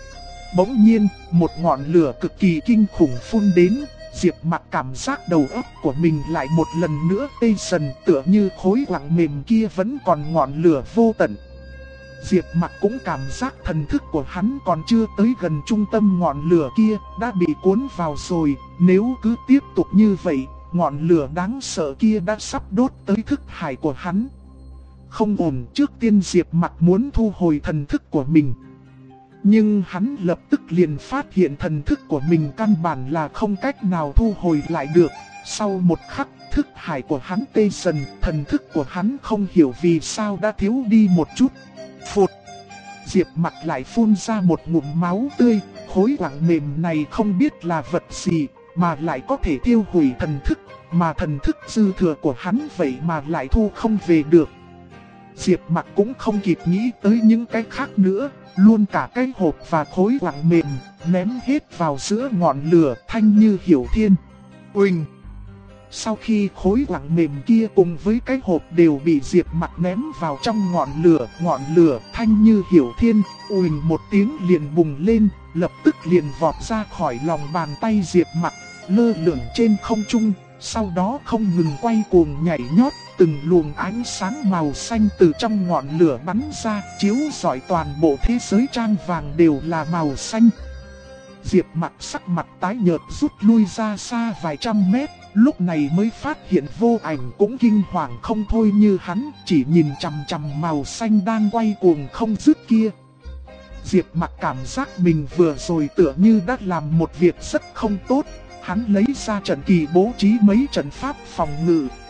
Bỗng nhiên, một ngọn lửa cực kỳ kinh khủng phun đến. Diệp Mặc cảm giác đầu óc của mình lại một lần nữa tê dần, tựa như khối quặng mềm kia vẫn còn ngọn lửa vô tận. Diệp Mặc cũng cảm giác thần thức của hắn còn chưa tới gần trung tâm ngọn lửa kia, đã bị cuốn vào rồi. Nếu cứ tiếp tục như vậy, ngọn lửa đáng sợ kia đã sắp đốt tới thức hải của hắn. Không ổn, trước tiên Diệp Mặc muốn thu hồi thần thức của mình. Nhưng hắn lập tức liền phát hiện thần thức của mình căn bản là không cách nào thu hồi lại được. Sau một khắc, thức hải của hắn tê dần, thần thức của hắn không hiểu vì sao đã thiếu đi một chút. Phụt! Diệp Mặc lại phun ra một ngụm máu tươi. Khối quặng mềm này không biết là vật gì mà lại có thể tiêu hủy thần thức, mà thần thức dư thừa của hắn vậy mà lại thu không về được. Diệp Mặc cũng không kịp nghĩ tới những cái khác nữa, luôn cả cái hộp và khối quặng mềm ném hết vào giữa ngọn lửa. Thanh Như Hiểu Thiên. Uỳnh! Sau khi khối quặng mềm kia cùng với cái hộp đều bị Diệp Mặc ném vào trong ngọn lửa, Thanh Như Hiểu Thiên uỳnh một tiếng liền bùng lên, lập tức liền vọt ra khỏi lòng bàn tay Diệp Mặc, lơ lửng trên không trung, sau đó không ngừng quay cuồng nhảy nhót. Từng luồng ánh sáng màu xanh từ trong ngọn lửa bắn ra, chiếu rọi toàn bộ thế giới trang vàng đều là màu xanh. Diệp Mặc sắc mặt tái nhợt rút lui ra xa vài trăm mét, lúc này mới phát hiện Vô Ảnh cũng kinh hoàng không thôi như hắn, chỉ nhìn chằm chằm màu xanh đang quay cuồng không dứt kia. Diệp Mặc cảm giác mình vừa rồi tựa như đã làm một việc rất không tốt. Hắn lấy ra trận kỳ bố trí mấy trận pháp phòng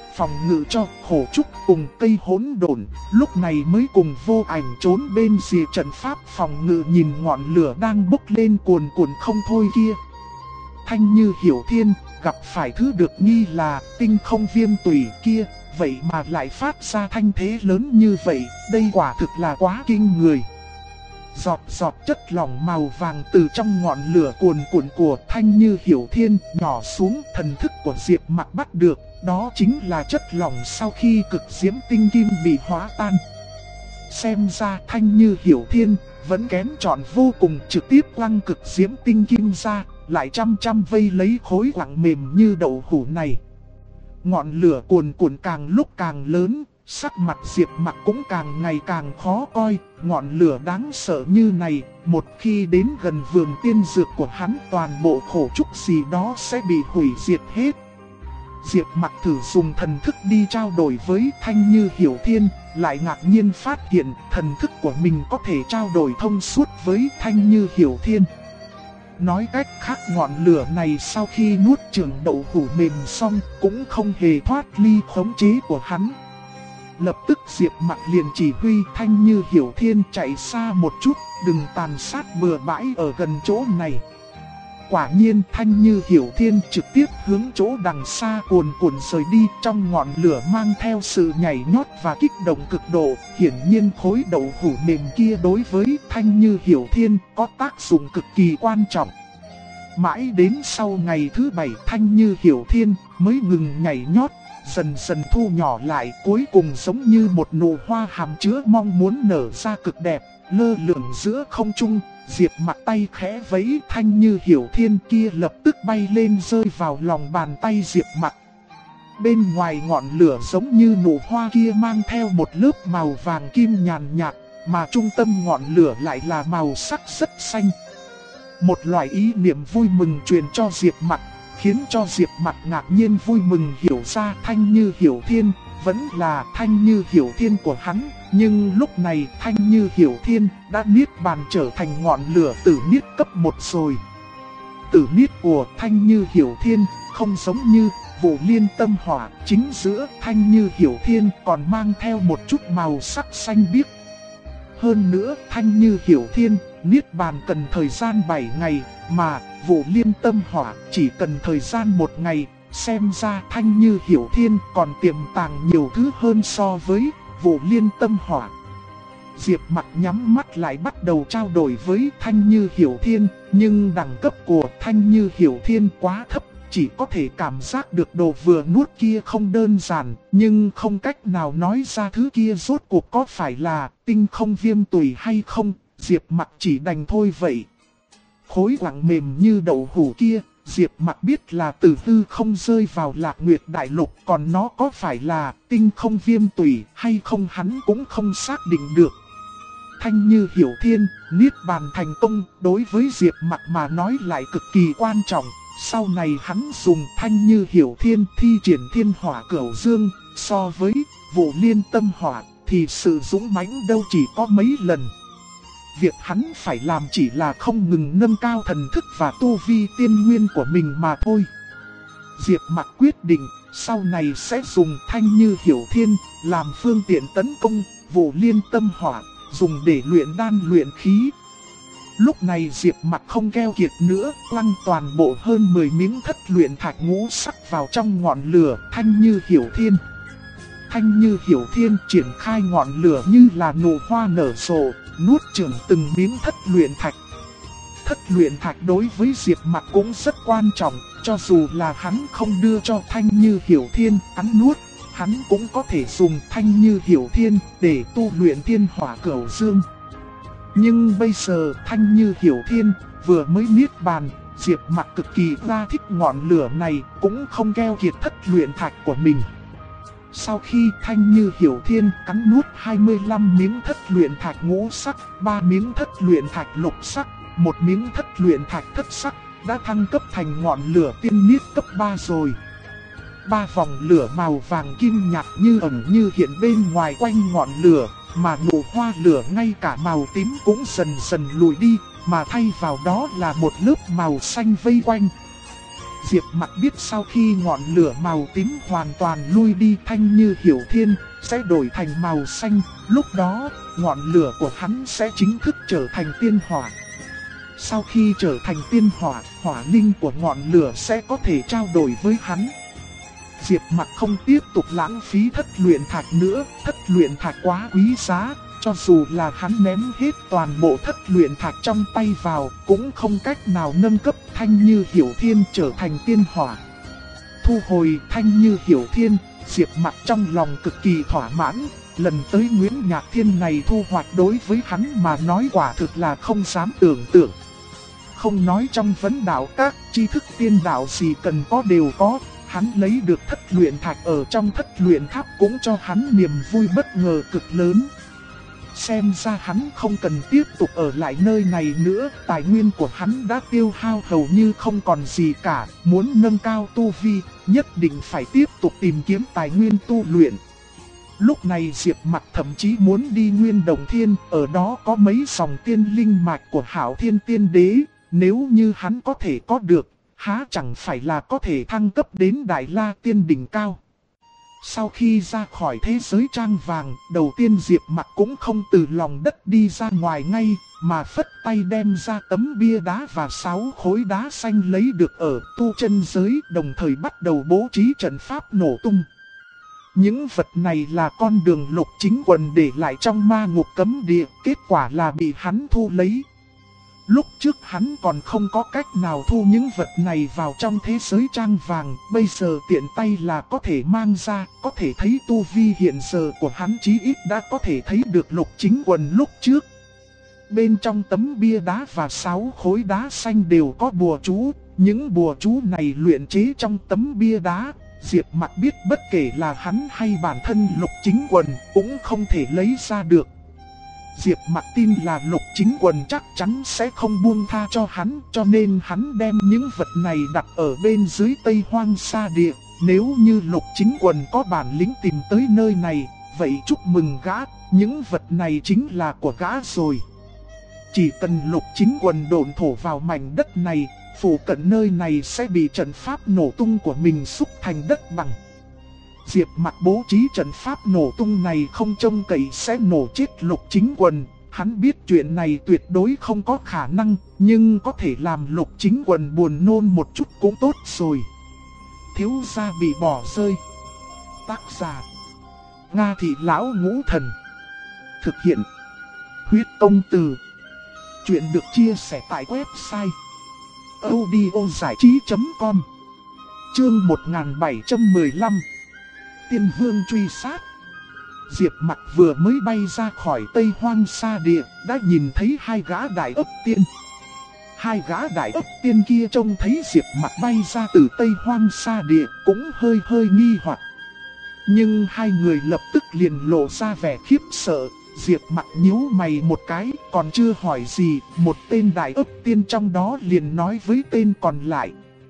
ngự cho Khổ Trúc cùng cây hỗn độn, lúc này mới cùng Vô Ảnh trốn bên rìa trận pháp phòng ngự nhìn ngọn lửa đang bốc lên cuồn cuộn không thôi kia. Thanh Như Hiểu Thiên gặp phải thứ được nghi là tinh không viêm tủy kia, vậy mà lại phát ra thanh thế lớn như vậy, đây quả thực là quá kinh người. Giọt giọt chất lỏng màu vàng từ trong ngọn lửa cuồn cuộn của Thanh Như Hiểu Thiên nhỏ xuống, thần thức của Diệp Mặc bắt được, đó chính là chất lỏng sau khi cực diễm tinh kim bị hóa tan. Xem ra Thanh Như Hiểu Thiên vẫn kém chọn vô cùng, trực tiếp quăng cực diễm tinh kim ra, lại chăm vây lấy khối quặng mềm như đậu hũ này. Ngọn lửa cuồn cuộn càng lúc càng lớn, sắc mặt Diệp Mặc cũng càng ngày càng khó coi. Ngọn lửa đáng sợ như này, một khi đến gần vườn tiên dược của hắn, toàn bộ Khổ Trúc gì đó sẽ bị hủy diệt hết. Diệp Mặc thử dùng thần thức đi trao đổi với Thanh Như Hiểu Thiên, lại ngạc nhiên phát hiện thần thức của mình có thể trao đổi thông suốt với Thanh Như Hiểu Thiên. Nói cách khác, ngọn lửa này sau khi nuốt chửng đậu hũ mềm xong cũng không hề thoát ly khống chế của hắn. Lập tức Diệp Mặc liền chỉ huy Thanh Như Hiểu Thiên chạy xa một chút, đừng tàn sát bừa bãi ở gần chỗ này. Quả nhiên Thanh Như Hiểu Thiên trực tiếp hướng chỗ đằng xa cuồn cuộn rời đi, trong ngọn lửa mang theo sự nhảy nhót và kích động cực độ. Hiển nhiên khối đậu hũ mềm kia đối với Thanh Như Hiểu Thiên có tác dụng cực kỳ quan trọng. Mãi đến sau ngày thứ 7, Thanh Như Hiểu Thiên mới ngừng nhảy nhót, dần dần thu nhỏ lại, cuối cùng giống như một nụ hoa hàm chứa mong muốn nở ra cực đẹp, lơ lửng giữa không trung. Diệp Mặc tay khẽ vẫy, Thanh Như Hiểu Thiên kia lập tức bay lên rơi vào lòng bàn tay Diệp Mặc. Bên ngoài ngọn lửa giống như nụ hoa kia mang theo một lớp màu vàng kim nhàn nhạt, mà trung tâm ngọn lửa lại là màu sắc rất xanh. Một loại ý niệm vui mừng truyền cho Diệp Mặc, khiến cho Diệp Mặc ngạc nhiên vui mừng hiểu ra Thanh Như Hiểu Thiên vẫn là Thanh Như Hiểu Thiên của hắn. Nhưng lúc này Thanh Như Hiểu Thiên đã niết bàn trở thành ngọn lửa tử niết cấp 1 rồi. Tử niết của Thanh Như Hiểu Thiên không giống như Vụ Liên Tâm Hỏa, chính giữa Thanh Như Hiểu Thiên còn mang theo một chút màu sắc xanh biếc. Hơn nữa Thanh Như Hiểu Thiên niết bàn cần thời gian 7 ngày, mà Vụ Liên Tâm Hỏa chỉ cần thời gian 1 ngày. Xem ra Thanh Như Hiểu Thiên còn tiềm tàng nhiều thứ hơn so với Vụ Liên Tâm Hỏa. Diệp Mặc nhắm mắt lại bắt đầu trao đổi với Thanh Như Hiểu Thiên, nhưng đẳng cấp của Thanh Như Hiểu Thiên quá thấp, chỉ có thể cảm giác được đồ vừa nuốt kia không đơn giản, nhưng không cách nào nói ra thứ kia rốt cuộc có phải là tinh không viêm tùy hay không. Diệp Mặc chỉ đành thôi vậy. Khối quặng mềm như đậu hũ kia, Diệp Mặc biết là từ hư không rơi vào Lạc Nguyệt Đại Lục, còn nó có phải là tinh không viêm tùy hay không hắn cũng không xác định được. Thanh Như Hiểu Thiên niết bàn thành công đối với Diệp Mặc mà nói lại cực kỳ quan trọng. Sau này hắn dùng Thanh Như Hiểu Thiên thi triển Thiên Hỏa Cửu Dương, so với Vụ Liên Tâm Hỏa thì sự dũng mãnh đâu chỉ có mấy lần. Việc hắn phải làm chỉ là không ngừng nâng cao thần thức và tu vi tiên nguyên của mình mà thôi. Diệp Mặc quyết định sau này sẽ dùng Thanh Như Hiểu Thiên làm phương tiện tấn công Vụ Liên Tâm Hỏa, dùng để luyện đan luyện khí. Lúc này Diệp Mặc không keo kiệt nữa, quăng toàn bộ hơn 10 miếng thất luyện thạch ngũ sắc vào trong ngọn lửa Thanh Như Hiểu Thiên. Thanh Như Hiểu Thiên triển khai ngọn lửa như là nụ hoa nở rộ, nuốt chửng từng miếng thất luyện thạch. Thất luyện thạch đối với Diệp Mặc cũng rất quan trọng, cho dù là hắn không đưa cho Thanh Như Hiểu Thiên hắn nuốt, hắn cũng có thể dùng Thanh Như Hiểu Thiên để tu luyện Thiên Hỏa Cửu Dương. Nhưng bây giờ Thanh Như Hiểu Thiên vừa mới niết bàn, Diệp Mặc cực kỳ ra thích ngọn lửa này, cũng không keo kiệt thất luyện thạch của mình. Sau khi Thanh Như Hiểu Thiên cắn nuốt 25 miếng thất luyện thạch ngũ sắc, 3 miếng thất luyện thạch lục sắc, 1 miếng thất luyện thạch thất sắc, đã thăng cấp thành ngọn lửa tiên niết cấp 3 rồi. 3 vòng lửa màu vàng kim nhạt như ẩn như hiện bên ngoài quanh ngọn lửa, mà nụ hoa lửa ngay cả màu tím cũng dần dần lùi đi, mà thay vào đó là một lớp màu xanh vây quanh. Diệp Mặc biết sau khi ngọn lửa màu tím hoàn toàn lui đi, Thanh Như Hiểu Thiên sẽ đổi thành màu xanh, lúc đó ngọn lửa của hắn sẽ chính thức trở thành tiên hỏa. Sau khi trở thành tiên hỏa, hỏa linh của ngọn lửa sẽ có thể trao đổi với hắn. Diệp Mặc không tiếp tục lãng phí thất luyện thạch nữa, thất luyện thạch quá quý giá, cho dù là hắn ném hết toàn bộ thất luyện thạch trong tay vào, cũng không cách nào nâng cấp Thanh Như Hiểu Thiên trở thành tiên hỏa. Thu hồi Thanh Như Hiểu Thiên, Diệp Mặc trong lòng cực kỳ thỏa mãn, lần tới Nguyễn Nhạc Thiên này thu hoạch đối với hắn mà nói quả thực là không dám tưởng tượng. Không nói trong vấn đạo các tri thức tiên đạo gì cần có đều có. Hắn lấy được thất luyện thạch ở trong thất luyện tháp cũng cho hắn niềm vui bất ngờ cực lớn. Xem ra hắn không cần tiếp tục ở lại nơi này nữa, tài nguyên của hắn đã tiêu hao hầu như không còn gì cả. Muốn nâng cao tu vi, nhất định phải tiếp tục tìm kiếm tài nguyên tu luyện. Lúc này Diệp Mặc thậm chí muốn đi Nguyên Đồng Thiên, ở đó có mấy dòng tiên linh mạch của Hạo Thiên Tiên Đế, nếu như hắn có thể có được, há chẳng phải là có thể thăng cấp đến Đại La Tiên đỉnh cao. Sau khi ra khỏi thế giới trang vàng, đầu tiên Diệp Mặc cũng không từ lòng đất đi ra ngoài ngay, mà phất tay đem ra tấm bia đá và 6 khối đá xanh lấy được ở tu chân giới, đồng thời bắt đầu bố trí trận pháp nổ tung. Những vật này là con đường Lục Chính Quần để lại trong ma ngục cấm địa, kết quả là bị hắn thu lấy. Lúc trước hắn còn không có cách nào thu những vật này vào trong thế giới trang vàng, bây giờ tiện tay là có thể mang ra, có thể thấy tu vi hiện giờ của hắn chí ít đã có thể thấy được Lục Chính Quần lúc trước. Bên trong tấm bia đá và 6 khối đá xanh đều có bùa chú, những bùa chú này luyện chế trong tấm bia đá. Diệp Mặc biết bất kể là hắn hay bản thân Lục Chính Quần cũng không thể lấy ra được. Diệp Mặc tin là Lục Chính Quần chắc chắn sẽ không buông tha cho hắn, cho nên hắn đem những vật này đặt ở bên dưới Tây Hoang Sa Địa. Nếu như Lục Chính Quần có bản lĩnh tìm tới nơi này, vậy chúc mừng gã, những vật này chính là của gã rồi. Chỉ cần Lục Chính Quần độn thổ vào mảnh đất này, phủ cận nơi này sẽ bị trận pháp nổ tung của mình xúc thành đất bằng. Diệp Mặc bố trí trận pháp nổ tung này không trông cậy sẽ nổ chết Lục Chính Quần. Hắn biết chuyện này tuyệt đối không có khả năng, nhưng có thể làm Lục Chính Quần buồn nôn một chút cũng tốt rồi. Thiếu gia bị bỏ rơi. Tác giả: Nga Thị Lão Ngũ Thần. Thực hiện: Huyết Công Từ. Chuyện được chia sẻ tại website audiozảichí.com. Chương 1715. Tiên Vương truy sát. Diệp Mặc vừa mới bay ra khỏi Tây Hoang Sa Địa, đã nhìn thấy hai gã đại ấp tiên. Hai gã đại ấp tiên kia trông thấy Diệp Mặc bay ra từ Tây Hoang Sa Địa cũng hơi nghi hoặc. Nhưng hai người lập tức liền lộ ra vẻ khiếp sợ. Diệp Mặc nhíu mày một cái, còn chưa hỏi gì, một tên đại ấp tiên trong đó liền nói với tên còn lại: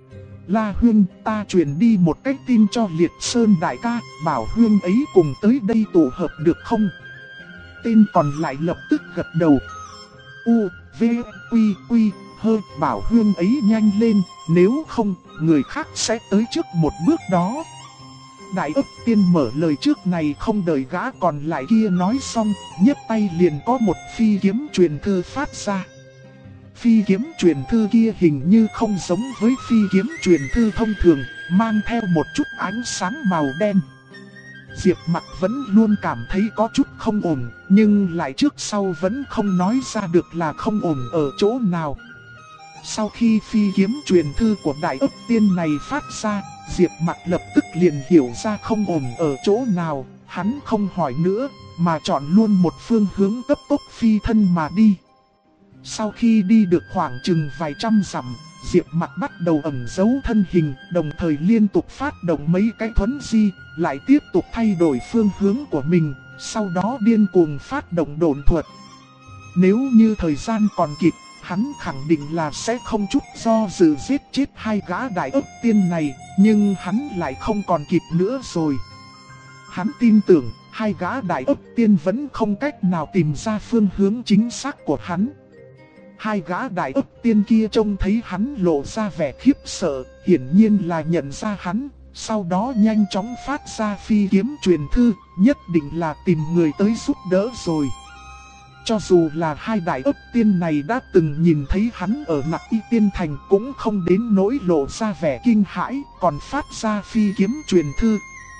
La Huyên, ta truyền đi một cái tin cho Liệt Sơn đại ca, bảo Huyên ấy cùng tới đây tụ hợp được không? Tên còn lại lập tức gật đầu. U, V, Quy, Quy, Hơ, bảo Huyên ấy nhanh lên, nếu không, người khác sẽ tới trước một bước đó. Đại ấp tiên mở lời trước này không đợi gã còn lại kia nói xong, nhấc tay liền có một phi kiếm truyền thư phát ra. Phi kiếm truyền thư kia hình như không giống với phi kiếm truyền thư thông thường, mang theo một chút ánh sáng màu đen. Diệp Mặc vẫn luôn cảm thấy có chút không ổn, nhưng lại trước sau vẫn không nói ra được là không ổn ở chỗ nào. Sau khi phi kiếm truyền thư của đại ấp tiên này phát ra, Diệp Mặc lập tức liền hiểu ra không ổn ở chỗ nào, hắn không hỏi nữa, mà chọn luôn một phương hướng cấp tốc phi thân mà đi. Sau khi đi được khoảng chừng vài trăm dặm, Diệp Mặc bắt đầu ẩn giấu thân hình, đồng thời liên tục phát động mấy cái thuấn di, lại tiếp tục thay đổi phương hướng của mình, sau đó điên cuồng phát động độn thuật. Nếu như thời gian còn kịp, hắn khẳng định là sẽ không chút do dự giết chết hai gã đại ấp tiên này, nhưng hắn lại không còn kịp nữa rồi. Hắn tin tưởng, hai gã đại ấp tiên vẫn không cách nào tìm ra phương hướng chính xác của hắn. Hai gã đại ấp tiên kia trông thấy hắn lộ ra vẻ khiếp sợ, hiển nhiên là nhận ra hắn, sau đó nhanh chóng phát ra phi kiếm truyền thư, nhất định là tìm người tới giúp đỡ rồi. Cho dù là hai đại ấp tiên này đã từng nhìn thấy hắn ở Nặc Y Tiên Thành cũng không đến nỗi lộ ra vẻ kinh hãi, còn phát ra phi kiếm truyền thư.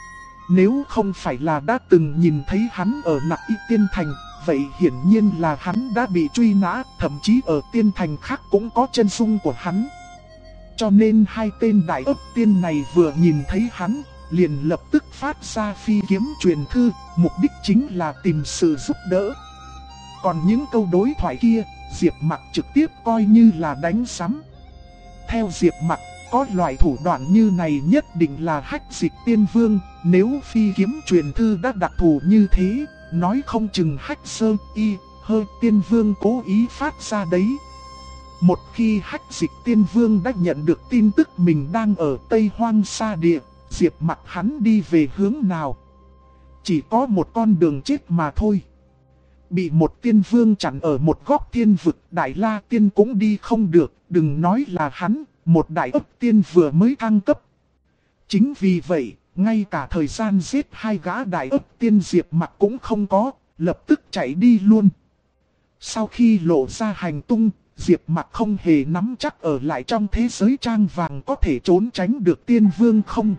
Nếu không phải là đã từng nhìn thấy hắn ở Nặc Y Tiên Thành, vậy hiển nhiên là hắn đã bị truy nã, thậm chí ở tiên thành khác cũng có chân dung của hắn. Cho nên hai tên đại ấp tiên này vừa nhìn thấy hắn, liền lập tức phát ra phi kiếm truyền thư, mục đích chính là tìm sự giúp đỡ. Còn những câu đối thoại kia, Diệp Mặc trực tiếp coi như là đánh sắm. Theo Diệp Mặc, có loại thủ đoạn như này nhất định là hách dịch tiên vương, nếu phi kiếm truyền thư đã đặc thù như thế, nói không chừng hách sơ y, hơ tiên vương cố ý phát ra đấy. Một khi hách dịch tiên vương đã nhận được tin tức mình đang ở Tây Hoang Sa Địa, Diệp Mặc hắn đi về hướng nào? Chỉ có một con đường chết mà thôi. Bị một tiên vương chặn ở một góc thiên vực, Đại La Tiên cũng đi không được, đừng nói là hắn, một đại ấp tiên vừa mới thăng cấp. Chính vì vậy, ngay cả thời gian giết hai gã đại ấp tiên Diệp Mặc cũng không có, lập tức chạy đi luôn. Sau khi lộ ra hành tung, Diệp Mặc không hề nắm chắc ở lại trong thế giới trang vàng có thể trốn tránh được tiên vương không.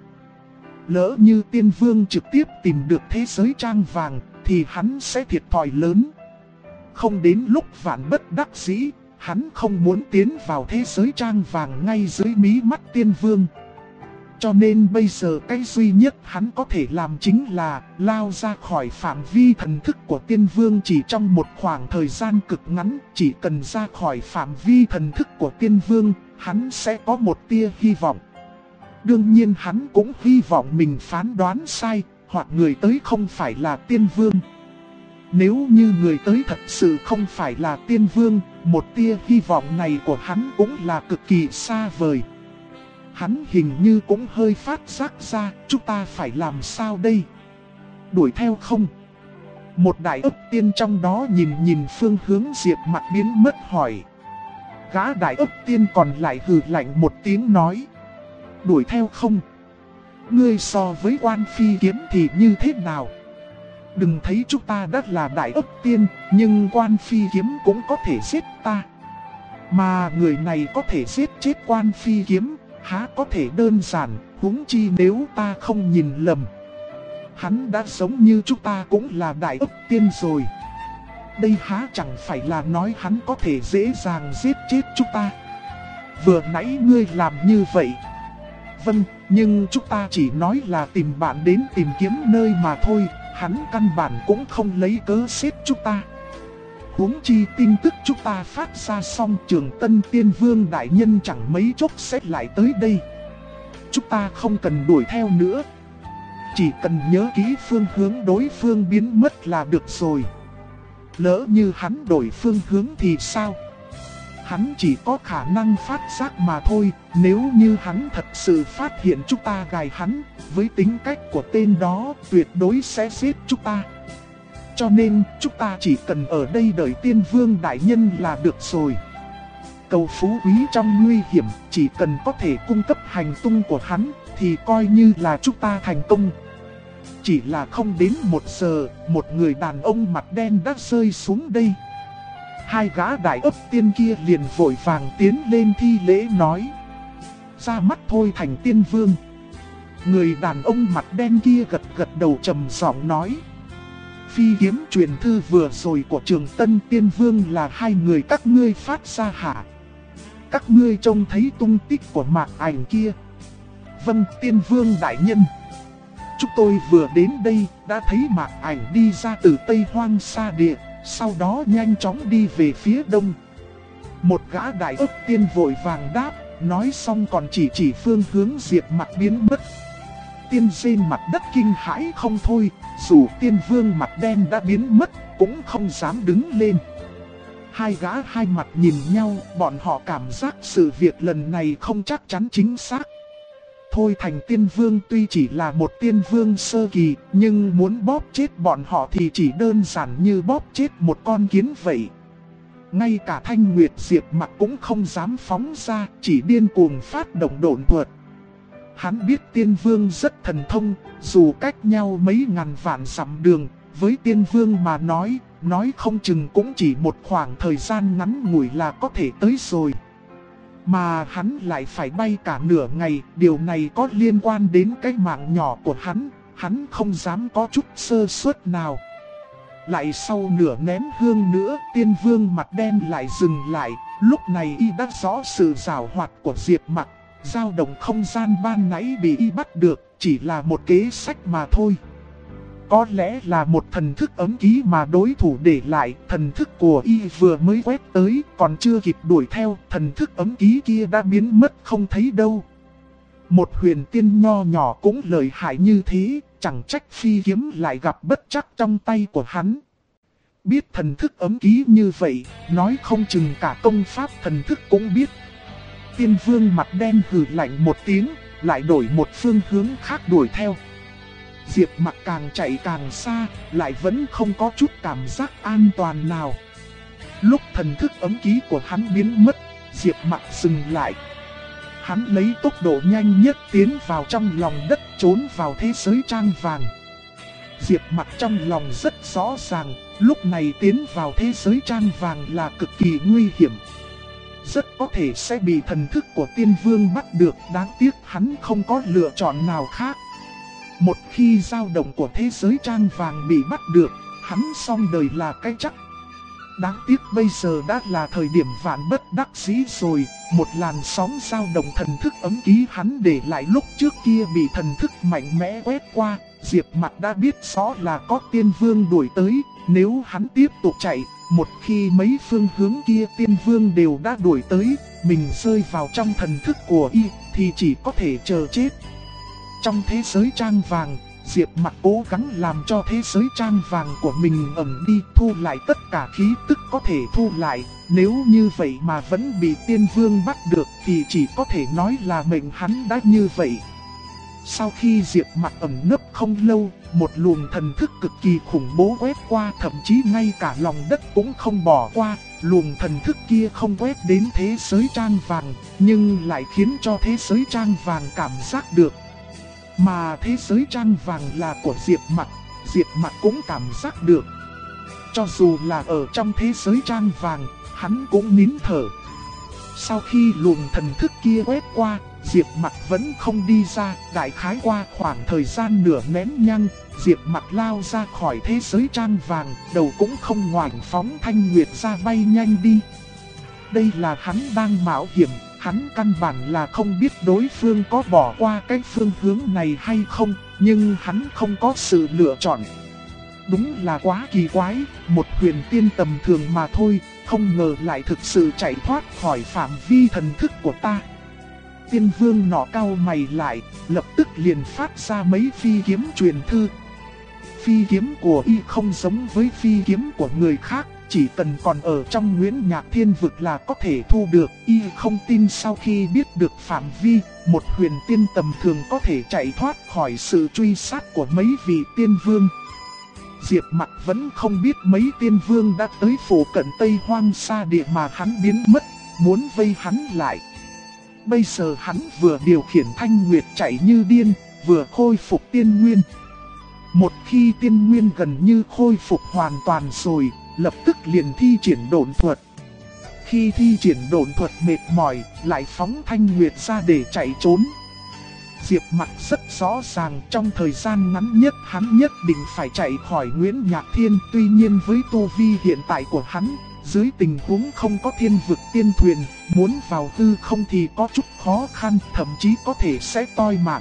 Lỡ như tiên vương trực tiếp tìm được thế giới trang vàng, thì hắn sẽ thiệt thòi lớn. Không đến lúc vạn bất đắc dĩ, Hắn không muốn tiến vào thế giới trang vàng ngay dưới mí mắt tiên vương. Cho nên bây giờ cái duy nhất hắn có thể làm chính là lao ra khỏi phạm vi thần thức của tiên vương chỉ trong một khoảng thời gian cực ngắn. Chỉ cần ra khỏi phạm vi thần thức của tiên vương, hắn sẽ có một tia hy vọng. Đương nhiên hắn cũng hy vọng mình phán đoán sai, hoặc người tới không phải là tiên vương. Nếu như người tới thật sự không phải là tiên vương, một tia hy vọng này của hắn cũng là cực kỳ xa vời. Hắn hình như cũng hơi phát giác ra, chúng ta phải làm sao đây? Đuổi theo không? Một đại ấp tiên trong đó nhìn phương hướng Diệp Mặc biến mất hỏi. Gã đại ấp tiên còn lại hừ lạnh một tiếng nói. Đuổi theo không? Ngươi so với Quan Phi Kiếm thì như thế nào? Đừng thấy chúng ta đã là đại ấp tiên, nhưng Quan Phi Kiếm cũng có thể giết ta. Mà người này có thể giết chết Quan Phi Kiếm, há có thể đơn giản, huống chi nếu ta không nhìn lầm. Hắn đã giống như chúng ta cũng là đại ấp tiên rồi. Đây há chẳng phải là nói hắn có thể dễ dàng giết chết chúng ta. Vừa nãy ngươi làm như vậy. Vâng, nhưng chúng ta chỉ nói là tìm bạn đến tìm kiếm nơi mà thôi. Hắn căn bản cũng không lấy cớ giết chúng ta. Huống chi tin tức chúng ta phát ra xong, Trường Tân Tiên Vương đại nhân chẳng mấy chốc sẽ lại tới đây. Chúng ta không cần đuổi theo nữa. Chỉ cần nhớ kỹ phương hướng đối phương biến mất là được rồi. Lỡ như hắn đổi phương hướng thì sao? Hắn chỉ có khả năng phát giác mà thôi. Nếu như hắn thật sự phát hiện chúng ta gài hắn, với tính cách của tên đó tuyệt đối sẽ giết chúng ta. Cho nên chúng ta chỉ cần ở đây đợi Tiên Vương đại nhân là được rồi. Cầu phú quý trong nguy hiểm, chỉ cần có thể cung cấp hành tung của hắn thì coi như là chúng ta thành công. Chỉ là không đến 1 giờ, một người đàn ông mặt đen đã rơi xuống đây. Hai gã đại ấp tiên kia liền vội vàng tiến lên thi lễ nói. Ra mắt thôi thành Tiên Vương. Người đàn ông mặt đen kia gật đầu trầm giọng nói. Phi kiếm truyền thư vừa rồi của Trường Tân Tiên Vương là hai người các ngươi phát ra hả? Các ngươi trông thấy tung tích của Mạc Ảnh kia? Vâng, Tiên Vương đại nhân. Chúng tôi vừa đến đây đã thấy Mạc Ảnh đi ra từ Tây Hoang Sa Địa, sau đó nhanh chóng đi về phía đông. Một gã đại ấp tiên vội vàng đáp, nói xong còn chỉ phương hướng Diệp Mặc biến mất. Tiên trên mặt đất kinh hãi không thôi, dù Tiên Vương mặt đen đã biến mất cũng không dám đứng lên. Hai gã hai mặt nhìn nhau, bọn họ cảm giác sự việc lần này không chắc chắn chính xác. Thôi thành Tiên Vương tuy chỉ là một Tiên Vương sơ kỳ, nhưng muốn bóp chết bọn họ thì chỉ đơn giản như bóp chết một con kiến vậy. Ngay cả Thanh Nguyệt Diệp Mặc cũng không dám phóng ra, chỉ điên cuồng phát động độn thuật. Hắn biết Tiên Vương rất thần thông, dù cách nhau mấy ngàn vạn dặm đường, với Tiên Vương mà nói không chừng cũng chỉ một khoảng thời gian ngắn ngủi là có thể tới rồi. Mà hắn lại phải bay cả nửa ngày, điều này có liên quan đến cái mạng nhỏ của hắn không dám có chút sơ suất nào. Lại sau nửa nén hương nữa, Tiên Vương mặt đen lại dừng lại, lúc này y đã rõ sự giảo hoạt của Diệp Mặc. Dao động không gian ban nãy bị y bắt được, chỉ là một kế sách mà thôi. Có lẽ là một thần thức ấm ký mà đối thủ để lại, thần thức của y vừa mới quét tới, còn chưa kịp đuổi theo, thần thức ấm ký kia đã biến mất không thấy đâu. Một huyền tiên nho nhỏ cũng lợi hại như thế, chẳng trách phi kiếm lại gặp bất trắc trong tay của hắn. Biết thần thức ấm ký như vậy, nói không chừng cả công pháp thần thức cũng biết. Tiên Vương mặt đen hừ lạnh một tiếng, lại đổi một phương hướng khác đuổi theo. Diệp Mặc càng chạy càng xa, lại vẫn không có chút cảm giác an toàn nào. Lúc thần thức ấm ký của hắn biến mất, Diệp Mặc dừng lại. Hắn lấy tốc độ nhanh nhất tiến vào trong lòng đất, trốn vào thế giới trang vàng. Diệp Mặc trong lòng rất rõ ràng, lúc này tiến vào thế giới trang vàng là cực kỳ nguy hiểm. Rất có thể sẽ bị thần thức của Tiên Vương bắt được, đáng tiếc hắn không có lựa chọn nào khác. Một khi dao động của thế giới trang vàng bị bắt được, hắn xong đời là cái chắc. Đáng tiếc bây giờ đã là thời điểm vạn bất đắc dĩ rồi, một làn sóng dao động thần thức ấm ký hắn để lại lúc trước kia bị thần thức mạnh mẽ quét qua. Diệp Mặc đã biết rõ là có tiên vương đuổi tới, nếu hắn tiếp tục chạy, một khi mấy phương hướng kia tiên vương đều đã đuổi tới, mình rơi vào trong thần thức của y thì chỉ có thể chờ chết. Trong thế giới trang vàng, Diệp Mặc cố gắng làm cho thế giới trang vàng của mình ẩn đi, thu lại tất cả khí tức có thể thu lại. Nếu như vậy mà vẫn bị tiên vương bắt được thì chỉ có thể nói là mệnh hắn đã như vậy. Sau khi Diệp Mặc ẩn nấp không lâu, một luồng thần thức cực kỳ khủng bố quét qua, thậm chí ngay cả lòng đất cũng không bỏ qua. Luồng thần thức kia không quét đến thế giới trang vàng, nhưng lại khiến cho thế giới trang vàng cảm giác được. Mà thế giới trang vàng là của Diệp Mặc cũng cảm giác được. Cho dù là ở trong thế giới trang vàng, hắn cũng nín thở. Sau khi luồng thần thức kia quét qua, Diệp Mặc vẫn không đi ra. Đại khái qua khoảng thời gian nửa nén nhang, Diệp Mặc lao ra khỏi thế giới trang vàng, đầu cũng không ngoảnh phóng thanh nguyệt ra bay nhanh đi. Đây là hắn đang mạo hiểm. Hắn căn bản là không biết đối phương có bỏ qua cái phương hướng này hay không, nhưng hắn không có sự lựa chọn. Đúng là quá kỳ quái, một huyền tiên tầm thường mà thôi, không ngờ lại thực sự chạy thoát khỏi phạm vi thần thức của ta. Tiên vương nọ cau mày lại, lập tức liền phát ra mấy phi kiếm truyền thư. Phi kiếm của y không giống với phi kiếm của người khác. Chỉ cần còn ở trong Nguyễn Nhạc Thiên vực là có thể thu được. Y không tin sau khi biết được phạm vi, một huyền tiên tầm thường có thể chạy thoát khỏi sự truy sát của mấy vị tiên vương. Diệp Mặc vẫn không biết mấy tiên vương đã tới phủ cận Tây Hoang Sa Địa mà hắn biến mất, muốn vây hắn lại. Bây giờ hắn vừa điều khiển Thanh Nguyệt chạy như điên, vừa khôi phục tiên nguyên. Một khi tiên nguyên gần như khôi phục hoàn toàn rồi, lập tức liền thi triển độn thuật. Khi thi triển độn thuật mệt mỏi, lại phóng Thanh Nguyệt ra để chạy trốn. Diệp Mặc rất rõ ràng trong thời gian ngắn nhất hắn nhất định phải chạy khỏi Nguyễn Nhạc Thiên. Tuy nhiên với tu vi hiện tại của hắn, dưới tình huống không có thiên vực tiên thuyền, muốn vào hư không thì có chút khó khăn, thậm chí có thể sẽ toi mạng.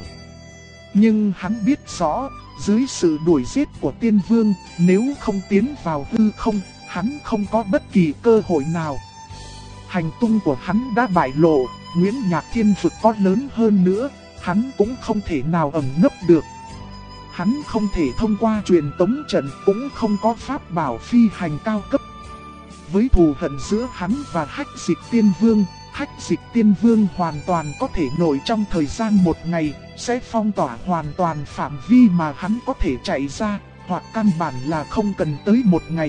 Nhưng hắn biết rõ, dưới sự đuổi giết của tiên vương, nếu không tiến vào hư không, hắn không có bất kỳ cơ hội nào. Hành tung của hắn đã bại lộ, Nguyễn Nhạc Thiên vực có lớn hơn nữa, hắn cũng không thể nào ẩn nấp được. Hắn không thể thông qua truyền tống trận, cũng không có pháp bảo phi hành cao cấp. Với thù hận giữa hắn và Hách Dịch Tiên Vương, Hách Dịch Tiên Vương hoàn toàn có thể nổi trong thời gian một ngày, sẽ phong tỏa hoàn toàn phạm vi mà hắn có thể chạy ra, hoặc căn bản là không cần tới một ngày.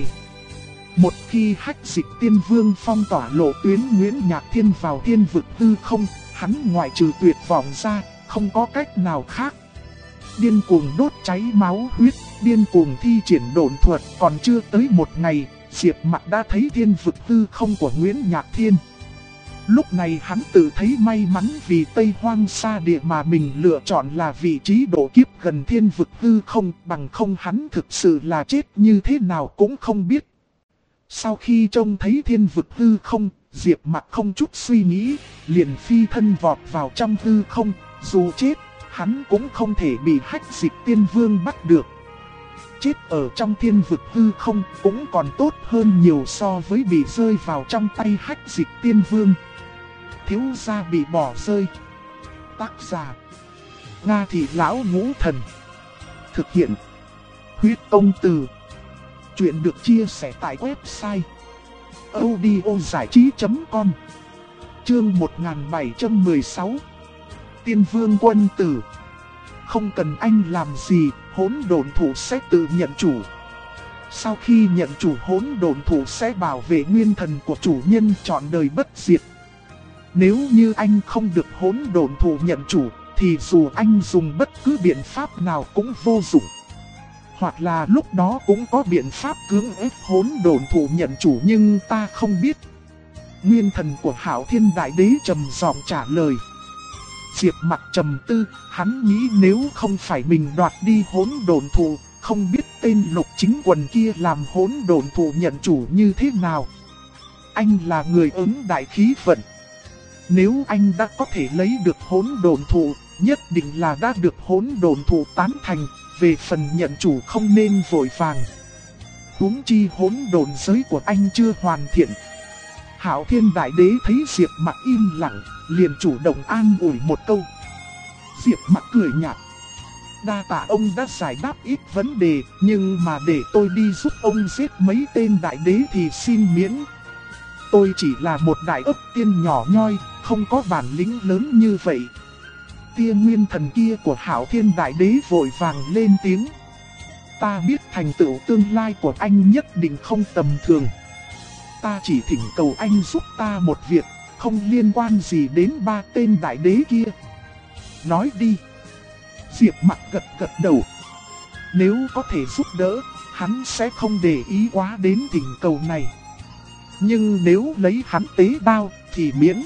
Một khi Hách Dịch Tiên Vương phong tỏa lộ tuyến Nguyễn Nhạc Thiên vào thiên vực hư không, hắn ngoại trừ tuyệt vọng ra, không có cách nào khác. Điên cuồng đốt cháy máu huyết, điên cuồng thi triển độn thuật, còn chưa tới một ngày, Diệp Mặc đã thấy thiên vực hư không của Nguyễn Nhạc Thiên. Lúc này hắn tự thấy may mắn vì Tây Hoang Sa Địa mà mình lựa chọn là vị trí độ kiếp gần thiên vực hư không, bằng không hắn thực sự là chết như thế nào cũng không biết. Sau khi trông thấy thiên vực hư không, Diệp Mặc không chút suy nghĩ, liền phi thân vọt vào trong hư không, dù chết, hắn cũng không thể bị Hách Dịch Tiên Vương bắt được. Chết ở trong thiên vực hư không cũng còn tốt hơn nhiều so với bị rơi vào trong tay Hách Dịch Tiên Vương. Thiếu gia bị bỏ rơi. Tác giả: Nga Thị Lão Ngũ Thần. Thực hiện: Huyết Công Từ. Chuyện được chia sẻ tại website audiozảichí.com. Chương 1716. Tiên Vương Quân Tử. Không cần anh làm gì, hỗn độn thủ sẽ tự nhận chủ. Sau khi nhận chủ, hỗn độn thủ sẽ bảo vệ nguyên thần của chủ nhân trọn đời bất diệt. Nếu như anh không được hỗn độn thủ nhận chủ, thì dù anh dùng bất cứ biện pháp nào cũng vô dụng. Hoặc là lúc đó cũng có biện pháp cưỡng ép hỗn độn thủ nhận chủ nhưng ta không biết. Nguyên thần của Hạo Thiên Đại Đế trầm giọng trả lời. Diệp Mặc trầm tư, hắn nghĩ nếu không phải mình đoạt đi hỗn độn thủ, không biết tên Lục Chính Quần kia làm hỗn độn thụ nhận chủ như thế nào. Anh là người ứng đại khí vận. Nếu anh đã có thể lấy được hỗn độn thụ, nhất định là đã được hỗn độn thụ tán thành, về phần nhận chủ không nên vội vàng. Huống chi hỗn độn giới của anh chưa hoàn thiện. Hạo Thiên Đại Đế thấy Diệp Mặc im lặng, liền chủ động an ủi một câu. Diệp Mặc cười nhạt. Đa tạ ông đã giải đáp ít vấn đề, nhưng mà để tôi đi giúp ông giết mấy tên đại đế thì xin miễn. Tôi chỉ là một đại ấp tiên nhỏ nhoi, không có bản lĩnh lớn như vậy. Tia nguyên thần kia của Hạo Thiên Đại Đế vội vàng lên tiếng. Ta biết thành tựu tương lai của anh nhất định không tầm thường. Ta chỉ thỉnh cầu anh giúp ta một việc, không liên quan gì đến ba tên đại đế kia. Nói đi. Diệp Mặc gật gật đầu. Nếu có thể giúp đỡ, hắn sẽ không để ý quá đến thỉnh cầu này. Nhưng nếu lấy hắn tế đao thì miễn.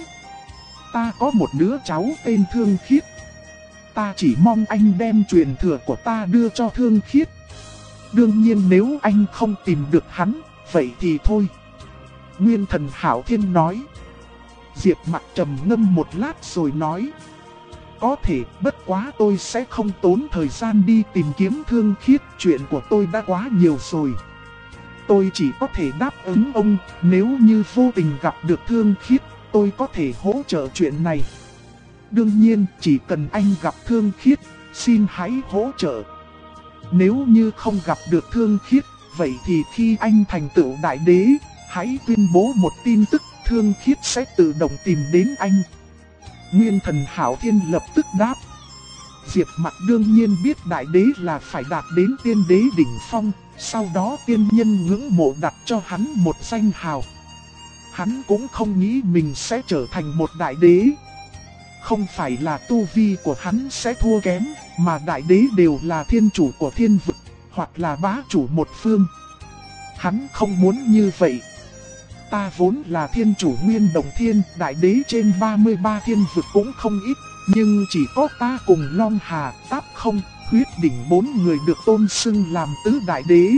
Ta có một đứa cháu tên Thương Khiết. Ta chỉ mong anh đem truyền thừa của ta đưa cho Thương Khiết. Đương nhiên nếu anh không tìm được hắn, vậy thì thôi. Nguyên thần Hạo Thiên nói. Diệp Mặc trầm ngâm một lát rồi nói. Có thể, bất quá tôi sẽ không tốn thời gian đi tìm kiếm Thương Khiết, chuyện của tôi đã quá nhiều rồi. Tôi chỉ có thể đáp ứng ông, nếu như vô tình gặp được Thương Khiết, tôi có thể hỗ trợ chuyện này. Đương nhiên, chỉ cần anh gặp Thương Khiết, xin hãy hỗ trợ. Nếu như không gặp được Thương Khiết, vậy thì khi anh thành tựu đại đế, hãy tuyên bố một tin tức, Thương Khiết sẽ tự động tìm đến anh. Nguyên thần Hạo Thiên lập tức đáp. Diệp Mặc đương nhiên biết đại đế là phải đạt đến tiên đế đỉnh phong, sau đó tiên nhân ngưỡng mộ đặt cho hắn một danh hào. Hắn cũng không nghĩ mình sẽ trở thành một đại đế. Không phải là tu vi của hắn sẽ thua kém, mà đại đế đều là thiên chủ của thiên vực, hoặc là bá chủ một phương. Hắn không muốn như vậy. Ta vốn là thiên chủ Nguyên Đồng Thiên, đại đế trên 33 thiên vực cũng không ít, nhưng chỉ có ta cùng Long Hà, Táp Không, Huyết Đỉnh 4 người được tôn xưng làm tứ đại đế.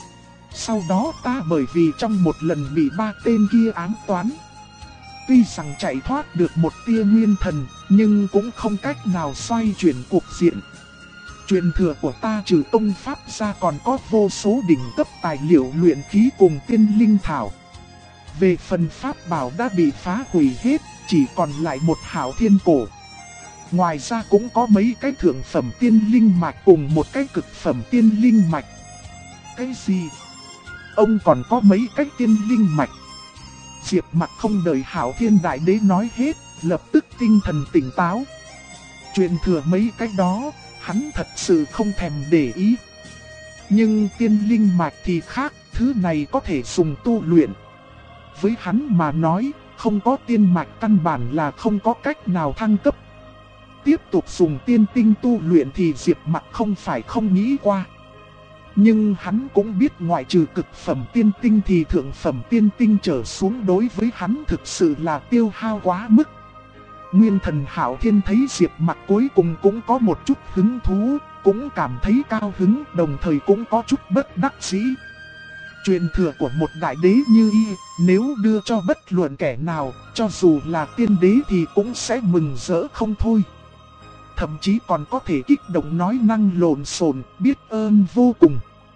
Sau đó ta bởi vì trong một lần bị ba tên kia ám toán. Tuy rằng chạy thoát được một tia nguyên thần, nhưng cũng không cách nào xoay chuyển cuộc diện. Truyền thừa của ta trừ tông pháp ra còn có vô số đỉnh cấp tài liệu luyện khí cùng tiên linh thảo. Về phần pháp bảo đã bị phá hủy hết, chỉ còn lại một Hạo Thiên cổ. Ngoài ra cũng có mấy cái thượng phẩm tiên linh mạch cùng một cái cực phẩm tiên linh mạch. Cái gì? Ông còn có mấy cái tiên linh mạch? Diệp Mặc không đợi Hạo Thiên Đại Đế nói hết, lập tức tinh thần tỉnh táo. Truyền thừa mấy cái đó, hắn thật sự không thèm để ý. Nhưng tiên linh mạch thì khác, thứ này có thể dùng tu luyện. Với hắn mà nói, không có tiên mạch căn bản là không có cách nào thăng cấp. Tiếp tục dùng tiên tinh tu luyện thì Diệp Mặc không phải không nghĩ qua. Nhưng hắn cũng biết ngoại trừ cực phẩm tiên tinh thì thượng phẩm tiên tinh trở xuống đối với hắn thực sự là tiêu hao quá mức. Nguyên thần Hạo Thiên thấy Diệp Mặc cuối cùng cũng có một chút hứng thú, cũng cảm thấy cao hứng, đồng thời cũng có chút bất đắc dĩ. Truyền thừa của một đại đế như y, nếu đưa cho bất luận kẻ nào, cho dù là tiên đế thì cũng sẽ mừng rỡ không thôi. Thậm chí còn có thể kích động nói năng lộn xộn, biết ơn vô cùng.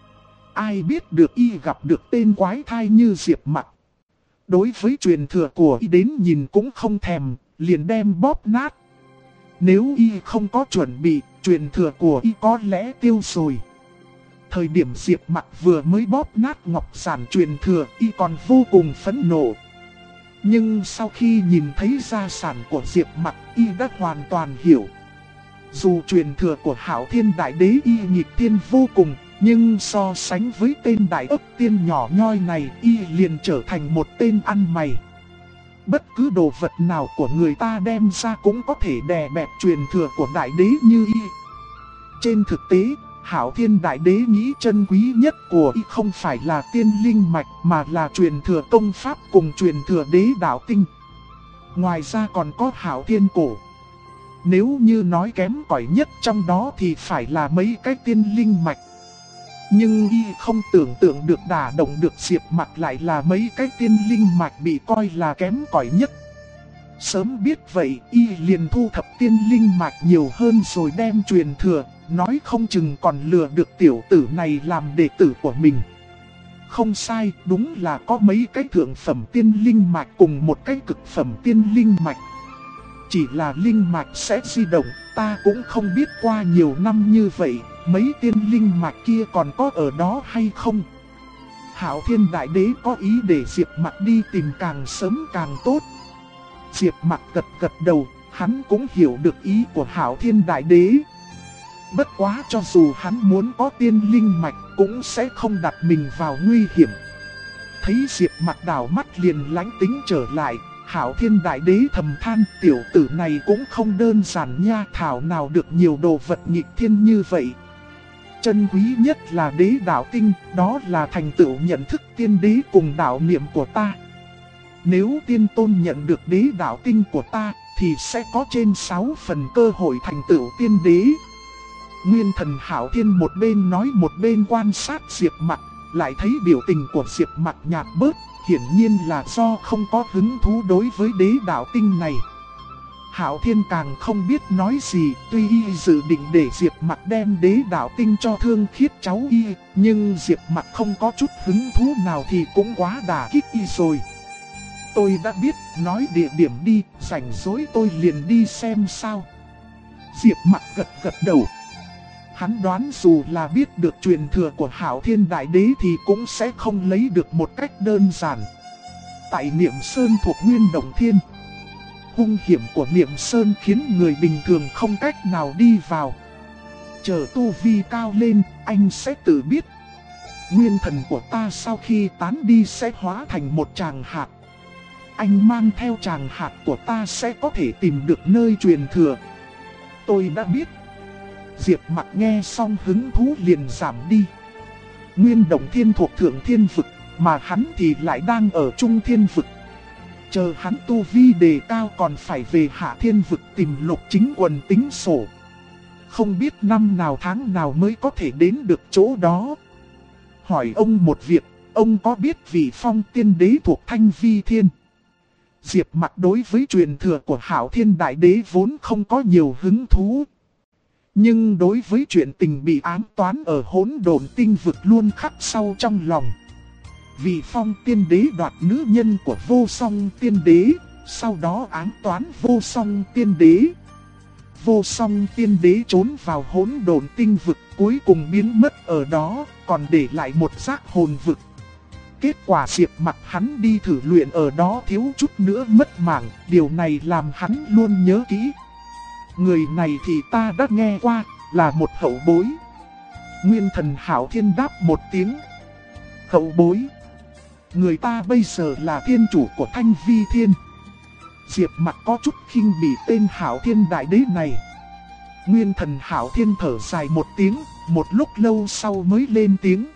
Ai biết được y gặp được tên quái thai như Diệp Mặc. Đối với truyền thừa của y đến nhìn cũng không thèm, liền đem bóp nát. Nếu y không có chuẩn bị, truyền thừa của y có lẽ tiêu rồi. Thời điểm Diệp Mặc vừa mới bóp nát ngọc giản truyền thừa, y còn vô cùng phẫn nộ. Nhưng sau khi nhìn thấy gia sản của Diệp Mặc, y đã hoàn toàn hiểu. Dù truyền thừa của Hạo Thiên Đại Đế y nghịch thiên vô cùng, nhưng so sánh với tên đại ấp tiên nhỏ nhoi này, y liền trở thành một tên ăn mày. Bất cứ đồ vật nào của người ta đem ra cũng có thể đè bẹp truyền thừa của đại đế như y. Trên thực tế, Hạo Thiên Đại Đế nghĩ chân quý nhất của y không phải là tiên linh mạch mà là truyền thừa công pháp cùng truyền thừa đế đạo tinh. Ngoài ra còn có Hạo Thiên cổ. Nếu như nói kém cỏi nhất trong đó thì phải là mấy cái tiên linh mạch. Nhưng y không tưởng tượng được đả động được Diệp Mặc lại là mấy cái tiên linh mạch bị coi là kém cỏi nhất. Sớm biết vậy, y liền thu thập tiên linh mạch nhiều hơn rồi đem truyền thừa, nói không chừng còn lừa được tiểu tử này làm đệ tử của mình. Không sai, đúng là có mấy cái thượng phẩm tiên linh mạch cùng một cái cực phẩm tiên linh mạch. Chỉ là linh mạch sẽ di động, ta cũng không biết qua nhiều năm như vậy, mấy tiên linh mạch kia còn có ở đó hay không. Hạo Thiên Đại Đế có ý để Diệp Mặc đi tìm càng sớm càng tốt. Diệp Mặc gật gật đầu, hắn cũng hiểu được ý của Hạo Thiên Đại Đế. Bất quá cho dù hắn muốn có tiên linh mạch cũng sẽ không đặt mình vào nguy hiểm. Thấy Diệp Mặc đảo mắt liền lánh tính trở lại, Hạo Thiên Đại Đế thầm than tiểu tử này cũng không đơn giản nha, thảo nào được nhiều đồ vật nghịch thiên như vậy. Chân quý nhất là đế đạo tinh, đó là thành tựu nhận thức tiên đế cùng đạo niệm của ta. Nếu tiên tôn nhận được đế đạo tinh của ta, thì sẽ có trên 6 phần cơ hội thành tựu tiên đế. Nguyên Thần Hạo Thiên một bên nói một bên quan sát Diệp Mặc, lại thấy biểu tình của Diệp Mặc nhạt bớt, hiển nhiên là do không có hứng thú đối với đế đạo tinh này. Hạo Thiên càng không biết nói gì, tuy y dự định để Diệp Mặc đem đế đạo tinh cho Thương Khiết cháu y, nhưng Diệp Mặc không có chút hứng thú nào thì cũng quá đả kích y rồi. Tôi đã biết, nói địa điểm đi, rảnh rỗi tôi liền đi xem sao. Diệp Mặc gật gật đầu. Hắn đoán dù là biết được truyền thừa của Hạo Thiên Đại Đế thì cũng sẽ không lấy được một cách đơn giản. Tại Niệm Sơn thuộc Nguyên Động Thiên, hung hiểm của Niệm Sơn khiến người bình thường không cách nào đi vào. Chờ tu vi cao lên, anh sẽ tự biết. Nguyên thần của ta sau khi tán đi sẽ hóa thành một tràng hạt. Anh mang theo tràng hạt của ta sẽ có thể tìm được nơi truyền thừa. Tôi đã biết. Diệp Mặc nghe xong hứng thú liền giảm đi. Nguyên Động Thiên thuộc Thượng Thiên Vực, mà hắn thì lại đang ở Trung Thiên Vực. Chờ hắn tu vi đề cao còn phải về Hạ Thiên Vực tìm Lục Chính Quần tính sổ. Không biết năm nào tháng nào mới có thể đến được chỗ đó. Hỏi ông một việc, ông có biết vị Phong Tiên Đế thuộc Thanh Vi Thiên? Diệp Mặc đối với truyền thừa của Hạo Thiên Đại Đế vốn không có nhiều hứng thú. Nhưng đối với chuyện tình bị ám toán ở Hỗn Độn Tinh Vực luôn khắc sâu trong lòng. Vị Phong Tiên Đế đoạt nữ nhân của Vô Song Tiên Đế, sau đó ám toán Vô Song Tiên Đế. Vô Song Tiên Đế trốn vào Hỗn Độn Tinh Vực, cuối cùng biến mất ở đó, còn để lại một xác hồn vực. Kết quả Diệp Mặc hắn đi thử luyện ở đó thiếu chút nữa mất mạng, điều này làm hắn luôn nhớ kỹ. Người này thì ta đã nghe qua, là một hậu bối. Nguyên Thần Hạo Thiên đáp một tiếng. Hậu bối? Người ta bây giờ là thiên chủ của Thanh Vi Thiên. Diệp Mặc có chút khinh bỉ tên Hạo Thiên Đại Đế này. Nguyên Thần Hạo Thiên thở dài một tiếng, một lúc lâu sau mới lên tiếng.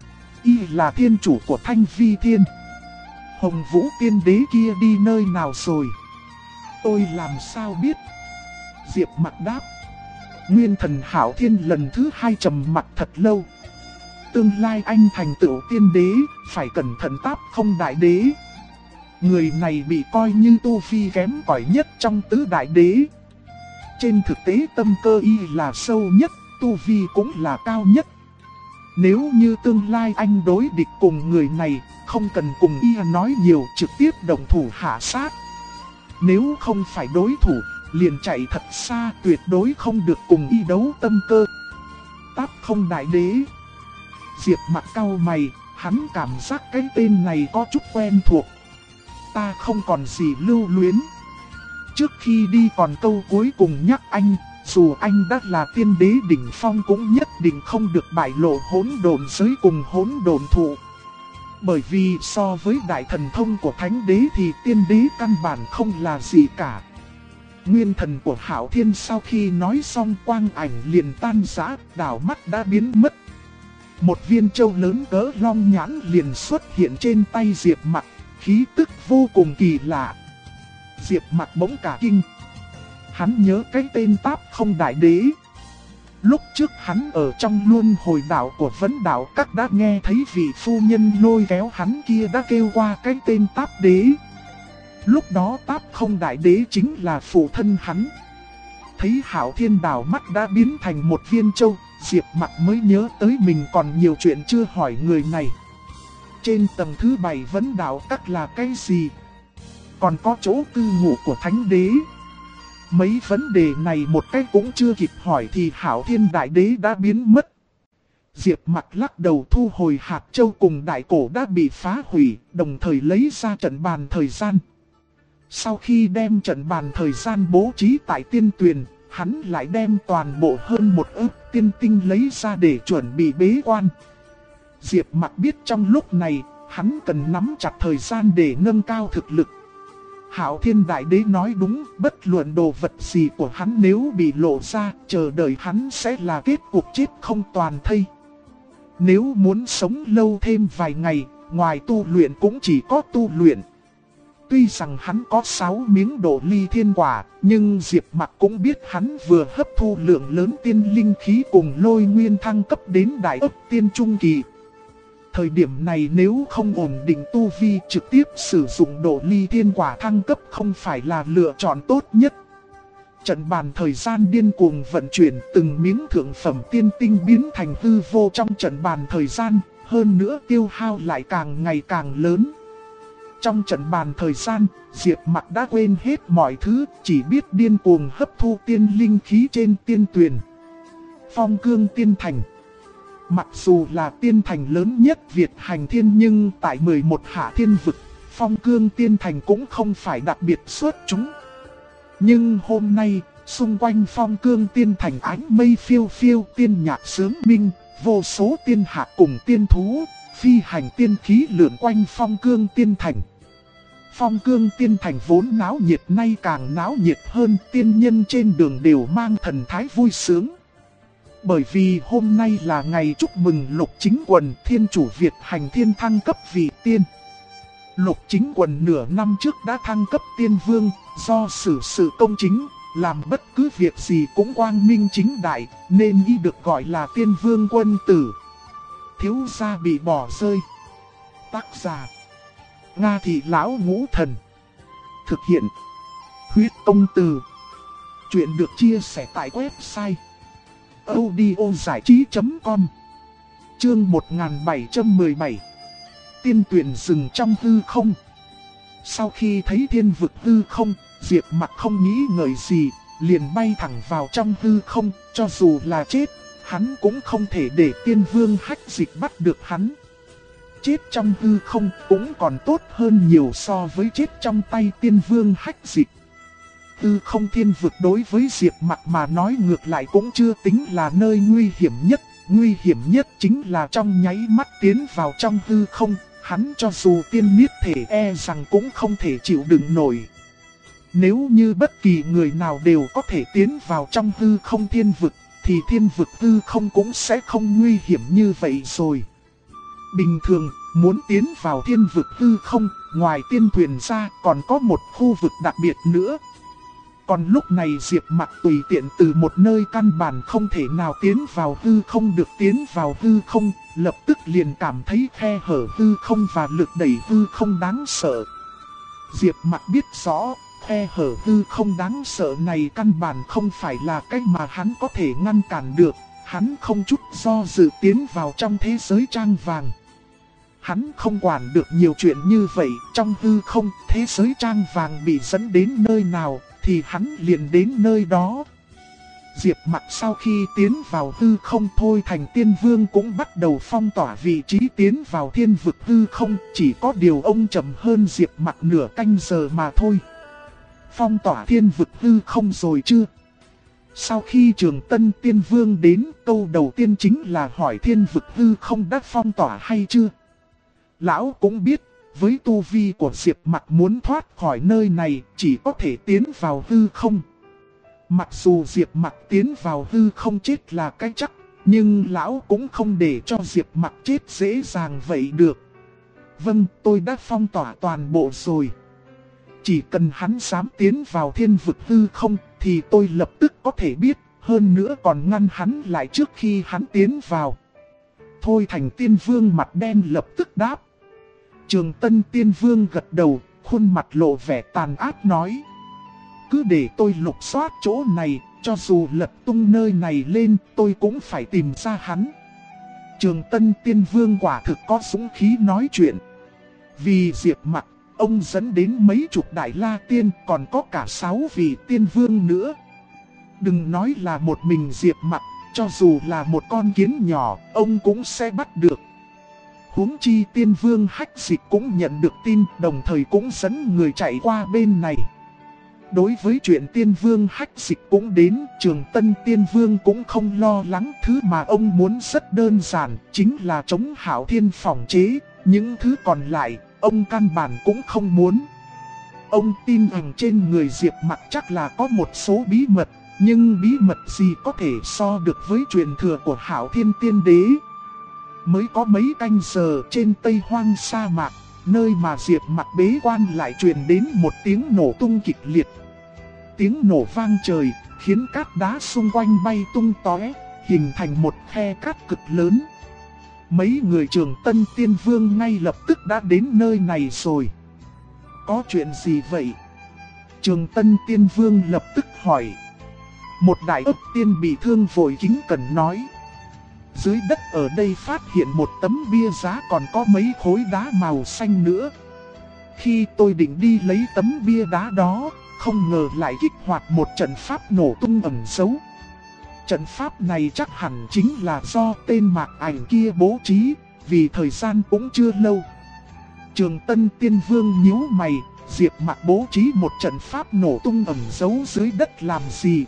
Y là thiên chủ của Thanh Vi Thiên. Hồng Vũ Tiên Đế kia đi nơi nào rồi? Tôi làm sao biết? Diệp Mặc đáp. Nguyên Thần Hạo Thiên lần thứ hai trầm mặc thật lâu. Tương lai anh thành tựu tiên đế, phải cẩn thận Táp Không Đại Đế. Người này bị coi như tu vi kém cỏi nhất trong tứ đại đế. Trên thực tế tâm cơ y là sâu nhất, tu vi cũng là cao nhất. Nếu như tương lai anh đối địch cùng người này, không cần cùng y nói nhiều, trực tiếp động thủ hạ sát. Nếu không phải đối thủ, liền chạy thật xa, tuyệt đối không được cùng y đấu tâm cơ. Táp Không Đại Đế. Diệp Mặc cau mày, hắn cảm giác cái tên này có chút quen thuộc. Ta không còn gì lưu luyến. Trước khi đi còn câu cuối cùng nhắc anh, dù anh đã là tiên đế đỉnh phong cũng nhất định không được bại lộ hỗn độn giới cùng hỗn độn thụ. Bởi vì so với đại thần thông của thánh đế thì tiên đế căn bản không là gì cả. Nguyên thần của Hạo Thiên sau khi nói xong quang ảnh liền tan rã, đảo mắt đã biến mất. Một viên châu lớn cỡ long nhãn liền xuất hiện trên tay Diệp Mặc, khí tức vô cùng kỳ lạ. Diệp Mặc bỗng cả kinh. Hắn nhớ cái tên Táp Không Đại Đế. Lúc trước hắn ở trong luân hồi đạo của vấn đạo các đã nghe thấy vị phu nhân lôi kéo hắn kia đã kêu qua cái tên Táp Đế. Lúc đó Táp Không Đại Đế chính là phụ thân hắn. Thấy Hạo Thiên đảo mắt đã biến thành một viên châu, Diệp Mặc mới nhớ tới mình còn nhiều chuyện chưa hỏi người này. Trên tầng thứ 7 vấn đạo các là cái gì? Còn có chỗ cư ngụ của Thánh Đế. Mấy vấn đề này một cái cũng chưa kịp hỏi thì Hạo Thiên Đại Đế đã biến mất. Diệp Mặc lắc đầu thu hồi hạt châu cùng đại cổ đã bị phá hủy, đồng thời lấy ra trận bàn thời gian. Sau khi đem trận bàn thời gian bố trí tại tiên tuyền, hắn lại đem toàn bộ hơn 1 ức tiên tinh lấy ra để chuẩn bị bế quan. Diệp Mặc biết trong lúc này, hắn cần nắm chặt thời gian để nâng cao thực lực. Hạo Thiên Đại Đế nói đúng, bất luận đồ vật gì của hắn nếu bị lộ ra, chờ đợi hắn sẽ là kết cục chết không toàn thây. Nếu muốn sống lâu thêm vài ngày, ngoài tu luyện cũng chỉ có tu luyện. Tuy rằng hắn có 6 miếng độ ly thiên quả, nhưng Diệp Mặc cũng biết hắn vừa hấp thu lượng lớn tiên linh khí cùng lôi nguyên thăng cấp đến đại ấp tiên trung kỳ. Thời điểm này nếu không ổn định tu vi trực tiếp sử dụng độ ly thiên quả thăng cấp không phải là lựa chọn tốt nhất. Trận bàn thời gian điên cuồng vận chuyển từng miếng thượng phẩm tiên tinh biến thành hư vô trong trận bàn thời gian, hơn nữa tiêu hao lại càng ngày càng lớn. Trong trận bàn thời gian, Diệp Mặc đã quên hết mọi thứ, chỉ biết điên cuồng hấp thu tiên linh khí trên tiên tuyền. Phong Cương Tiên Thành. Mặc dù là tiên thành lớn nhất Việt hành thiên nhưng tại 11 hạ thiên vực, Phong Cương Tiên Thành cũng không phải đặc biệt xuất chúng. Nhưng hôm nay, xung quanh Phong Cương Tiên Thành ánh mây phiêu phiêu, tiên nhạc sướng minh, vô số tiên hạ cùng tiên thú, phi hành tiên khí lượn quanh Phong Cương Tiên Thành. Phong Cương Tiên Thành vốn náo nhiệt nay càng náo nhiệt hơn, tiên nhân trên đường đều mang thần thái vui sướng. Bởi vì hôm nay là ngày chúc mừng Lục Chính Quần thiên chủ Việt hành thiên thăng cấp vị tiên. Lục Chính Quần nửa năm trước đã thăng cấp tiên vương, do xử sự công chính, làm bất cứ việc gì cũng quang minh chính đại, nên y được gọi là tiên vương quân tử. Thiếu gia bị bỏ rơi. Tác giả Nga Thị Lão Ngũ Thần. Thực hiện Huyết Công Từ. Chuyện được chia sẻ tại website audiozảichí.com. Chương 1717. Tiên tuyển rừng trong hư không. Sau khi thấy thiên vực hư không, Diệp Mặc không nghĩ ngợi gì, liền bay thẳng vào trong hư không, cho dù là chết, hắn cũng không thể để tiên vương Hách Dịch bắt được hắn. Chết trong hư không cũng còn tốt hơn nhiều so với chết trong tay tiên vương Hách Dịch. Hư không thiên vực đối với Diệp Mặc mà nói ngược lại cũng chưa tính là nơi nguy hiểm nhất chính là trong nháy mắt tiến vào trong hư không, hắn cho dù tiên niết thể e rằng cũng không thể chịu đựng nổi. Nếu như bất kỳ người nào đều có thể tiến vào trong hư không thiên vực, thì thiên vực hư không cũng sẽ không nguy hiểm như vậy rồi. Bình thường, muốn tiến vào thiên vực hư không, ngoài tiên thuyền ra còn có một khu vực đặc biệt nữa. Còn lúc này Diệp Mặc tùy tiện từ một nơi căn bản không thể nào tiến vào hư không được tiến vào hư không, lập tức liền cảm thấy khe hở hư không và lực đẩy hư không đáng sợ. Diệp Mặc biết rõ, khe hở hư không đáng sợ này căn bản không phải là cách mà hắn có thể ngăn cản được, hắn không chút do dự tiến vào trong thế giới trang vàng. Hắn không quản được nhiều chuyện như vậy, trong hư không, thế giới trang vàng bị dẫn đến nơi nào, thì hắn liền đến nơi đó. Diệp Mặc sau khi tiến vào hư không thôi thành tiên vương cũng bắt đầu phong tỏa vị trí tiến vào thiên vực hư không, chỉ có điều ông chậm hơn Diệp Mặc nửa canh giờ mà thôi. Phong tỏa thiên vực hư không rồi chưa? Sau khi Trường Tân Tiên Vương đến, câu đầu tiên chính là hỏi thiên vực hư không đã phong tỏa hay chưa? Lão cũng biết, với tu vi của Diệp Mặc muốn thoát khỏi nơi này, chỉ có thể tiến vào hư không. Mặc dù Diệp Mặc tiến vào hư không chết là cái chắc, nhưng lão cũng không để cho Diệp Mặc chết dễ dàng vậy được. Vâng, tôi đã phong tỏa toàn bộ rồi. Chỉ cần hắn dám tiến vào thiên vực hư không, thì tôi lập tức có thể biết, hơn nữa còn ngăn hắn lại trước khi hắn tiến vào. Thôi Thành Tiên Vương mặt đen lập tức đáp. Trường Tân Tiên Vương gật đầu, khuôn mặt lộ vẻ tàn ác nói. Cứ để tôi lục soát chỗ này, cho dù lật tung nơi này lên, tôi cũng phải tìm ra hắn. Trường Tân Tiên Vương quả thực có dũng khí nói chuyện. Vì Diệp Mặc, ông dẫn đến mấy chục đại la tiên, còn có cả 6 vị tiên vương nữa. Đừng nói là một mình Diệp Mặc, cho dù là một con kiến nhỏ, ông cũng sẽ bắt được. Huống chi Tiên Vương Hách Dịch cũng nhận được tin, đồng thời cũng dẫn người chạy qua bên này. Đối với chuyện Tiên Vương Hách Dịch cũng đến, Trường Tân Tiên Vương cũng không lo lắng. Thứ mà ông muốn rất đơn giản, chính là chống Hạo Thiên phòng chế. Những thứ còn lại, ông căn bản cũng không muốn. Ông tin rằng trên người Diệp Mặc chắc là có một số bí mật, nhưng bí mật gì có thể so được với truyền thừa của Hạo Thiên Tiên Đế. Mới có mấy canh giờ trên Tây Hoang sa mạc, nơi mà Diệp Mặc bế quan lại truyền đến một tiếng nổ tung kịch liệt. Tiếng nổ vang trời, khiến cát đá xung quanh bay tung tóe, hình thành một khe cát cực lớn. Mấy người Trường Tân Tiên Vương ngay lập tức đã đến nơi này rồi. Có chuyện gì vậy? Trường Tân Tiên Vương lập tức hỏi. Một đại ấp tiên bị thương vội kính cẩn nói. Dưới đất ở đây phát hiện một tấm bia giá, còn có mấy khối đá màu xanh nữa. Khi tôi định đi lấy tấm bia đá đó, không ngờ lại kích hoạt một trận pháp nổ tung ẩn giấu. Trận pháp này chắc hẳn chính là do tên Mạc Ảnh kia bố trí, vì thời gian cũng chưa lâu. Trường Tân Tiên Vương nhíu mày, Diệp Mặc bố trí một trận pháp nổ tung ẩn giấu dưới đất làm gì?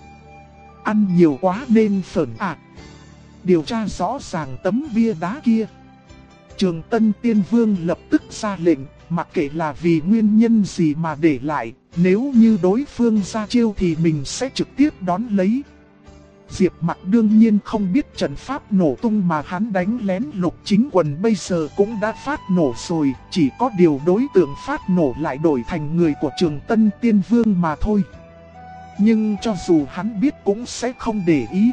Ăn nhiều quá nên phởn ạ. Điều tra rõ ràng tấm bia đá kia. Trường Tân Tiên Vương lập tức ra lệnh, mặc kệ là vì nguyên nhân gì mà để lại, nếu như đối phương ra chiêu thì mình sẽ trực tiếp đón lấy. Diệp Mặc đương nhiên không biết trận pháp nổ tung mà hắn đánh lén Lục Chính Quần bây giờ cũng đã phát nổ rồi, chỉ có điều đối tượng phát nổ lại đổi thành người của Trường Tân Tiên Vương mà thôi. Nhưng cho dù hắn biết cũng sẽ không để ý.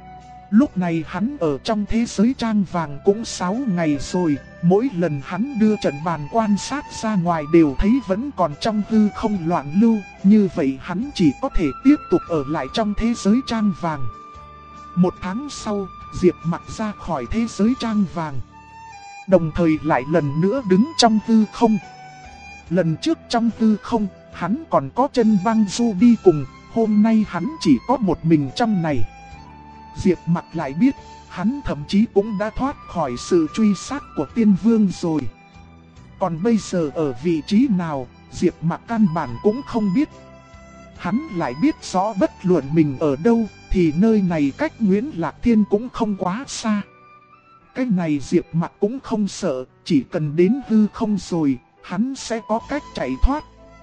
Lúc này hắn ở trong thế giới trang vàng cũng 6 ngày rồi, mỗi lần hắn đưa trận bàn quan sát ra ngoài đều thấy vẫn còn trong hư không loạn lưu, như vậy hắn chỉ có thể tiếp tục ở lại trong thế giới trang vàng. Một tháng sau, Diệp Mặc ra khỏi thế giới trang vàng, đồng thời lại lần nữa đứng trong hư không. Lần trước trong hư không, hắn còn có Chân Băng Du đi cùng, hôm nay hắn chỉ có một mình trong này. Diệp Mặc lại biết, hắn thậm chí cũng đã thoát khỏi sự truy sát của Tiên Vương rồi. Còn bây giờ ở vị trí nào, Diệp Mặc căn bản cũng không biết. Hắn lại biết rõ bất luận mình ở đâu, thì nơi này cách Nguyễn Lạc Thiên cũng không quá xa. Cái này Diệp Mặc cũng không sợ, chỉ cần đến hư không rồi, hắn sẽ có cách chạy thoát.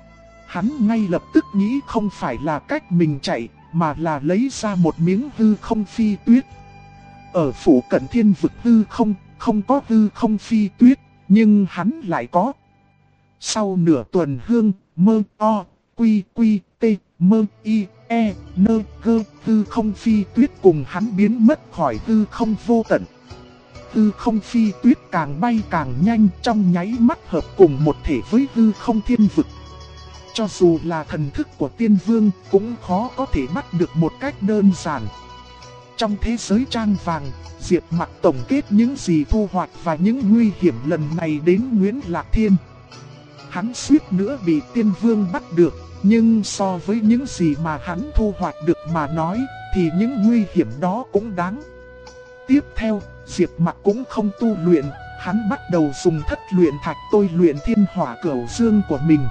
Hắn ngay lập tức nghĩ không phải là cách mình chạy, mà là lấy ra một miếng hư không phi tuyết. Ở phủ cận thiên vực hư không, không có hư không phi tuyết, nhưng hắn lại có. Sau nửa tuần hương, mơ o, quy quy, tê, mơ y, e, nơ, gơ, hư không phi tuyết cùng hắn biến mất khỏi hư không vô tận. Hư không phi tuyết càng bay càng nhanh, trong nháy mắt hợp cùng một thể với hư không thiên vực. Cho dù là thần thức của Tiên Vương cũng khó có thể bắt được một cách đơn giản. Trong thế giới trang vàng, Diệp Mặc tổng kết những gì thu hoạch và những nguy hiểm lần này đến Nguyễn Lạc Thiên. Hắn suýt nữa bị Tiên Vương bắt được, nhưng so với những gì mà hắn thu hoạch được mà nói, thì những nguy hiểm đó cũng đáng. Tiếp theo, Diệp Mặc cũng không tu luyện, hắn bắt đầu dùng thất luyện thạch tôi luyện thiên hỏa cửu dương của mình.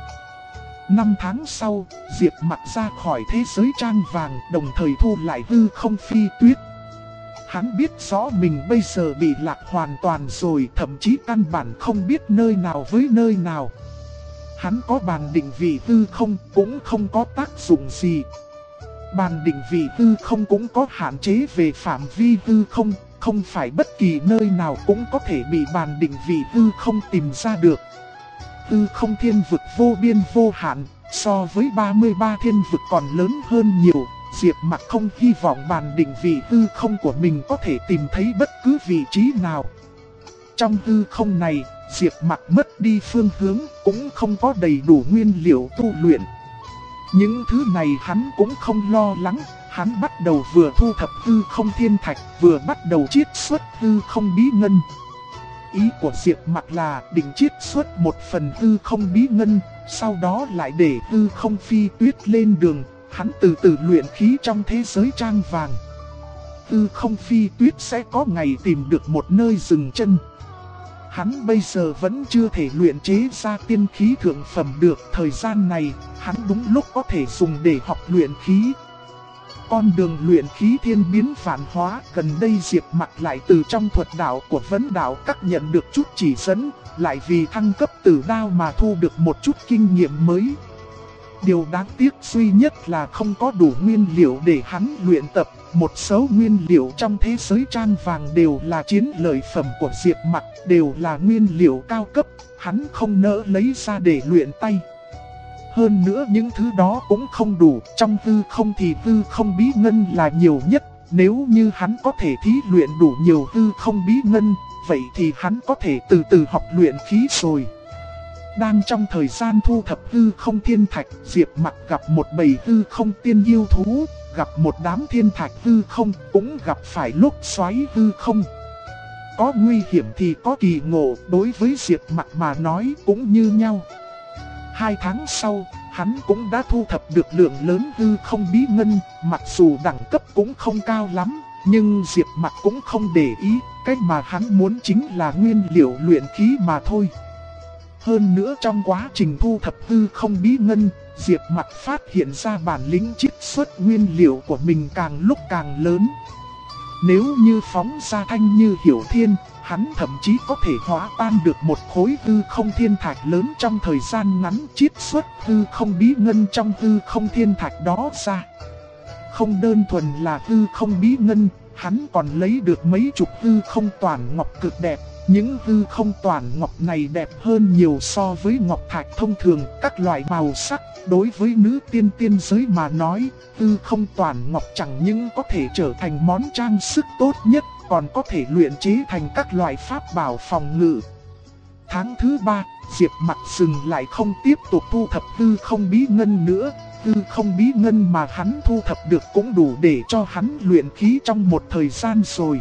5 tháng sau, Diệp Mặc ra khỏi thế giới trang vàng, đồng thời thu lại hư không phi tuyết. Hắn biết rõ mình bây giờ bị lạc hoàn toàn rồi, thậm chí căn bản không biết nơi nào với nơi nào. Hắn có bàn định vị hư không cũng không có tác dụng gì. Bàn định vị hư không cũng có hạn chế về phạm vi hư không, không phải bất kỳ nơi nào cũng có thể bị bàn định vị hư không tìm ra được. Hư không thiên vực vô biên vô hạn, so với 33 thiên vực còn lớn hơn nhiều, Diệp Mặc không hy vọng bàn định vị hư không của mình có thể tìm thấy bất cứ vị trí nào. Trong hư không này, Diệp Mặc mất đi phương hướng, cũng không có đầy đủ nguyên liệu tu luyện. Những thứ này hắn cũng không lo lắng, hắn bắt đầu vừa thu thập hư không thiên thạch, vừa bắt đầu chiết xuất hư không bí ngân. Ý của Diệp Mặc là định chiết xuất một phần hư không bí ngân, sau đó lại để hư không phi tuyết lên đường, hắn từ từ luyện khí trong thế giới trang vàng. Hư không phi tuyết sẽ có ngày tìm được một nơi dừng chân. Hắn bây giờ vẫn chưa thể luyện chế ra tiên khí thượng phẩm được, thời gian này, hắn đúng lúc có thể dùng để học luyện khí. Con đường luyện khí thiên biến vạn hóa, gần đây Diệp Mặc lại từ trong thuật đạo của vấn đạo các nhận được chút chỉ dẫn, lại vì thăng cấp tử đao mà thu được một chút kinh nghiệm mới. Điều đáng tiếc duy nhất là không có đủ nguyên liệu để hắn luyện tập. Một số nguyên liệu trong thế giới trang vàng đều là chiến lợi phẩm của Diệp Mặc, đều là nguyên liệu cao cấp, hắn không nỡ lấy ra để luyện tay. Hơn nữa những thứ đó cũng không đủ, trong hư không thì hư không bí ngân là nhiều nhất. Nếu như hắn có thể thí luyện đủ nhiều hư không bí ngân, vậy thì hắn có thể từ từ học luyện khí rồi. Đang trong thời gian thu thập hư không thiên thạch, Diệp Mặc gặp một bầy hư không tiên yêu thú, gặp một đám thiên thạch hư không, cũng gặp phải lốc xoáy hư không. Có nguy hiểm thì có kỳ ngộ, đối với Diệp Mặc mà nói cũng như nhau. 2 tháng sau, hắn cũng đã thu thập được lượng lớn hư không bí ngân, mặc dù đẳng cấp cũng không cao lắm, nhưng Diệp Mặc cũng không để ý, cái mà hắn muốn chính là nguyên liệu luyện khí mà thôi. Hơn nữa trong quá trình thu thập hư không bí ngân, Diệp Mặc phát hiện ra bản lĩnh chiết xuất nguyên liệu của mình càng lúc càng lớn. Nếu như phóng ra thanh như Hiểu Thiên, hắn thậm chí có thể hóa tan được một khối hư không thiên thạch lớn trong thời gian ngắn, chiết xuất hư không bí ngân trong hư không thiên thạch đó ra. Không đơn thuần là hư không bí ngân, hắn còn lấy được mấy chục hư không toàn ngọc cực đẹp. Những hư không toàn ngọc này đẹp hơn nhiều so với ngọc thạch thông thường, các loại màu sắc. Đối với nữ tiên giới mà nói, hư không toàn ngọc chẳng những có thể trở thành món trang sức tốt nhất, còn có thể luyện chế thành các loại pháp bảo phòng ngự. Tháng thứ 3, Diệp Mặc dừng lại không tiếp tục thu thập hư không bí ngân nữa. Hư không bí ngân mà hắn thu thập được cũng đủ để cho hắn luyện khí trong một thời gian rồi.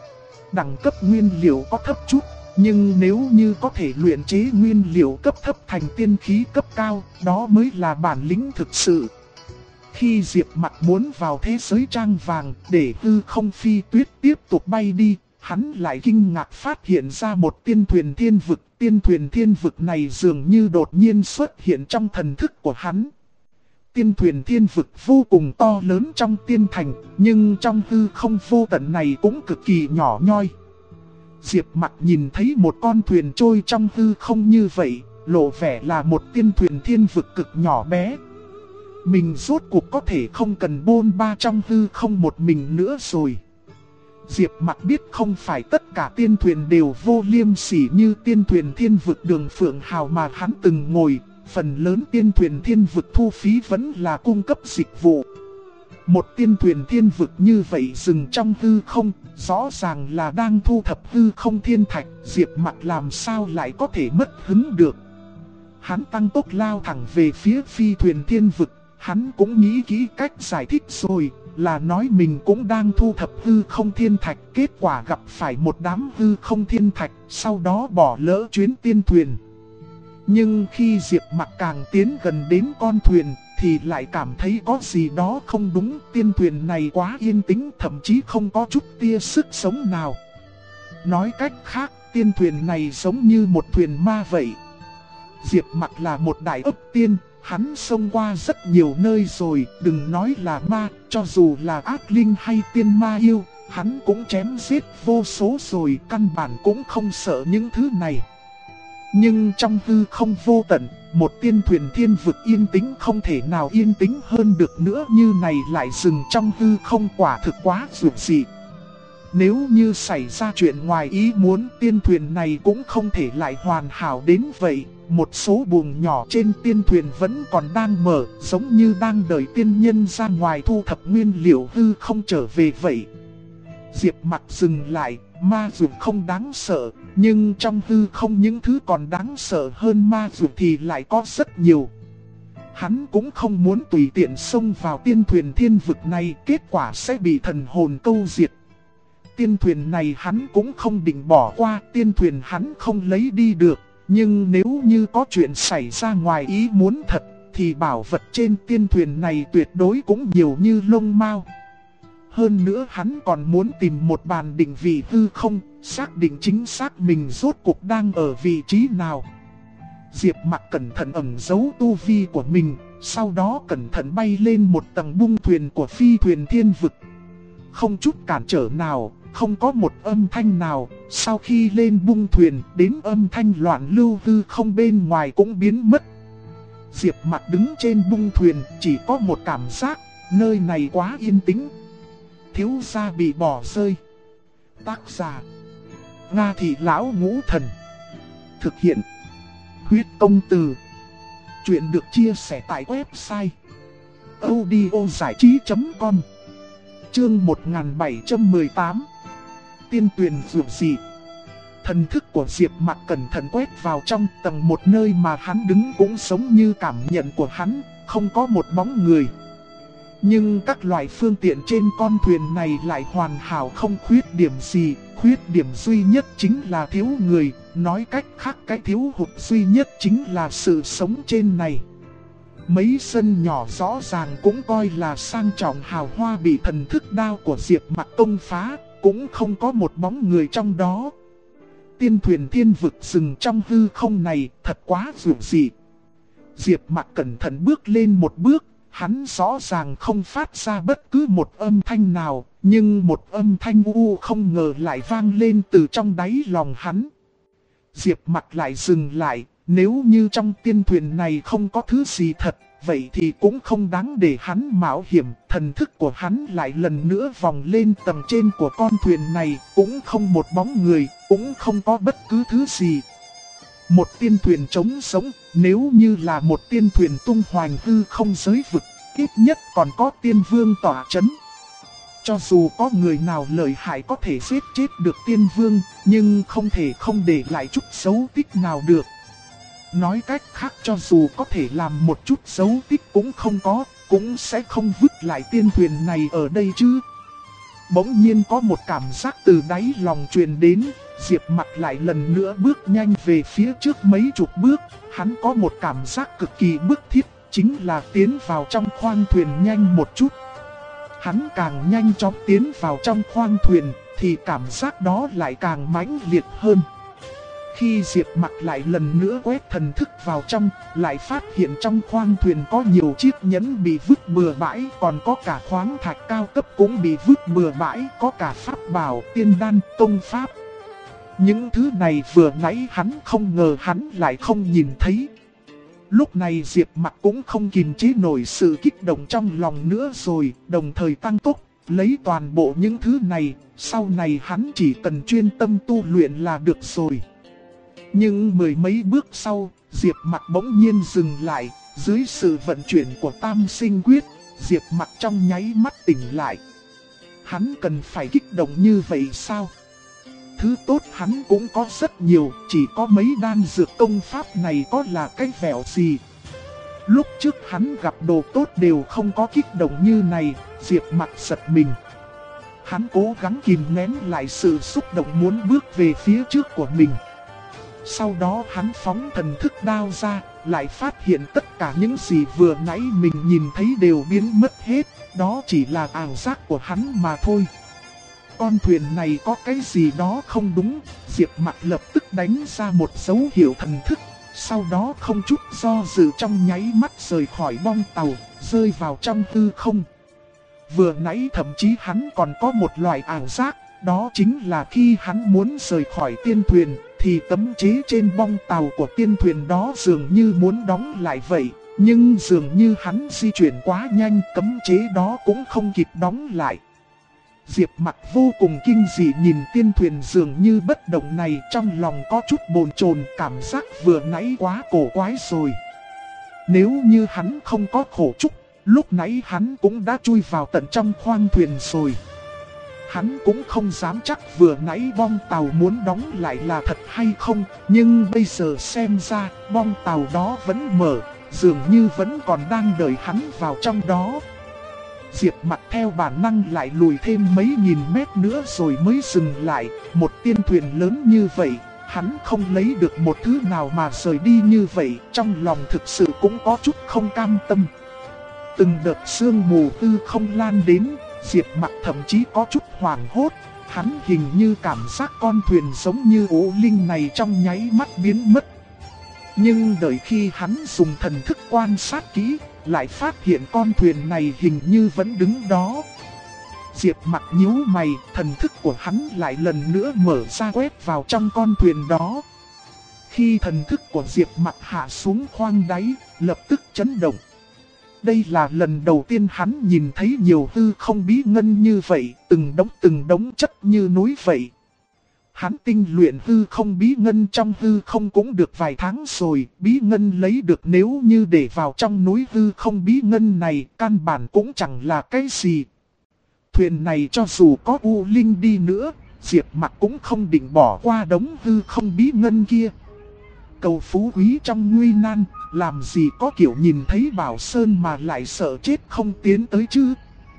Đẳng cấp nguyên liệu có thấp chút, nhưng nếu như có thể luyện chế nguyên liệu cấp thấp thành tiên khí cấp cao, đó mới là bản lĩnh thực sự. Khi Diệp Mặc muốn vào thế giới trang vàng để hư không phi tuyết tiếp tục bay đi, hắn lại kinh ngạc phát hiện ra một tiên thuyền thiên vực. Tiên thuyền thiên vực này dường như đột nhiên xuất hiện trong thần thức của hắn. Tiên thuyền thiên vực vô cùng to lớn trong tiên thành, nhưng trong hư không vô tận này cũng cực kỳ nhỏ nhoi. Diệp Mặc nhìn thấy một con thuyền trôi trong hư không như vậy, lộ vẻ là một tiên thuyền thiên vực cực nhỏ bé. Mình rốt cuộc có thể không cần bôn ba trong hư không một mình nữa rồi. Diệp Mặc biết không phải tất cả tiên thuyền đều vô liêm sỉ như tiên thuyền thiên vực Đường Phượng Hào mà hắn từng ngồi. Phần lớn tiên thuyền thiên vực thu phí vẫn là cung cấp dịch vụ. Một tiên thuyền thiên vực như vậy dừng trong hư không, rõ ràng là đang thu thập hư không thiên thạch. Diệp Mặc làm sao lại có thể mất hứng được. Hắn tăng tốc lao thẳng về phía phi thuyền thiên vực. Hắn cũng nghĩ kỹ cách giải thích rồi, là nói mình cũng đang thu thập hư không thiên thạch. Kết quả gặp phải một đám hư không thiên thạch, sau đó bỏ lỡ chuyến tiên thuyền. Nhưng khi Diệp Mặc càng tiến gần đến con thuyền thì lại cảm thấy có gì đó không đúng. Tiên thuyền này quá yên tĩnh, thậm chí không có chút tia sức sống nào. Nói cách khác, tiên thuyền này giống như một thuyền ma vậy. Diệp Mặc là một đại ấp tiên, hắn xông qua rất nhiều nơi rồi, đừng nói là ma, cho dù là ác linh hay tiên ma yêu, hắn cũng chém giết vô số rồi, căn bản cũng không sợ những thứ này. Nhưng trong hư không vô tận, một tiên thuyền thiên vực yên tĩnh không thể nào yên tĩnh hơn được nữa, như này lại dừng trong hư không, quả thực quá dữ dị. Nếu như xảy ra chuyện ngoài ý muốn, tiên thuyền này cũng không thể lại hoàn hảo đến vậy. một số buồng nhỏ trên tiên thuyền vẫn còn đang mở, giống như đang đợi tiên nhân ra ngoài thu thập nguyên liệu hư không trở về vậy. Diệp Mặc dừng lại, ma dược không đáng sợ, nhưng trong hư không những thứ còn đáng sợ hơn ma dược thì lại có rất nhiều. Hắn cũng không muốn tùy tiện xông vào tiên thuyền thiên vực này, kết quả sẽ bị thần hồn câu diệt. Tiên thuyền này hắn cũng không định bỏ qua, tiên thuyền hắn không lấy đi được. Nhưng nếu như có chuyện xảy ra ngoài ý muốn thật, thì bảo vật trên tiên thuyền này tuyệt đối cũng nhiều như lông mao. Hơn nữa hắn còn muốn tìm một bàn định vị hư không, xác định chính xác mình rốt cuộc đang ở vị trí nào. Diệp Mặc cẩn thận ẩn giấu tu vi của mình, sau đó cẩn thận bay lên một tầng bung thuyền của phi thuyền thiên vực. Không chút cản trở nào, không có một âm thanh nào, sau khi lên bung thuyền đến âm thanh loạn lưu hư không bên ngoài cũng biến mất. Diệp Mặc đứng trên bung thuyền, chỉ có một cảm giác, nơi này quá yên tĩnh. Thiếu gia bị bỏ rơi. Tác giả: Nga Thị Lão Ngũ Thần. Thực hiện: Huyết Công Từ. Chuyện được chia sẻ tại website audiozảichí.com. Chương 1718. Tiên tuyền dược dị. Thần thức của Diệp Mặc cẩn thận quét vào trong tầng một nơi mà hắn đứng cũng giống như cảm nhận của hắn, không có một bóng người. Nhưng các loại phương tiện trên con thuyền này lại hoàn hảo không khuyết điểm gì, khuyết điểm duy nhất chính là thiếu người, nói cách khác cái thiếu hụt duy nhất chính là sự sống trên này. Mấy sân nhỏ rõ ràng cũng coi là sang trọng hào hoa bị thần thức đao của Diệp Mặc công phá, cũng không có một bóng người trong đó. Tiên thuyền thiên vực dừng trong hư không này thật quá dữ dị. Diệp Mặc cẩn thận bước lên một bước, hắn rõ ràng không phát ra bất cứ một âm thanh nào, nhưng một âm thanh u không ngờ lại vang lên từ trong đáy lòng hắn. Diệp Mặc lại dừng lại, nếu như trong tiên thuyền này không có thứ gì thật, vậy thì cũng không đáng để hắn mạo hiểm. Thần thức của hắn lại lần nữa vòng lên tầng trên của con thuyền này, cũng không một bóng người, cũng không có bất cứ thứ gì. Một tiên thuyền trống sống, nếu như là một tiên thuyền tung hoành hư không giới vực, ít nhất còn có tiên vương tỏa chấn. Cho dù có người nào lợi hại có thể giết chết được tiên vương, nhưng không thể không để lại chút dấu tích nào được. Nói cách khác, cho dù có thể làm một chút dấu tích cũng không có, cũng sẽ không vứt lại tiên thuyền này ở đây chứ. Bỗng nhiên có một cảm giác từ đáy lòng truyền đến, Diệp Mặc lại lần nữa bước nhanh về phía trước mấy chục bước. Hắn có một cảm giác cực kỳ bức thiết, chính là tiến vào trong khoang thuyền nhanh một chút. Hắn càng nhanh chóng tiến vào trong khoang thuyền, thì cảm giác đó lại càng mãnh liệt hơn. Khi Diệp Mặc lại lần nữa quét thần thức vào trong, lại phát hiện trong khoang thuyền có nhiều chiếc nhẫn bị vứt bừa bãi, còn có cả khoáng thạch cao cấp cũng bị vứt bừa bãi, có cả pháp bảo, tiên đan, công pháp. Những thứ này vừa nãy hắn không ngờ hắn lại không nhìn thấy. Lúc này Diệp Mặc cũng không kìm chế nổi sự kích động trong lòng nữa rồi, đồng thời tăng tốc, lấy toàn bộ những thứ này, sau này hắn chỉ cần chuyên tâm tu luyện là được rồi. Nhưng mười mấy bước sau, Diệp Mặc bỗng nhiên dừng lại, dưới sự vận chuyển của Tam Sinh Quyết, Diệp Mặc trong nháy mắt tỉnh lại. Hắn cần phải kích động như vậy sao? Thứ tốt hắn cũng có rất nhiều, chỉ có mấy đan dược công pháp này có là cái vẹo gì. Lúc trước hắn gặp đồ tốt đều không có kích động như này, Diệp Mặc giật mình. Hắn cố gắng kìm nén lại sự xúc động muốn bước về phía trước của mình. Sau đó hắn phóng thần thức đao ra, lại phát hiện tất cả những gì vừa nãy mình nhìn thấy đều biến mất hết, đó chỉ là ảo giác của hắn mà thôi. Con thuyền này có cái gì đó không đúng, Diệp Mặc lập tức đánh ra một dấu hiệu thần thức, sau đó không chút do dự trong nháy mắt rời khỏi bong tàu, rơi vào trong hư không. Vừa nãy thậm chí hắn còn có một loại ảo giác, đó chính là khi hắn muốn rời khỏi tiên thuyền, thì cấm chế trên bong tàu của tiên thuyền đó dường như muốn đóng lại vậy. Nhưng dường như hắn di chuyển quá nhanh, cấm chế đó cũng không kịp đóng lại. Diệp Mặc vô cùng kinh dị nhìn tiên thuyền dường như bất động này, trong lòng có chút bồn chồn, cảm giác vừa nãy quá cổ quái rồi. Nếu như hắn không có khổ trúc, lúc nãy hắn cũng đã chui vào tận trong khoang thuyền rồi. Hắn cũng không dám chắc vừa nãy bong tàu muốn đóng lại là thật hay không, nhưng bây giờ xem ra bong tàu đó vẫn mở, dường như vẫn còn đang đợi hắn vào trong đó. Diệp Mặc theo bản năng lại lùi thêm mấy nghìn mét nữa rồi mới dừng lại. Một tiên thuyền lớn như vậy, hắn không lấy được một thứ nào mà rời đi như vậy, trong lòng thực sự cũng có chút không cam tâm. Từng đợt sương mù tư không lan đến, Diệp Mặc thậm chí có chút hoảng hốt. Hắn hình như cảm giác con thuyền giống như ố linh này trong nháy mắt biến mất. Nhưng đợi khi hắn dùng thần thức quan sát kỹ, lại phát hiện con thuyền này hình như vẫn đứng đó. Diệp Mặc nhíu mày, thần thức của hắn lại lần nữa mở ra quét vào trong con thuyền đó. Khi thần thức của Diệp Mặc hạ xuống khoang đáy, lập tức chấn động. Đây là lần đầu tiên hắn nhìn thấy nhiều hư không bí ngân như vậy, từng đống chất như núi vậy. Hắn tinh luyện hư không bí ngân trong hư không cũng được vài tháng rồi, bí ngân lấy được nếu như để vào trong núi hư không bí ngân này, căn bản cũng chẳng là cái gì. Thuyền này cho dù có U Linh đi nữa, Diệp Mặc cũng không định bỏ qua đống hư không bí ngân kia. Cầu phú quý trong nguy nan, làm gì có kiểu nhìn thấy Bảo Sơn mà lại sợ chết không tiến tới chứ.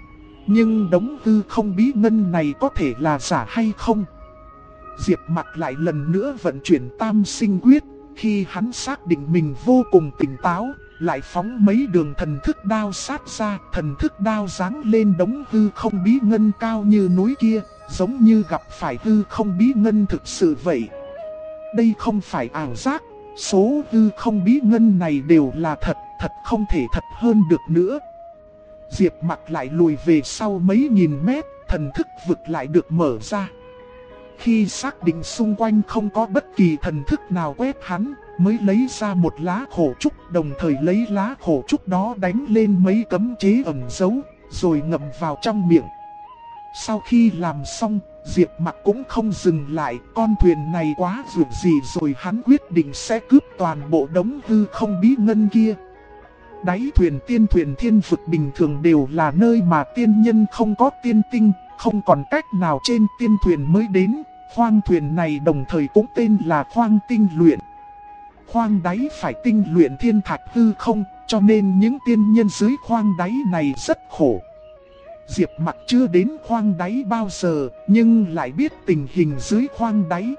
Nhưng đống hư không bí ngân này có thể là giả hay không? Diệp Mặc lại lần nữa vận chuyển tam sinh quyết, khi hắn xác định mình vô cùng tỉnh táo, lại phóng mấy đường thần thức đao sát ra, thần thức đao giáng lên đống hư không bí ngân cao như núi kia, giống như gặp phải hư không bí ngân thực sự vậy. Đây không phải ảo giác, số hư không bí ngân này đều là thật, thật không thể thật hơn được nữa. Diệp Mặc lại lùi về sau mấy nghìn mét, thần thức vực lại được mở ra. Khi xác định xung quanh không có bất kỳ thần thức nào quét hắn, mới lấy ra một lá khổ trúc, đồng thời lấy lá khổ trúc đó đánh lên mấy cấm chế ẩn giấu, rồi ngậm vào trong miệng. Sau khi làm xong, Diệp Mặc cũng không dừng lại, con thuyền này quá dữ gì rồi, hắn quyết định sẽ cướp toàn bộ đống hư không bí ngân kia. Đáy thuyền tiên thuyền thiên vực bình thường đều là nơi mà tiên nhân không có tiên tinh, không còn cách nào trên tiên thuyền mới đến. Khoang thuyền này đồng thời cũng tên là khoang tinh luyện. Khoang đáy phải tinh luyện thiên thạch hư không, cho nên những tiên nhân dưới khoang đáy này rất khổ. Diệp Mặc chưa đến khoang đáy bao giờ, nhưng lại biết tình hình dưới khoang đáy.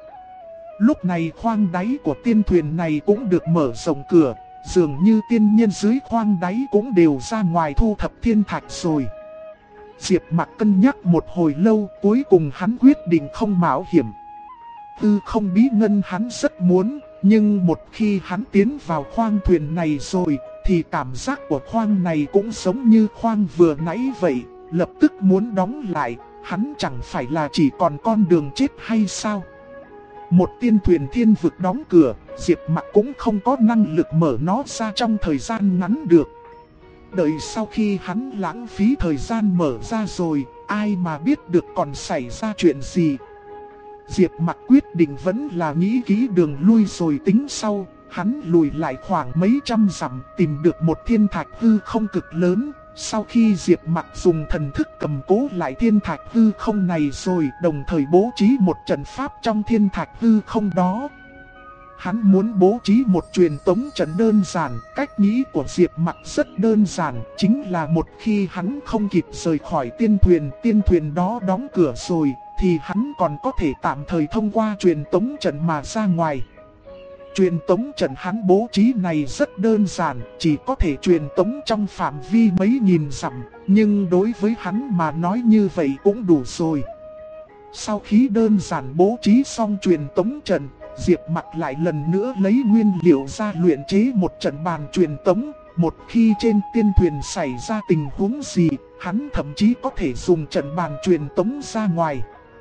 Lúc này khoang đáy của tiên thuyền này cũng được mở rộng cửa, dường như tiên nhân dưới khoang đáy cũng đều ra ngoài thu thập thiên thạch rồi. Diệp Mặc cân nhắc một hồi lâu, cuối cùng hắn quyết định không mạo hiểm. Hư không bí ngân hắn rất muốn, nhưng một khi hắn tiến vào khoang thuyền này rồi, thì cảm giác của khoang này cũng giống như khoang vừa nãy vậy, lập tức muốn đóng lại, hắn chẳng phải là chỉ còn con đường chết hay sao? Một tiên thuyền thiên vực đóng cửa, Diệp Mặc cũng không có năng lực mở nó ra trong thời gian ngắn được. Đợi sau khi hắn lãng phí thời gian mở ra rồi, ai mà biết được còn xảy ra chuyện gì. Diệp Mặc quyết định vẫn là nghĩ kỹ đường lui rồi tính sau. Hắn lùi lại khoảng mấy trăm dặm, tìm được một thiên thạch hư không cực lớn. Sau khi Diệp Mặc dùng thần thức cầm cố lại thiên thạch hư không này rồi, đồng thời bố trí một trận pháp trong thiên thạch hư không đó. Hắn muốn bố trí một truyền tống trận đơn giản, cách nghĩ của Diệp Mặc rất đơn giản, chính là một khi hắn không kịp rời khỏi tiên thuyền đó đóng cửa rồi, thì hắn còn có thể tạm thời thông qua truyền tống trận mà ra ngoài. Truyền tống trận hắn bố trí này rất đơn giản, chỉ có thể truyền tống trong phạm vi mấy nghìn dặm, nhưng đối với hắn mà nói như vậy cũng đủ rồi. Sau khi đơn giản bố trí xong truyền tống trận, Diệp Mặc lại lần nữa lấy nguyên liệu ra luyện chế một trận bàn truyền tống. Một khi trên tiên thuyền xảy ra tình huống gì, hắn thậm chí có thể dùng trận bàn truyền tống ra ngoài.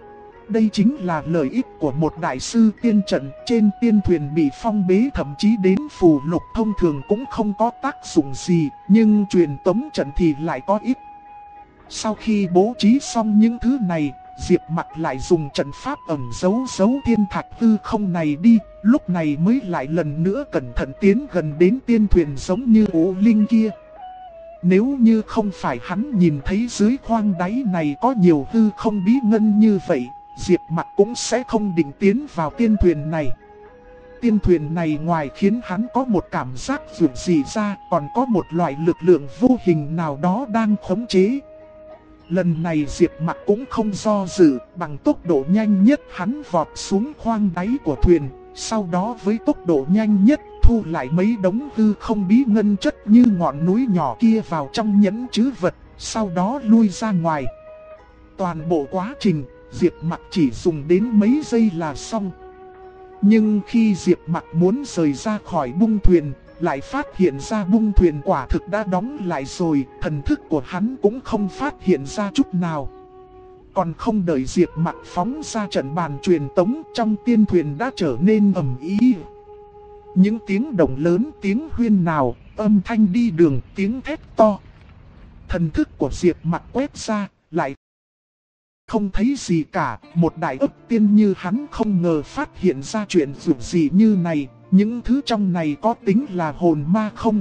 Đây chính là lợi ích của một đại sư tiên trận. Trên tiên thuyền bị phong bế, thậm chí đến phù lục thông thường cũng không có tác dụng gì, nhưng truyền tống trận thì lại có ích. Sau khi bố trí xong những thứ này, Diệp Mặc lại dùng trận pháp ẩn giấu thiên thạch hư không này đi, lúc này mới lại lần nữa cẩn thận tiến gần đến tiên thuyền giống như ố linh kia. Nếu như không phải hắn nhìn thấy dưới khoang đáy này có nhiều hư không bí ngân như vậy, Diệp Mặc cũng sẽ không định tiến vào tiên thuyền này. Tiên thuyền này ngoài khiến hắn có một cảm giác dịu dị ra, còn có một loại lực lượng vô hình nào đó đang khống chế. Lần này Diệp Mặc cũng không do dự, bằng tốc độ nhanh nhất hắn vọt xuống khoang đáy của thuyền, sau đó với tốc độ nhanh nhất thu lại mấy đống hư không bí ngân chất như ngọn núi nhỏ kia vào trong nhẫn trữ vật, sau đó lui ra ngoài. Toàn bộ quá trình, Diệp Mặc chỉ dùng đến mấy giây là xong. Nhưng khi Diệp Mặc muốn rời ra khỏi bung thuyền, lại phát hiện ra bung thuyền quả thực đã đóng lại rồi, thần thức của hắn cũng không phát hiện ra chút nào. Còn không đợi Diệp Mặc phóng ra trận bàn truyền tống, trong tiên thuyền đã trở nên ầm ĩ. Những tiếng động lớn, tiếng huyên nào, âm thanh đi đường, tiếng thét to. Thần thức của Diệp Mặc quét ra, lại không thấy gì cả. Một đại ức tiên như hắn không ngờ phát hiện ra chuyện dù gì như này. Những thứ trong này có tính là hồn ma không?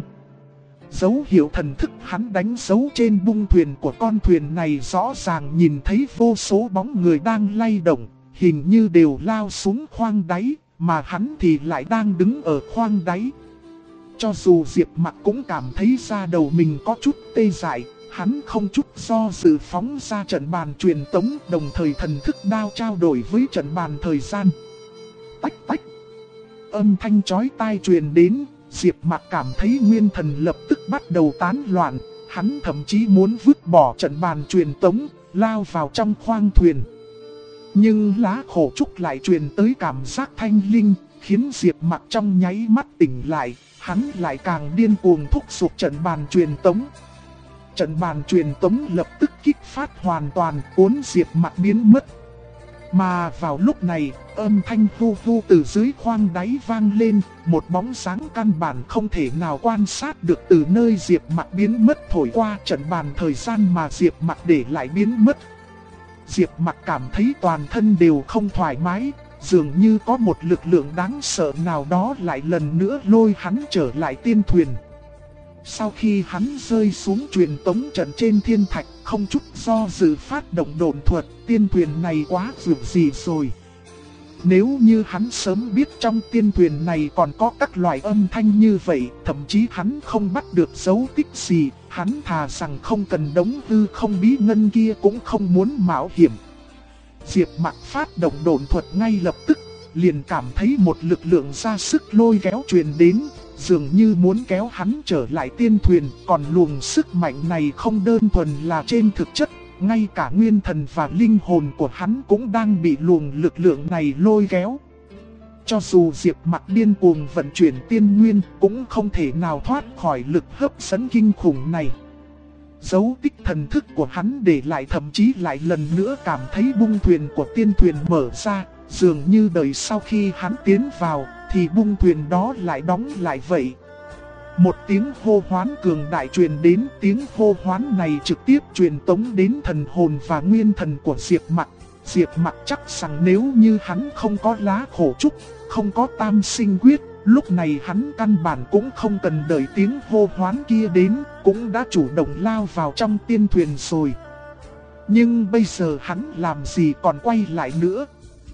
Dấu hiệu thần thức hắn đánh dấu trên bung thuyền của con thuyền này rõ ràng nhìn thấy vô số bóng người đang lay động, hình như đều lao xuống khoang đáy, mà hắn thì lại đang đứng ở khoang đáy. Cho dù Diệp Mặc cũng cảm thấy da đầu mình có chút tê dại, hắn không chút do dự phóng ra trận bàn truyền tống, đồng thời thần thức đao trao đổi với trận bàn thời gian. Tách tách. Âm thanh chói tai truyền đến, Diệp Mặc cảm thấy nguyên thần lập tức bắt đầu tán loạn, hắn thậm chí muốn vứt bỏ trận bàn truyền tống, lao vào trong khoang thuyền. Nhưng lá khổ trúc lại truyền tới cảm giác thanh linh, khiến Diệp Mặc trong nháy mắt tỉnh lại, hắn lại càng điên cuồng thúc giục trận bàn truyền tống. Trận bàn truyền tống lập tức kích phát hoàn toàn, cuốn Diệp Mặc biến mất. Mà vào lúc này, âm thanh hu hu từ dưới khoang đáy vang lên, một bóng sáng căn bản không thể nào quan sát được từ nơi Diệp Mặc biến mất thổi qua trận bàn thời gian mà Diệp Mặc để lại biến mất. Diệp Mặc cảm thấy toàn thân đều không thoải mái, dường như có một lực lượng đáng sợ nào đó lại lần nữa lôi hắn trở lại tiên thuyền. Sau khi hắn rơi xuống truyền tống trận trên thiên thạch, không chút do dự phát động độn thuật, tiên thuyền này quá dữ gì rồi. Nếu như hắn sớm biết trong tiên thuyền này còn có các loại âm thanh như vậy, thậm chí hắn không bắt được dấu tích gì, hắn thà rằng không cần đống hư không bí ngân kia cũng không muốn mạo hiểm. Diệp Mặc phát động độn thuật ngay lập tức, liền cảm thấy một lực lượng ra sức lôi kéo truyền đến, dường như muốn kéo hắn trở lại tiên thuyền. Còn luồng sức mạnh này không đơn thuần là trên thực chất, ngay cả nguyên thần và linh hồn của hắn cũng đang bị luồng lực lượng này lôi kéo. Cho dù Diệp Mặc điên cuồng vận chuyển tiên nguyên, cũng không thể nào thoát khỏi lực hấp dẫn kinh khủng này. Dấu tích thần thức của hắn để lại thậm chí lại lần nữa cảm thấy bung thuyền của tiên thuyền mở ra, dường như đợi sau khi hắn tiến vào, thì bung thuyền đó lại đóng lại vậy. Một tiếng hô hoán cường đại truyền đến, tiếng hô hoán này trực tiếp truyền tống đến thần hồn và nguyên thần của Diệp Mặc. Diệp Mặc chắc rằng nếu như hắn không có lá khổ trúc, không có tam sinh quyết, lúc này hắn căn bản cũng không cần đợi tiếng hô hoán kia đến, cũng đã chủ động lao vào trong tiên thuyền rồi. Nhưng bây giờ hắn làm gì còn quay lại nữa.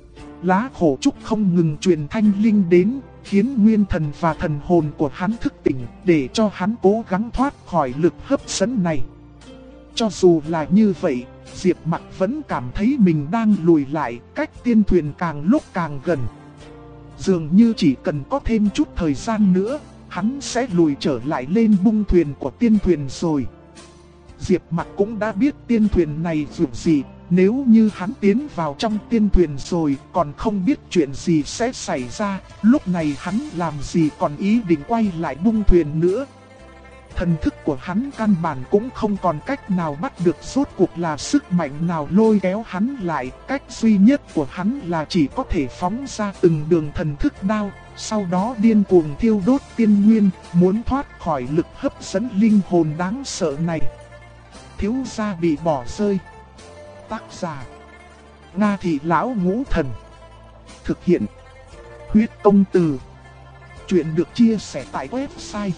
Lá khổ trúc không ngừng truyền thanh linh đến, khiến nguyên thần và thần hồn của hắn thức tỉnh, để cho hắn cố gắng thoát khỏi lực hấp dẫn này. Cho dù là như vậy, Diệp Mặc vẫn cảm thấy mình đang lùi lại, cách tiên thuyền càng lúc càng gần. Dường như chỉ cần có thêm chút thời gian nữa, hắn sẽ lùi trở lại lên bung thuyền của tiên thuyền rồi. Diệp Mặc cũng đã biết tiên thuyền này dù gì, nếu như hắn tiến vào trong tiên thuyền rồi còn không biết chuyện gì sẽ xảy ra, lúc này hắn làm gì còn ý định quay lại bung thuyền nữa. Thần thức của hắn căn bản cũng không còn cách nào bắt được rốt cuộc là sức mạnh nào lôi kéo hắn lại. Cách duy nhất của hắn là chỉ có thể phóng ra từng đường thần thức đao, sau đó điên cuồng thiêu đốt tiên nguyên, muốn thoát khỏi lực hấp dẫn linh hồn đáng sợ này. thiếu gia bị bỏ rơi. Tác giả: Nga Thị Lão Ngũ Thần. Thực hiện: Huyết Công Từ. Chuyện được chia sẻ tại website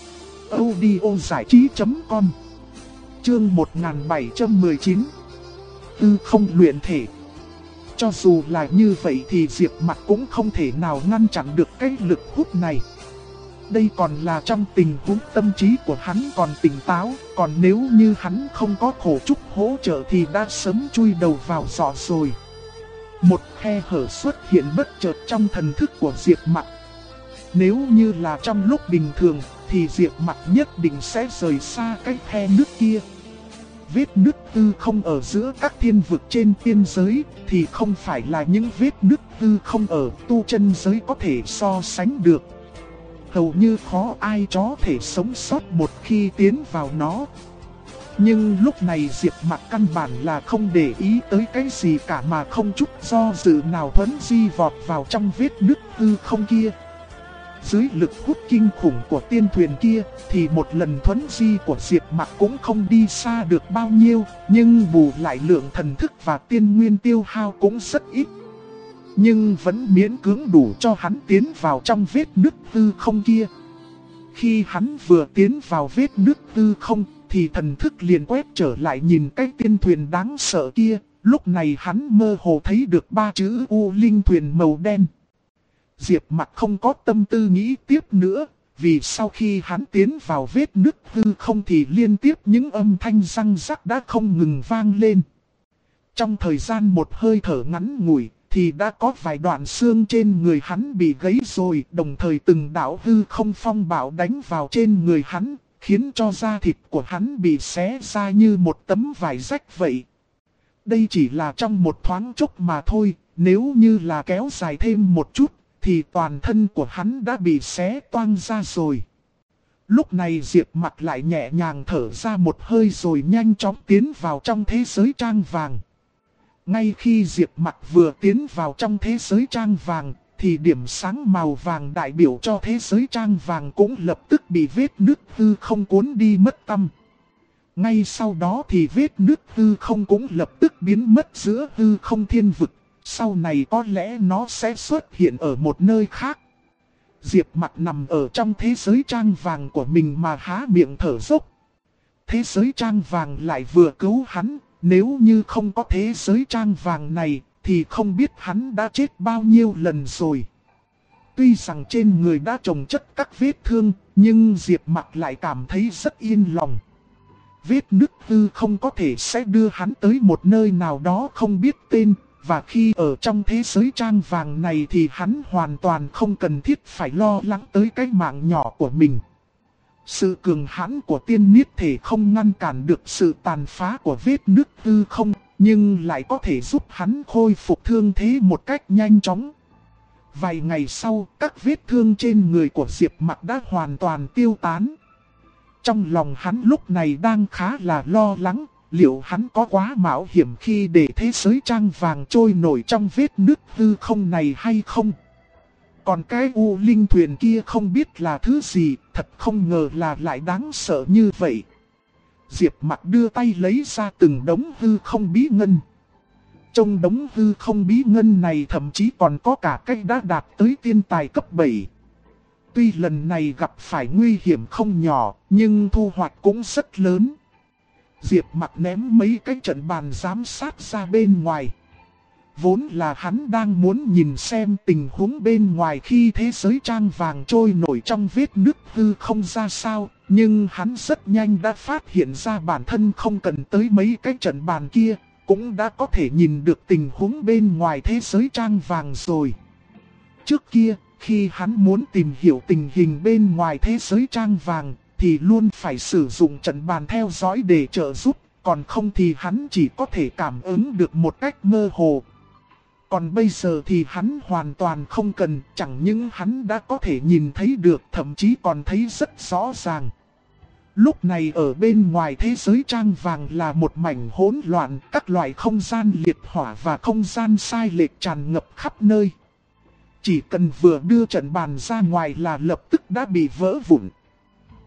audiozảichí.com. Chương 1719. Hư không luyện thể. Cho dù là như vậy thì Diệp Mặc cũng không thể nào ngăn chặn được cái lực hút này. Đây còn là trong tình huống tâm trí của hắn còn tỉnh táo, còn nếu như hắn không có khổ trúc hỗ trợ thì đã sớm chui đầu vào giỏ rồi. Một khe hở xuất hiện bất chợt trong thần thức của Diệp Mặc. Nếu như là trong lúc bình thường thì Diệp Mặc nhất định sẽ rời xa cái khe nước kia. Vết nứt hư không ở giữa các thiên vực trên tiên giới thì không phải là những vết nứt hư không ở tu chân giới có thể so sánh được. Hầu như khó ai có thể sống sót một khi tiến vào nó. Nhưng lúc này Diệp Mặc căn bản là không để ý tới cái gì cả mà không chút do dự nào thuấn di vọt vào trong vết nứt hư không kia. Dưới lực hút kinh khủng của tiên thuyền kia thì một lần thuấn di của Diệp Mặc cũng không đi xa được bao nhiêu, nhưng bù lại lượng thần thức và tiên nguyên tiêu hao cũng rất ít. Nhưng vẫn miễn cưỡng đủ cho hắn tiến vào trong vết nứt hư không kia. Khi hắn vừa tiến vào vết nứt hư không thì thần thức liền quét trở lại nhìn cái tiên thuyền đáng sợ kia. Lúc này hắn mơ hồ thấy được 3 chữ U Linh thuyền màu đen. Diệp Mặc không có tâm tư nghĩ tiếp nữa, vì sau khi hắn tiến vào vết nứt hư không thì liên tiếp những âm thanh răng rắc đã không ngừng vang lên. Trong thời gian một hơi thở ngắn ngủi thì đã có vài đoạn xương trên người hắn bị gãy rồi, đồng thời từng đạo hư không phong bạo đánh vào trên người hắn, khiến cho da thịt của hắn bị xé ra như một tấm vải rách vậy. Đây chỉ là trong một thoáng chốc mà thôi, nếu như là kéo dài thêm một chút thì toàn thân của hắn đã bị xé toang ra rồi. Lúc này Diệp Mặc lại nhẹ nhàng thở ra một hơi rồi nhanh chóng tiến vào trong thế giới trang vàng. Ngay khi Diệp Mặc vừa tiến vào trong thế giới trang vàng thì điểm sáng màu vàng đại biểu cho thế giới trang vàng cũng lập tức bị vết nứt hư không cuốn đi mất tăm. Ngay sau đó thì vết nứt hư không cũng lập tức biến mất giữa hư không thiên vực. Sau này có lẽ nó sẽ xuất hiện ở một nơi khác. Diệp Mặc nằm ở trong thế giới trang vàng của mình mà há miệng thở dốc. Thế giới trang vàng lại vừa cứu hắn. Nếu như không có thế giới trang vàng này thì không biết hắn đã chết bao nhiêu lần rồi. Tuy rằng trên người đã chồng chất các vết thương, nhưng Diệp Mặc lại cảm thấy rất yên lòng. Vết nứt hư không có thể sẽ đưa hắn tới một nơi nào đó không biết tên. Và khi ở trong thế giới trang vàng này thì hắn hoàn toàn không cần thiết phải lo lắng tới cái mạng nhỏ của mình. Sự cường hãn của tiên niết thể không ngăn cản được sự tàn phá của vết nứt hư không, nhưng lại có thể giúp hắn khôi phục thương thế một cách nhanh chóng. Vài ngày sau, các vết thương trên người của Diệp Mặc đã hoàn toàn tiêu tán. Trong lòng hắn lúc này đang khá là lo lắng. Liệu hắn có quá mạo hiểm khi để thế giới trang vàng trôi nổi trong vết nứt hư không này hay không? Còn cái U Linh thuyền kia không biết là thứ gì, thật không ngờ là lại đáng sợ như vậy. Diệp Mặc đưa tay lấy ra từng đống hư không bí ngân. Trong đống hư không bí ngân này thậm chí còn có cả cái đã đạt tới tiên tài cấp 7. Tuy lần này gặp phải nguy hiểm không nhỏ, nhưng thu hoạch cũng rất lớn. Diệp Mặc ném mấy cái trận bàn giám sát ra bên ngoài. Vốn là hắn đang muốn nhìn xem tình huống bên ngoài khi thế giới trang vàng trôi nổi trong vết nứt hư không ra sao. Nhưng hắn rất nhanh đã phát hiện ra bản thân không cần tới mấy cái trận bàn kia, cũng đã có thể nhìn được tình huống bên ngoài thế giới trang vàng rồi. Trước kia, khi hắn muốn tìm hiểu tình hình bên ngoài thế giới trang vàng, thì luôn phải sử dụng trận bàn theo dõi để trợ giúp, còn không thì hắn chỉ có thể cảm ứng được một cách mơ hồ. Còn bây giờ thì hắn hoàn toàn không cần, chẳng những hắn đã có thể nhìn thấy được, thậm chí còn thấy rất rõ ràng. Lúc này ở bên ngoài thế giới trang vàng là một mảnh hỗn loạn, các loại không gian liệt hỏa và không gian sai lệch tràn ngập khắp nơi. Chỉ cần vừa đưa trận bàn ra ngoài là lập tức đã bị vỡ vụn.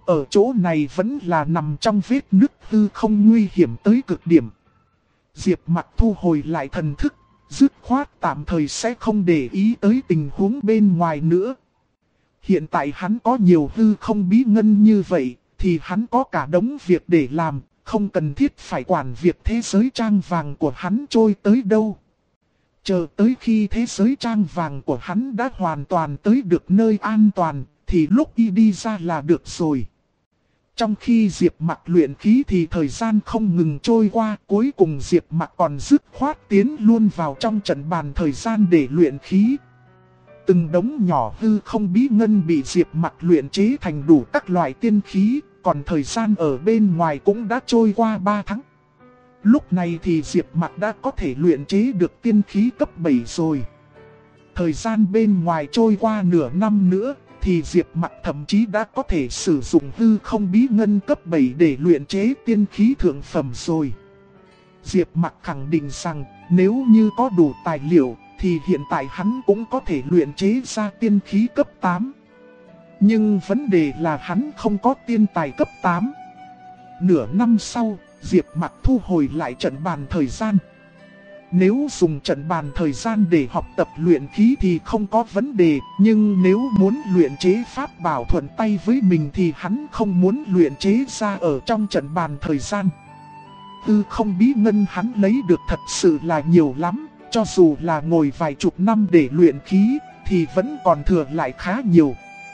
ở chỗ này vẫn là nằm trong vết nứt hư không nguy hiểm tới cực điểm. Diệp Mặc thu hồi lại thần thức, dứt khoát tạm thời sẽ không để ý tới tình huống bên ngoài nữa. Hiện tại hắn có nhiều hư không bí ngân như vậy, thì hắn có cả đống việc để làm, không cần thiết phải quản việc thế giới trang vàng của hắn trôi tới đâu. Chờ tới khi thế giới trang vàng của hắn đã hoàn toàn tới được nơi an toàn, thì lúc y đi ra là được rồi. Trong khi Diệp Mặc luyện khí thì thời gian không ngừng trôi qua, cuối cùng Diệp Mặc còn dứt khoát tiến luôn vào trong trận bàn thời gian để luyện khí. Từng đống nhỏ hư không bí ngân bị Diệp Mặc luyện chế thành đủ các loại tiên khí, còn thời gian ở bên ngoài cũng đã trôi qua 3 tháng. Lúc này thì Diệp Mặc đã có thể luyện chế được tiên khí cấp 7 rồi. Thời gian bên ngoài trôi qua nửa năm nữa, thì Diệp Mặc thậm chí đã có thể sử dụng hư không bí ngân cấp 7 để luyện chế tiên khí thượng phẩm rồi. Diệp Mặc khẳng định rằng nếu như có đủ tài liệu thì hiện tại hắn cũng có thể luyện chế ra tiên khí cấp 8. Nhưng vấn đề là hắn không có tiên tài cấp 8. Nửa năm sau, Diệp Mặc thu hồi lại trận bàn thời gian. Nếu dùng trận bàn thời gian để học tập luyện khí thì không có vấn đề, nhưng nếu muốn luyện chế pháp bảo thuận tay với mình thì hắn không muốn luyện chế ra ở trong trận bàn thời gian. Hư không bí ngân hắn lấy được thật sự là nhiều lắm, cho dù là ngồi vài chục năm để luyện khí thì vẫn còn thừa lại khá nhiều.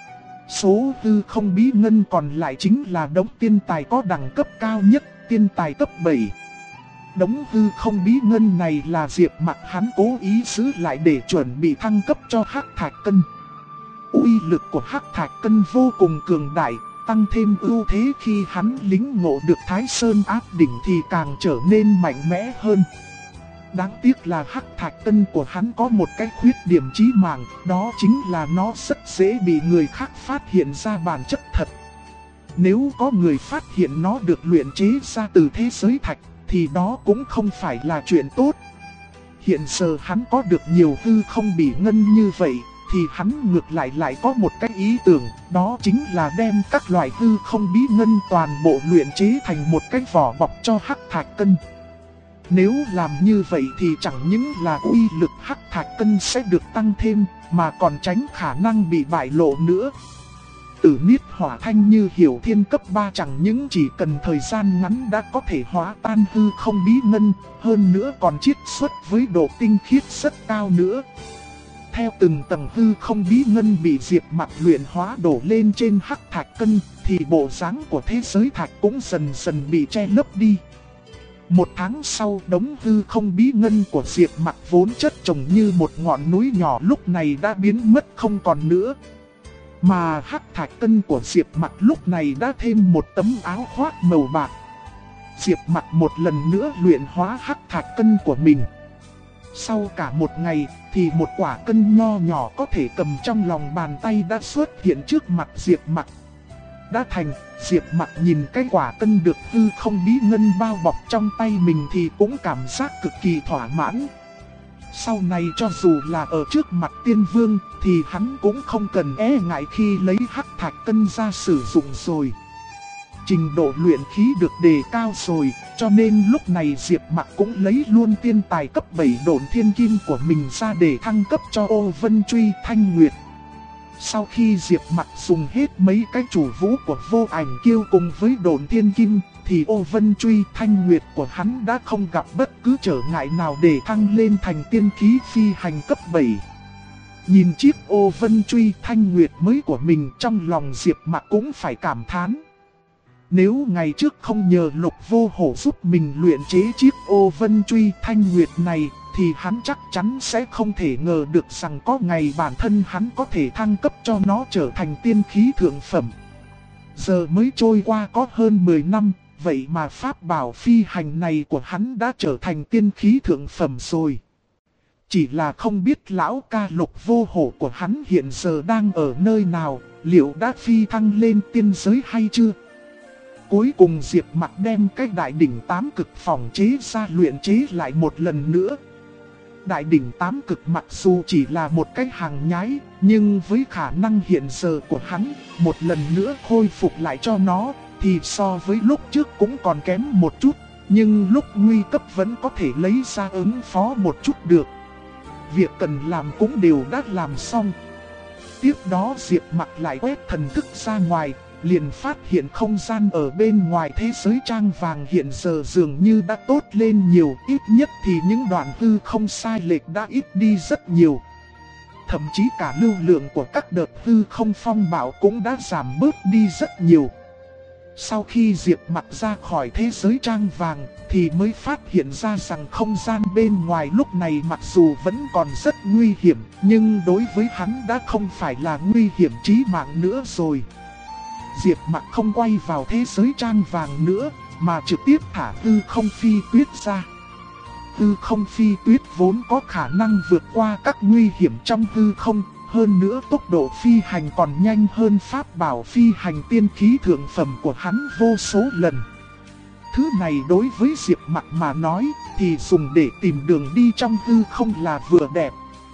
Số hư không bí ngân còn lại chính là đống tiên tài có đẳng cấp cao nhất, tiên tài cấp 7. Đống hư không bí ngân này là Diệp Mặc hắn cố ý giữ lại để chuẩn bị thăng cấp cho Hắc Thạch Cân. Uy lực của Hắc Thạch Cân vô cùng cường đại, tăng thêm ưu thế khi hắn lính ngộ được Thái Sơn áp đỉnh thì càng trở nên mạnh mẽ hơn. Đáng tiếc là Hắc Thạch Cân của hắn có một cái khuyết điểm chí mạng, đó chính là nó rất dễ bị người khác phát hiện ra bản chất thật. Nếu có người phát hiện nó được luyện chế ra từ thế giới thạch, thì đó cũng không phải là chuyện tốt. Hiện giờ hắn có được nhiều hư không bỉ ngân như vậy, thì hắn ngược lại có một cái ý tưởng, đó chính là đem các loại hư không bí ngân toàn bộ luyện chế thành một cái vỏ bọc cho Hắc Thạch Cân. Nếu làm như vậy thì chẳng những là uy lực Hắc Thạch Cân sẽ được tăng thêm, mà còn tránh khả năng bị bại lộ nữa. Tử Niết Hỏa Thanh như Hiểu Thiên cấp 3 chẳng những chỉ cần thời gian ngắn đã có thể hóa tan hư không bí ngân, hơn nữa còn chiết xuất với độ tinh khiết rất cao nữa. Theo từng tầng hư không bí ngân bị Diệp Mặc luyện hóa đổ lên trên Hắc Thạch Cân, thì bộ dáng của thế giới thạch cũng dần dần bị che lấp đi. Một tháng sau, đống hư không bí ngân của Diệp Mặc vốn chất chồng như một ngọn núi nhỏ lúc này đã biến mất không còn nữa. Mà Hắc Thạch Cân của Diệp Mặc lúc này đã thêm một tấm áo khoác màu bạc. Diệp Mặc một lần nữa luyện hóa Hắc Thạch Cân của mình. Sau cả một ngày thì một quả cân nho nhỏ có thể cầm trong lòng bàn tay đã xuất hiện trước mặt Diệp Mặc. Đã thành, Diệp Mặc nhìn cái quả cân được hư không bí ngân bao bọc trong tay mình thì cũng cảm giác cực kỳ thỏa mãn. Sau này cho dù là ở trước mặt tiên vương thì hắn cũng không cần e ngại khi lấy Hắc Thạch Cân ra sử dụng rồi. Trình độ luyện khí được đề cao rồi, cho nên lúc này Diệp Mặc cũng lấy luôn tiên tài cấp 7 Độn Thiên Kim của mình ra để thăng cấp cho Ô Vân Truy Thanh Nguyệt. Sau khi Diệp Mặc dùng hết mấy cái chủ vũ của Vô Ảnh Kiêu cùng với Độn Thiên Kim, thì Ô Vân Truy Thanh Nguyệt của hắn đã không gặp bất cứ trở ngại nào để thăng lên thành tiên khí phi hành cấp 7. Nhìn chiếc Ô Vân Truy Thanh Nguyệt mới của mình, trong lòng Diệp Mặc cũng phải cảm thán. Nếu ngày trước không nhờ Lục Vô Hổ giúp mình luyện chế chiếc Ô Vân Truy Thanh Nguyệt này, thì hắn chắc chắn sẽ không thể ngờ được rằng có ngày bản thân hắn có thể thăng cấp cho nó trở thành tiên khí thượng phẩm. Giờ mới trôi qua có hơn 10 năm, vậy mà pháp bảo phi hành này của hắn đã trở thành tiên khí thượng phẩm rồi. Chỉ là không biết lão ca Lục Vô Hổ của hắn hiện giờ đang ở nơi nào, liệu đã phi thăng lên tiên giới hay chưa? Cuối cùng Diệp Mặc đem cái đại đỉnh 8 cực phòng chế ra luyện chế lại một lần nữa. đại đỉnh 8 cực mặc dù chỉ là một cái hàng nhái, nhưng với khả năng hiện giờ của hắn, một lần nữa khôi phục lại cho nó, thì so với lúc trước cũng còn kém một chút, nhưng lúc nguy cấp vẫn có thể lấy ra ứng phó một chút được. Việc cần làm cũng đều đã làm xong. Tiếp đó Diệp Mặc lại quét thần thức ra ngoài, liền phát hiện không gian ở bên ngoài thế giới trang vàng hiện giờ dường như đã tốt lên nhiều, ít nhất thì những đoạn hư không sai lệch đã ít đi rất nhiều. Thậm chí cả lưu lượng của các đợt hư không phong bạo cũng đã giảm bớt đi rất nhiều. Sau khi Diệp Mặc ra khỏi thế giới trang vàng thì mới phát hiện ra rằng không gian bên ngoài lúc này mặc dù vẫn còn rất nguy hiểm, nhưng đối với hắn đã không phải là nguy hiểm chí mạng nữa rồi. Diệp Mặc không quay vào thế giới trang vàng nữa, mà trực tiếp thả hư không phi tuyết ra. Hư không phi tuyết vốn có khả năng vượt qua các nguy hiểm trong hư không, hơn nữa tốc độ phi hành còn nhanh hơn pháp bảo phi hành tiên khí thượng phẩm của hắn vô số lần. Thứ này đối với Diệp Mặc mà nói thì dùng để tìm đường đi trong hư không là vừa đẹp.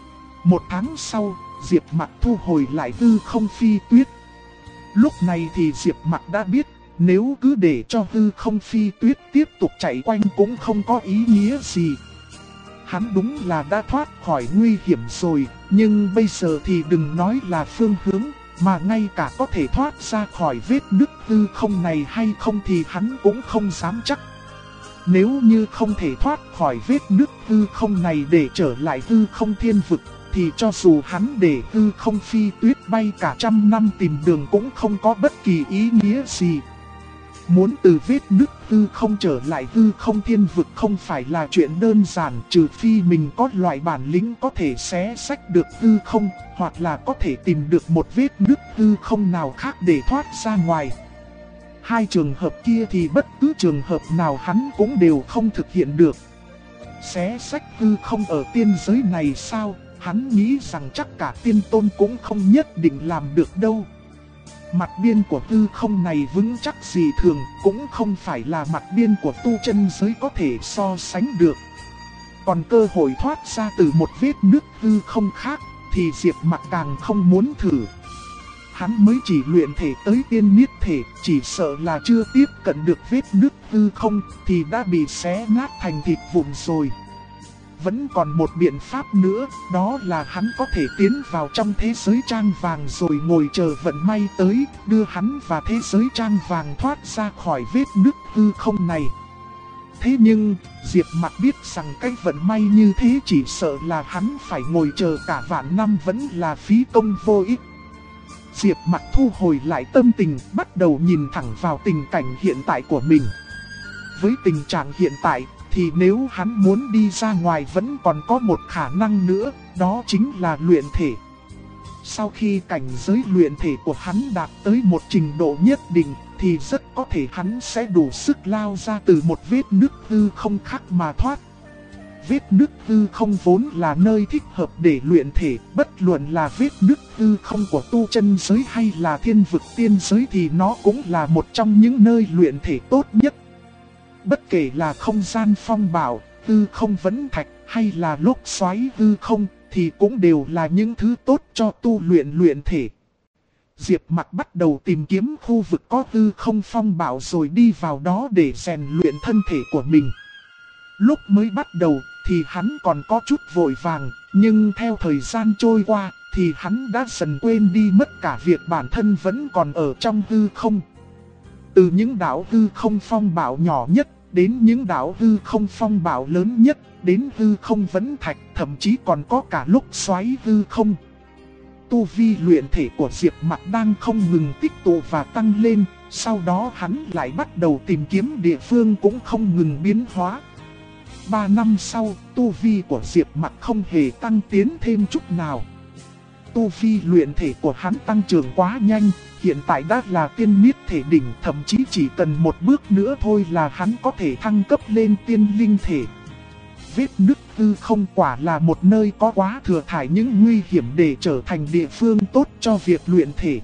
Một tháng sau, Diệp Mặc thu hồi lại hư không phi tuyết. Lúc này thì Diệp Mặc đã biết, nếu cứ để cho hư không phi tuyết tiếp tục chạy quanh cũng không có ý nghĩa gì. Hắn đúng là đã thoát khỏi nguy hiểm rồi, nhưng bây giờ thì đừng nói là phương hướng, mà ngay cả có thể thoát ra khỏi vết nứt hư không này hay không thì hắn cũng không dám chắc. Nếu như không thể thoát khỏi vết nứt hư không này để trở lại hư không thiên vực, thì cho dù hắn để hư không phi tuyết bay cả trăm năm tìm đường cũng không có bất kỳ ý nghĩa gì. Muốn từ vết nứt hư không trở lại hư không thiên vực không phải là chuyện đơn giản, trừ phi mình có loại bản lĩnh có thể xé xách được hư không, hoặc là có thể tìm được một vết nứt hư không nào khác để thoát ra ngoài. Hai trường hợp kia thì bất cứ trường hợp nào hắn cũng đều không thực hiện được. Xé xách hư không ở tiên giới này sao? Hắn nghĩ rằng chắc cả tiên tôn cũng không nhất định làm được đâu. Mặt biên của hư không này vững chắc gì thường, cũng không phải là mặt biên của tu chân giới có thể so sánh được. Còn cơ hội thoát ra từ một vết nứt hư không khác, thì Diệp Mặc càng không muốn thử. Hắn mới chỉ luyện thể tới tiên niết thể, chỉ sợ là chưa tiếp cận được vết nứt hư không, thì đã bị xé nát thành thịt vụn rồi. Vẫn còn một biện pháp nữa, đó là hắn có thể tiến vào trong thế giới trang vàng rồi ngồi chờ vận may tới, đưa hắn và thế giới trang vàng thoát ra khỏi vết nứt hư không này. Thế nhưng, Diệp Mặc biết rằng cái vận may như thế chỉ sợ là hắn phải ngồi chờ cả vạn năm vẫn là phí công vô ích. Diệp Mặc thu hồi lại tâm tình, bắt đầu nhìn thẳng vào tình cảnh hiện tại của mình. Với tình trạng hiện tại, thì nếu hắn muốn đi ra ngoài vẫn còn có một khả năng nữa, đó chính là luyện thể. Sau khi cảnh giới luyện thể của hắn đạt tới một trình độ nhất định, thì rất có thể hắn sẽ đủ sức lao ra từ một vết nứt hư không khác mà thoát. Vết nứt hư không vốn là nơi thích hợp để luyện thể, bất luận là vết nứt hư không của tu chân giới hay là thiên vực tiên giới thì nó cũng là một trong những nơi luyện thể tốt nhất. Bất kể là không gian phong bạo, hư không vấn thạch hay là lốc xoáy hư không thì cũng đều là những thứ tốt cho tu luyện thể. Diệp Mặc bắt đầu tìm kiếm khu vực có hư không phong bạo rồi đi vào đó để rèn luyện thân thể của mình. Lúc mới bắt đầu thì hắn còn có chút vội vàng, nhưng theo thời gian trôi qua thì hắn đã dần quên đi mất cả việc bản thân vẫn còn ở trong hư không. Từ những đảo hư không phong bạo nhỏ nhất, đến những đảo hư không phong bạo lớn nhất, đến hư không vấn thạch, thậm chí còn có cả lúc xoáy hư không. Tu vi luyện thể của Diệp Mặc đang không ngừng tích tụ và tăng lên, sau đó hắn lại bắt đầu tìm kiếm địa phương cũng không ngừng biến hóa. 3 năm sau, tu vi của Diệp Mặc không hề tăng tiến thêm chút nào. Tu vi luyện thể của hắn tăng trưởng quá nhanh, hiện tại đã là tiên niết thể đỉnh, thậm chí chỉ cần một bước nữa thôi là hắn có thể thăng cấp lên tiên linh thể. Vết nứt hư không quả là một nơi có quá thừa thải những nguy hiểm để trở thành địa phương tốt cho việc luyện thể.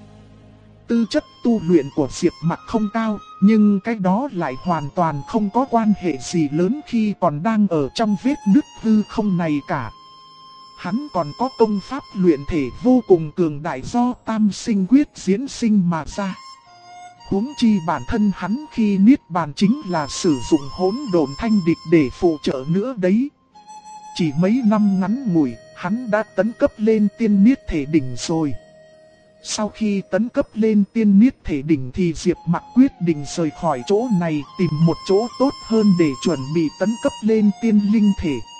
Tư chất tu luyện của Diệp Mặc không cao, nhưng cái đó lại hoàn toàn không có quan hệ gì lớn khi còn đang ở trong vết nứt hư không này cả. Hắn còn có công pháp luyện thể vô cùng cường đại do tam sinh quyết diễn sinh mà ra. Huống chi bản thân hắn khi niết bàn chính là sử dụng hỗn độn thanh địch để phụ trợ nữa đấy. Chỉ mấy năm ngắn ngủi, hắn đã tấn cấp lên tiên niết thể đỉnh rồi. Sau khi tấn cấp lên tiên niết thể đỉnh thì Diệp Mặc quyết định rời khỏi chỗ này, tìm một chỗ tốt hơn để chuẩn bị tấn cấp lên tiên linh thể.